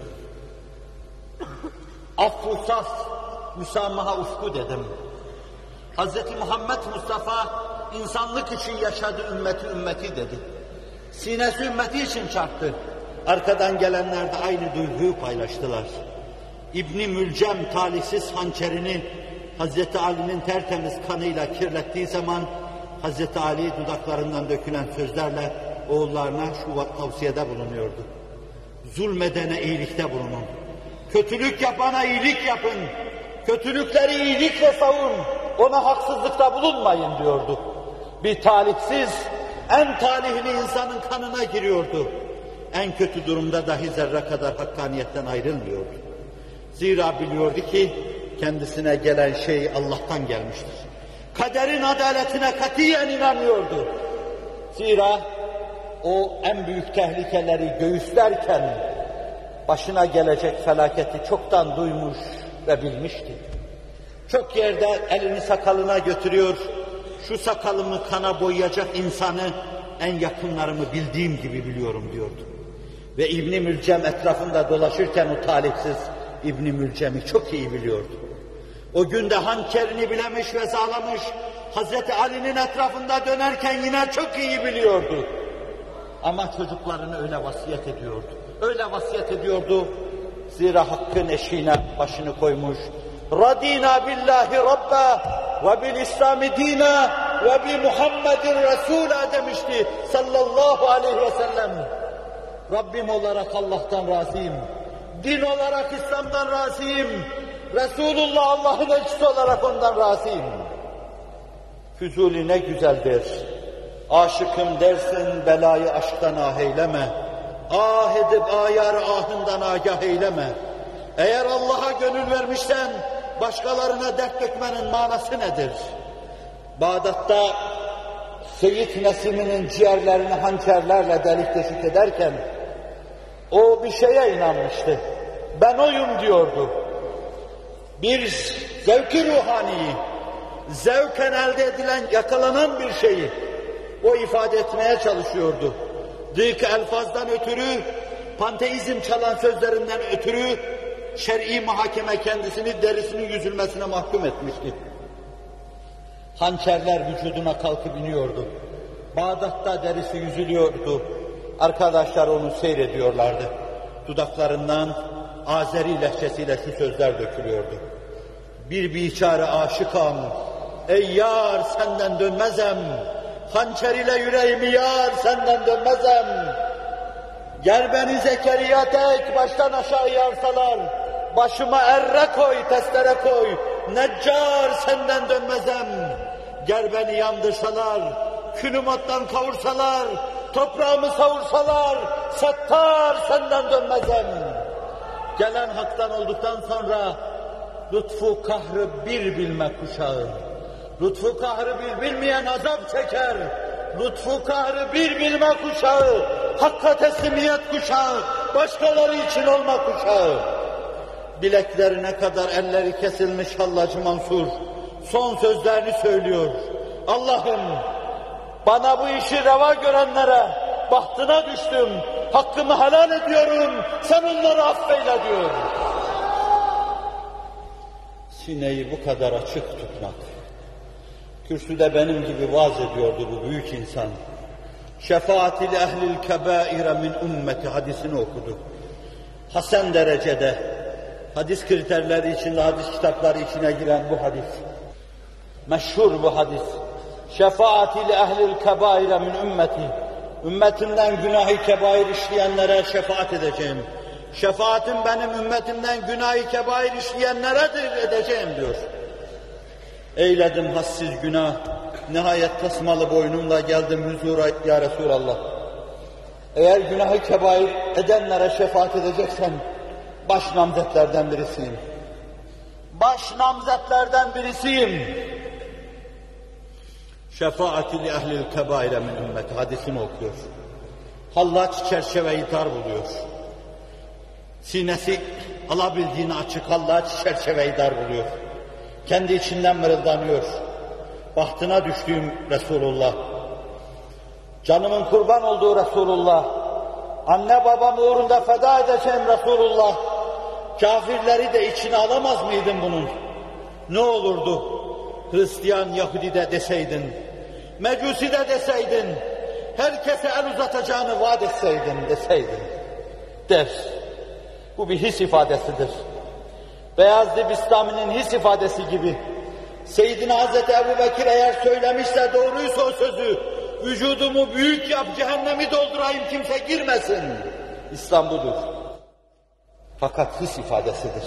A: Affı saf, müsamaha ufku dedim. Hazreti Muhammed Mustafa insanlık için yaşadı, ümmeti ümmeti dedi. Sinesi ümmeti için çarptı. Arkadan gelenler de aynı duyguyu paylaştılar. İbn-i Mülcem talihsiz hançerini Hazreti Ali'nin tertemiz kanıyla kirlettiği zaman Hazreti Ali dudaklarından dökülen sözlerle oğullarına şu tavsiyede bulunuyordu. Zulmedene iyilikte bulunun. Kötülük yapana iyilik yapın. Kötülükleri iyilikle savun. Ona haksızlıkta bulunmayın diyordu. Bir talihsiz, en talihli insanın kanına giriyordu. En kötü durumda dahi zerre kadar hakkaniyetten ayrılmıyordu. Zira biliyordu ki kendisine gelen şey Allah'tan gelmiştir. Kaderin adaletine katiyen inanıyordu. Zira o en büyük tehlikeleri göğüslerken başına gelecek felaketi çoktan duymuş ve bilmişti. Çok yerde elini sakalına götürüyor, şu sakalımı kana boyayacak insanı en yakınlarımı bildiğim gibi biliyorum diyordu. Ve İbn-i Mülcem etrafında dolaşırken o talihsiz İbn-i Mülcem'i çok iyi biliyordu. O günde hançerini bilemiş ve sağlamış, Hazreti Ali'nin etrafında dönerken yine çok iyi biliyordu. Ama çocuklarını öyle vasiyet ediyordu. Öyle vasiyet ediyordu. Zira hakkın eşiğine başını koymuş. Radina billahi rabba ve bil İslami dina ve bi Muhammedin Resul'a demişti sallallahu aleyhi ve sellem. Rabbim olarak Allah'tan razıyım. Din olarak İslam'dan razıyım. Resulullah Allah'ın elçisi olarak ondan razıyım. Füzuli ne güzeldir. Aşıkım dersin belayı aşktan ah eyleme. Ah edip ayar ahından agah eyleme. Eğer Allah'a gönül vermişsen başkalarına dert dökmenin manası nedir? Bağdat'ta Seyyid Nesimi'nin ciğerlerini hançerlerle delik deşik ederken o bir şeye inanmıştı. Ben oyum diyordu. Bir zevki ruhaniyi, zevken elde edilen, yakalanan bir şeyi o ifade etmeye çalışıyordu. Dık elfazdan ötürü, panteizm çalan sözlerinden ötürü şer'i muhakeme kendisini derisinin yüzülmesine mahkum etmişti. Hançerler vücuduna kalkıp iniyordu. Bağdat'ta derisi yüzülüyordu. Arkadaşlar onu seyrediyorlardı. Dudaklarından Azeri lehçesiyle şu sözler dökülüyordu. Bir biçare aşıkam, ey yar senden dönmezem, hançer ile yüreğimi yar senden dönmezem. Gel beni Zekeriya tek baştan aşağı yarsalar, başıma erre koy, testere koy, neccar senden dönmezem. Gel beni yandırsalar, külümattan kavursalar, toprağımı savursalar, settar senden dönmezem. Gelen haktan olduktan sonra lütfu kahrı bir bilme kuşağı. Lütfu kahrı bir bilmeyen azap çeker. Lütfu kahrı bir bilme kuşağı. Hakka teslimiyet kuşağı. Başkaları için olma kuşağı. Bileklerine kadar elleri kesilmiş Hallacı Mansur son sözlerini söylüyor. Allah'ım Bana bu işi reva görenlere bahtına düştüm, hakkımı helal ediyorum, sen onları affeyle diyor. Sineyi bu kadar açık tutmak. Kürsüde benim gibi vaaz ediyordu bu büyük insan. Şefaatil ehlil kebaire min ümmeti hadisini okudu. Hasan derecede, hadis kriterleri içinde, hadis kitapları içine giren bu hadis. Meşhur bu hadis. Şefaatil ehlil kebaire min ümmeti. Ümmetimden günah-ı kebair işleyenlere şefaat edeceğim. Şefaatim benim ümmetimden günah-ı kebair işleyenleredir edeceğim diyor. Eyledim hassiz günah, nihayet tasmalı boynumla geldim huzura ya Resulallah. Eğer günah-ı kebair edenlere şefaat edeceksen, baş namzetlerden birisiyim. Baş namzetlerden birisiyim. Şefaati li ehlil kebaire min ümmeti hadisini okuyor. Hallaç çerçeveyi dar buluyor. Sinesi alabildiğini açık hallaç çerçeveyi dar buluyor. Kendi içinden mırıldanıyor. Bahtına düştüğüm Resulullah, canımın kurban olduğu Resulullah, anne babam uğrunda feda edeceğim Resulullah, kafirleri de içine alamaz mıydın bunun? Ne olurdu? Hristiyan, Yahudi de deseydin, Mecusi de deseydin, herkese el uzatacağını vaat etseydin deseydin. Der. Bu bir his ifadesidir. Beyazlı Bistami'nin his ifadesi gibi. Seyyidina Hazreti Ebu Bekir eğer söylemişse doğruysa o sözü, vücudumu büyük yap, cehennemi doldurayım, kimse girmesin. İslam budur. Fakat his ifadesidir.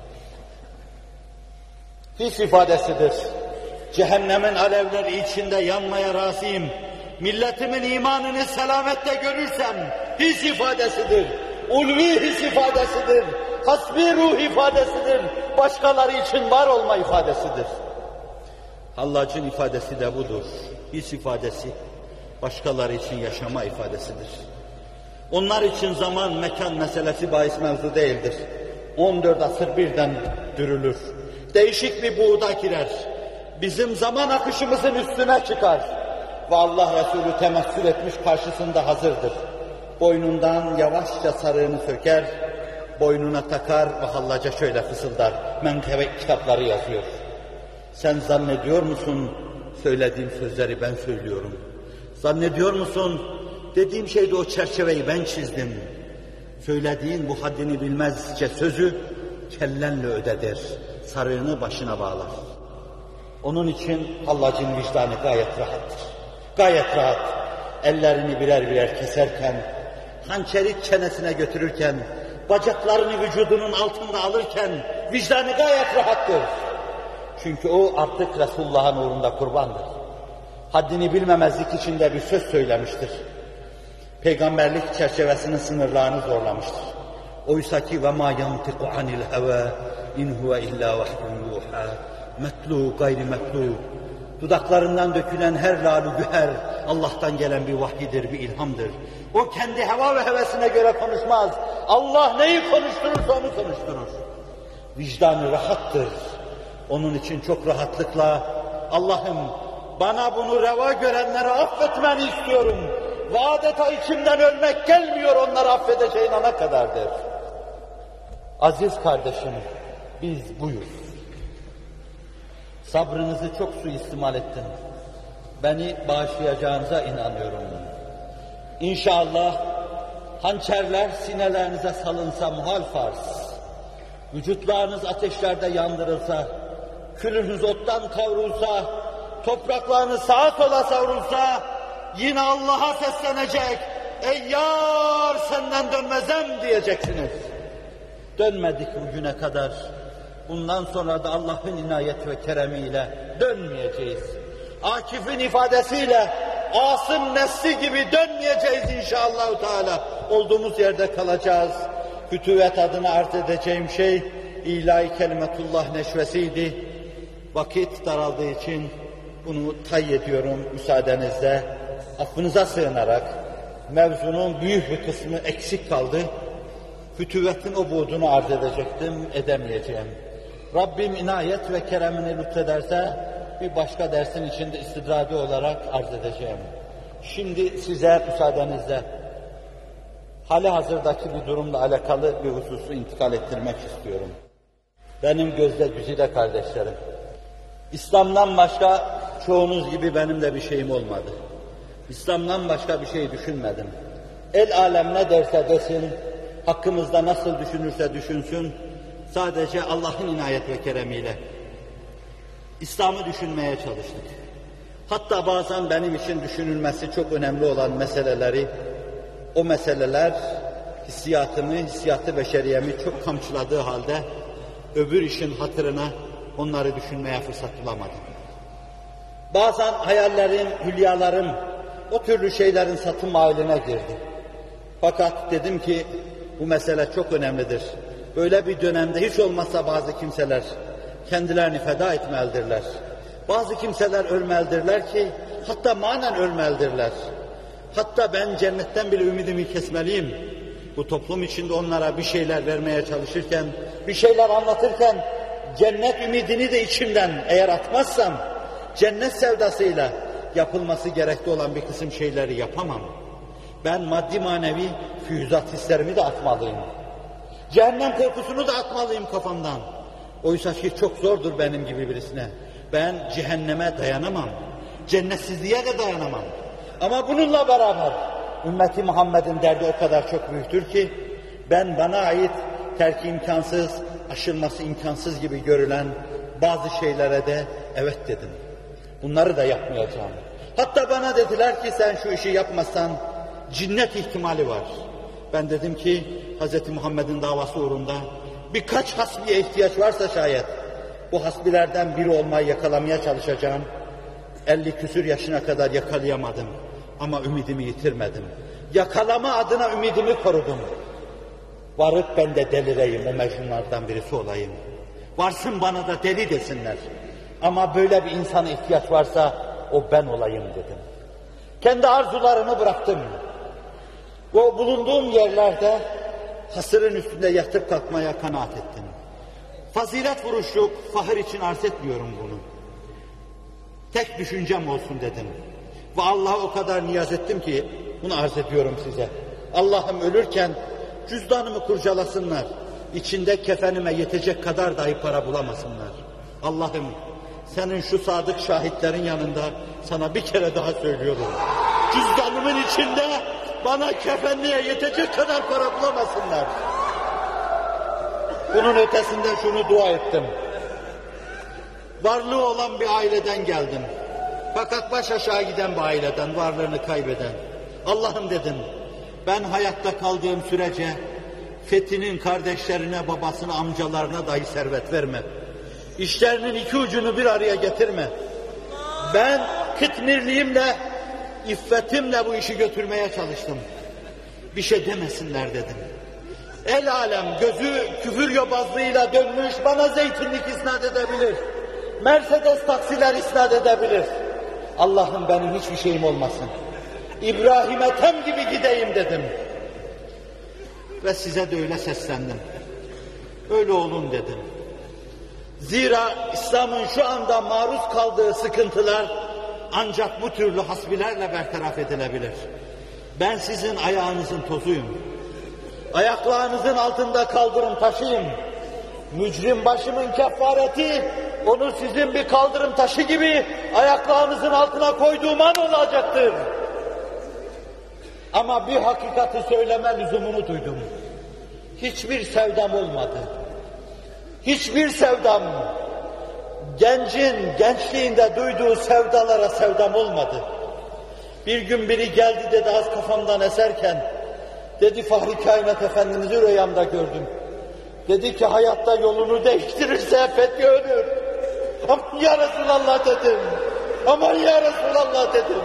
A: His ifadesidir. Cehennemin alevleri içinde yanmaya razıyım. Milletimin imanını selamette görürsem his ifadesidir. Ulvi his ifadesidir. Hasbi ruh ifadesidir. Başkaları için var olma ifadesidir. Hallacın ifadesi de budur. His ifadesi, başkaları için yaşama ifadesidir. Onlar için zaman, mekan meselesi bahis mevzu değildir. on dört asır birden dürülür. Değişik bir buğda girer. Bizim zaman akışımızın üstüne çıkar. Ve Allah Resulü temessül etmiş karşısında hazırdır. Boynundan yavaşça sarığını söker, boynuna takar ve hallaca şöyle fısıldar. Menkıbe kitapları yazıyor. Sen zannediyor musun söylediğim sözleri ben söylüyorum? Zannediyor musun dediğim şeyde o çerçeveyi ben çizdim? Söylediğin bu haddini bilmezce sözü kellenle ödedir. Sarığını başına bağlar. Onun için hallacın vicdanı gayet rahattır. Gayet rahat. Ellerini birer birer keserken, hançeri çenesine götürürken, bacaklarını vücudunun altında alırken vicdanı gayet rahattır. Çünkü o artık Resulullah'ın uğrunda kurbandır. Haddini bilmemezlik içinde bir söz söylemiştir. Peygamberlik çerçevesinin sınırlarını zorlamıştır. Oysa ki ve ma yantiku anil heva in huve illa vahyun yuha metlu gayri metlu. Dudaklarından dökülen her lalu güher Allah'tan gelen bir vahyidir, bir ilhamdır. O kendi heva ve hevesine göre konuşmaz. Allah neyi konuşturursa onu konuşturur. Vicdanı rahattır. Onun için çok rahatlıkla Allah'ım bana bunu reva görenlere affetmeni istiyorum. Ve adeta içimden ölmek gelmiyor onları affedeceğin ana kadar der. Aziz kardeşim, biz buyuz. Sabrınızı çok suistimal ettim. Beni bağışlayacağınıza inanıyorum. İnşallah hançerler sinelerinize salınsa muhal farz. Vücutlarınız ateşlerde yandırılsa, külünüz ottan kavrulsa, topraklarınız sağa sola savrulsa, yine Allah'a seslenecek, ey yar senden dönmezem diyeceksiniz. Dönmedik bugüne kadar. Bundan sonra da Allah'ın inayet ve keremiyle dönmeyeceğiz. Akif'in ifadesiyle Asım nesli gibi dönmeyeceğiz inşallah Teala. Olduğumuz yerde kalacağız. Fütüvet adına arz edeceğim şey ilahi kelimetullah neşvesiydi. Vakit daraldığı için bunu tay ediyorum müsaadenizle. Affınıza sığınarak mevzunun büyük bir kısmı eksik kaldı. Fütüvetin o buğdunu arz edecektim, edemeyeceğim. Rabbim inayet ve keremini lütfederse bir başka dersin içinde istidradi olarak arz edeceğim. Şimdi size müsaadenizle hali hazırdaki bir durumla alakalı bir hususu intikal ettirmek istiyorum. Benim gözde güzide kardeşlerim, İslam'dan başka çoğunuz gibi benim de bir şeyim olmadı. İslam'dan başka bir şey düşünmedim. El alem ne derse desin, hakkımızda nasıl düşünürse düşünsün, sadece Allah'ın inayet ve keremiyle İslam'ı düşünmeye çalıştık. Hatta bazen benim için düşünülmesi çok önemli olan meseleleri, o meseleler hissiyatımı, hissiyatı beşeriyemi çok kamçıladığı halde öbür işin hatırına onları düşünmeye fırsat bulamadım. Bazen hayallerim, hülyalarım o türlü şeylerin satım haline girdi. Fakat dedim ki bu mesele çok önemlidir. Böyle bir dönemde hiç olmazsa bazı kimseler kendilerini feda etmelidirler. Bazı kimseler ölmelidirler ki hatta manen ölmelidirler. Hatta ben cennetten bile ümidimi kesmeliyim. Bu toplum içinde onlara bir şeyler vermeye çalışırken, bir şeyler anlatırken cennet ümidini de içimden eğer atmazsam cennet sevdasıyla yapılması gerekli olan bir kısım şeyleri yapamam. Ben maddi manevi füyüzat hislerimi de atmalıyım. Cehennem korkusunu da atmalıyım kafamdan. Oysa ki çok zordur benim gibi birisine. Ben cehenneme dayanamam. Cennetsizliğe de dayanamam. Ama bununla beraber ümmeti Muhammed'in derdi o kadar çok büyüktür ki ben bana ait terki imkansız, aşılması imkansız gibi görülen bazı şeylere de evet dedim. Bunları da yapmayacağım. Hatta bana dediler ki sen şu işi yapmazsan cinnet ihtimali var. Ben dedim ki Hz. Muhammed'in davası uğrunda birkaç hasbiye ihtiyaç varsa şayet bu hasbilerden biri olmayı yakalamaya çalışacağım. elli küsür yaşına kadar yakalayamadım ama ümidimi yitirmedim. Yakalama adına ümidimi korudum. Varıp ben de delireyim, o mecnunlardan birisi olayım. Varsın bana da deli desinler. Ama böyle bir insana ihtiyaç varsa o ben olayım dedim. Kendi arzularını bıraktım. O bulunduğum yerlerde hasırın üstünde yatıp kalkmaya kanaat ettim. Fazilet vuruşluk, fahır için arz etmiyorum bunu. Tek düşüncem olsun dedim. Ve Allah'a o kadar niyaz ettim ki bunu arz ediyorum size. Allah'ım ölürken cüzdanımı kurcalasınlar. İçinde kefenime yetecek kadar dahi para bulamasınlar. Allah'ım senin şu sadık şahitlerin yanında sana bir kere daha söylüyorum. Cüzdanımın içinde bana kefenliğe yetecek kadar para bulamasınlar. Bunun ötesinde şunu dua ettim. Varlığı olan bir aileden geldim. Fakat baş aşağı giden bir aileden, varlığını kaybeden. Allah'ım dedim, ben hayatta kaldığım sürece Fethi'nin kardeşlerine, babasına, amcalarına dahi servet verme. İşlerinin iki ucunu bir araya getirme. Ben kıtmirliğimle, iffetimle bu işi götürmeye çalıştım. Bir şey demesinler dedim. El alem gözü küfür yobazlığıyla dönmüş bana zeytinlik isnat edebilir. Mercedes taksiler isnat edebilir. Allah'ım benim hiçbir şeyim olmasın. İbrahim Ethem gibi gideyim dedim. Ve size de öyle seslendim. Öyle olun dedim. Zira İslam'ın şu anda maruz kaldığı sıkıntılar ancak bu türlü hasbilerle bertaraf edilebilir. Ben sizin ayağınızın tozuyum. Ayaklarınızın altında kaldırım taşıyım. Mücrim başımın kefareti, onu sizin bir kaldırım taşı gibi ayaklarınızın altına koyduğum an olacaktır. Ama bir hakikati söyleme lüzumunu duydum. Hiçbir sevdam olmadı. Hiçbir sevdam, gencin gençliğinde duyduğu sevdalara sevdam olmadı. Bir gün biri geldi dedi az kafamdan eserken, dedi Fahri Kainat Efendimiz'i rüyamda gördüm. Dedi ki hayatta yolunu değiştirirse Fethi ölür. Aman ya Resulallah dedim. Aman ya Resulallah dedim.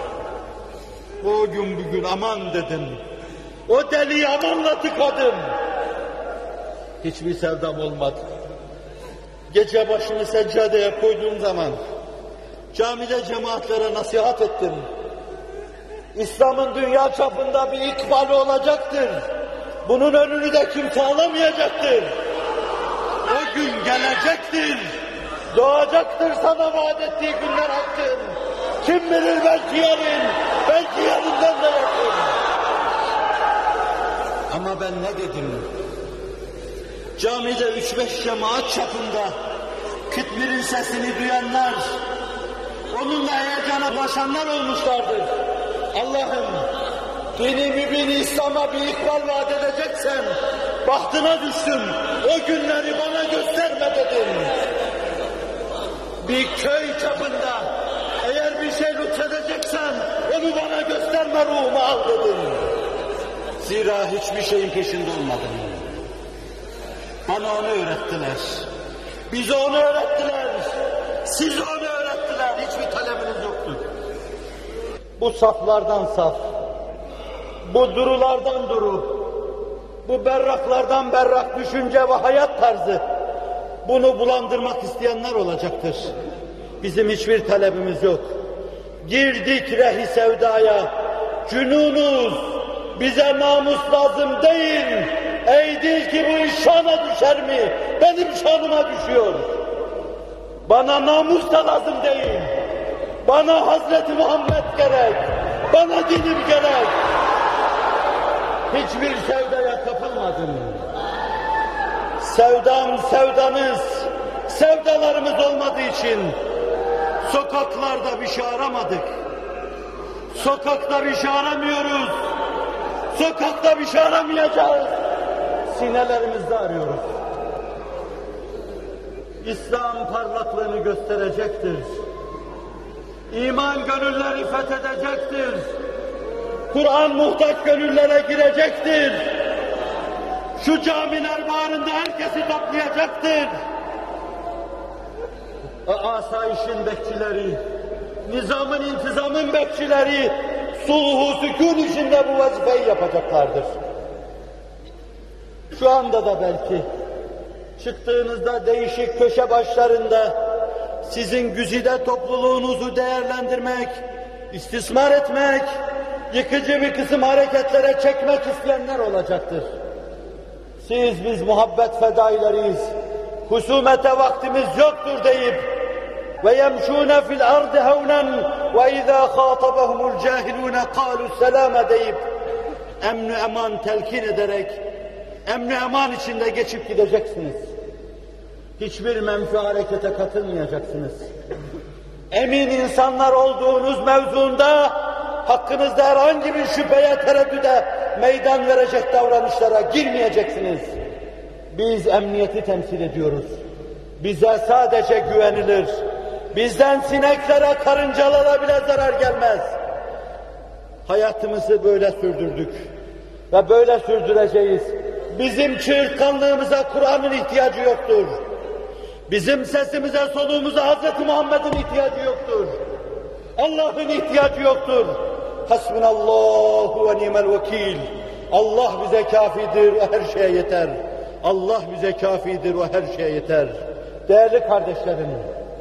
A: O gün bugün aman dedim. O deliği amanla tıkadım. Hiçbir sevdam olmadı. Gece başını seccadeye koyduğum zaman camide cemaatlere nasihat ettim. İslam'ın dünya çapında bir ikbali olacaktır. Bunun önünü de kimse alamayacaktır. O gün gelecektir. Doğacaktır sana vaat ettiği günler hakkın. Kim bilir belki yarın, belki yarından da yakın. Ama ben ne dedim? Camide üç beş cemaat çapında Kıtmir'in sesini duyanlar, onunla heyecana ulaşanlar olmuşlardır. Allah'ım, dini mübin İslam'a bir ikbal vaat edeceksen, bahtına düştüm, o günleri bana gösterme dedim. Bir köy çapında, eğer bir şey lütfedeceksen, onu bana gösterme, ruhumu al dedim. Zira hiçbir şeyin peşinde olmadım. Bana onu öğrettiler. Bize onu öğrettiler. Siz onu öğrettiler. Hiçbir talebiniz yoktu. Bu saflardan saf, bu durulardan duru, bu berraklardan berrak düşünce ve hayat tarzı, bunu bulandırmak isteyenler olacaktır. Bizim hiçbir talebimiz yok. Girdik rehi sevdaya, cünunuz, bize namus lazım değil. Ey değil ki bu iş şana düşer mi? Benim şanıma düşüyor. Bana namus da lazım değil. Bana Hazreti Muhammed gerek. Bana dinim gerek. Hiçbir sevdaya kapılmadım. Sevdam sevdanız, sevdalarımız olmadığı için sokaklarda bir şey aramadık. Sokakta bir şey aramıyoruz. Sokakta bir şey aramayacağız. Sinelerimizde arıyoruz. İslam parlaklığını gösterecektir. İman gönülleri fethedecektir. Kur'an muhtaç gönüllere girecektir. Şu camiler bağrında herkesi toplayacaktır. Asayişin bekçileri, nizamın intizamın bekçileri, sulhu sükûn içinde bu vazifeyi yapacaklardır. Şu anda da belki çıktığınızda değişik köşe başlarında sizin güzide topluluğunuzu değerlendirmek, istismar etmek, yıkıcı bir kısım hareketlere çekmek isteyenler olacaktır. Siz biz muhabbet fedaileriyiz, husumete vaktimiz yoktur deyip ve yemşûne fil ardı hevnen ve izâ khâtabahumul cahilûne kâlu selâme deyip emn-i eman telkin ederek emn-i eman içinde geçip gideceksiniz. Hiçbir menfi harekete katılmayacaksınız. Emin insanlar olduğunuz mevzuunda hakkınızda herhangi bir şüpheye, tereddüde meydan verecek davranışlara girmeyeceksiniz. Biz emniyeti temsil ediyoruz. Bize sadece güvenilir. Bizden sineklere, karıncalara bile zarar gelmez. Hayatımızı böyle sürdürdük ve böyle sürdüreceğiz. Bizim çığırtkanlığımıza Kur'an'ın ihtiyacı yoktur. Bizim sesimize, soluğumuza Hazreti Muhammed'in ihtiyacı yoktur. Allah'ın ihtiyacı yoktur. Hasbunallahu ve nimel vekil. Allah bize kafidir ve her şeye yeter. Allah bize kafidir ve her şeye yeter. Değerli kardeşlerim,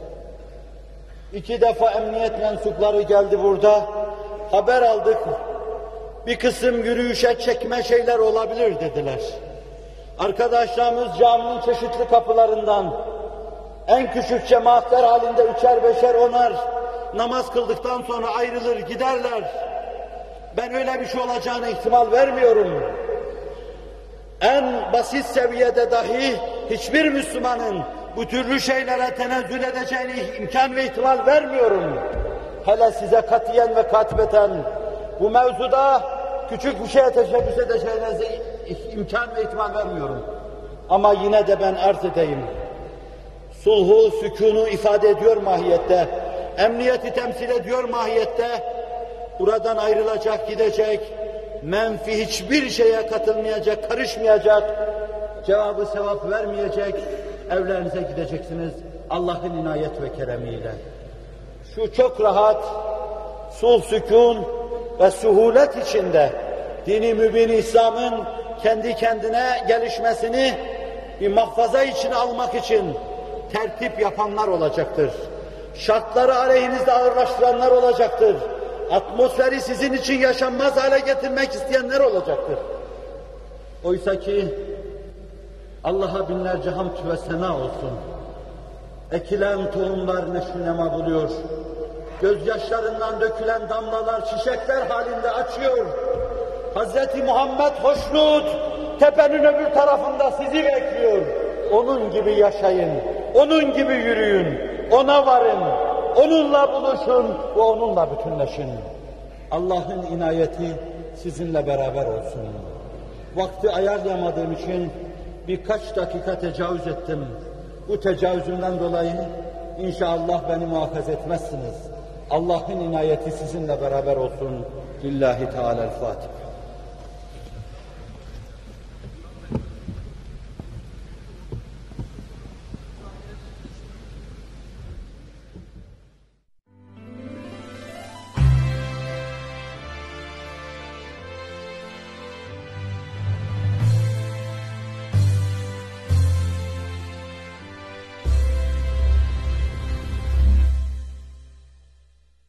A: iki defa emniyet mensupları geldi burada. Haber aldık. Bir kısım yürüyüşe çekme şeyler olabilir dediler. Arkadaşlarımız caminin çeşitli kapılarından en küçük cemaatler halinde üçer beşer onar namaz kıldıktan sonra ayrılır giderler. Ben öyle bir şey olacağına ihtimal vermiyorum. En basit seviyede dahi hiçbir Müslümanın bu türlü şeylere tenezzül edeceğine imkan ve ihtimal vermiyorum. Hele size katiyen ve katibeten bu mevzuda küçük bir şeye teşebbüs edeceğinize imkan ve ihtimal vermiyorum. Ama yine de ben arz edeyim. Sulhu, sükûnu ifade ediyor mahiyette. Emniyeti temsil ediyor mahiyette. Buradan ayrılacak, gidecek, menfi hiçbir şeye katılmayacak, karışmayacak, cevabı sevap vermeyecek, evlerinize gideceksiniz Allah'ın inayet ve keremiyle. Şu çok rahat, sulh, sükûn ve suhulet içinde dini mübin İslam'ın kendi kendine gelişmesini bir mahfaza içine almak için tertip yapanlar olacaktır. Şartları aleyhinizde ağırlaştıranlar olacaktır. Atmosferi sizin için yaşanmaz hale getirmek isteyenler olacaktır. Oysa ki Allah'a binlerce hamd ve sena olsun. Ekilen tohumlar neşvinema buluyor. Gözyaşlarından dökülen damlalar çiçekler halinde açıyor. Hazreti Muhammed hoşnut, tepenin öbür tarafında sizi bekliyor. Onun gibi yaşayın, onun gibi yürüyün, ona varın, onunla buluşun ve onunla bütünleşin. Allah'ın inayeti sizinle beraber olsun. Vakti ayarlayamadığım için birkaç dakika tecavüz ettim. Bu tecavüzümden dolayı inşallah beni muhafaza etmezsiniz. Allah'ın inayeti sizinle beraber olsun. Lillahi Teala'l-Fatiha.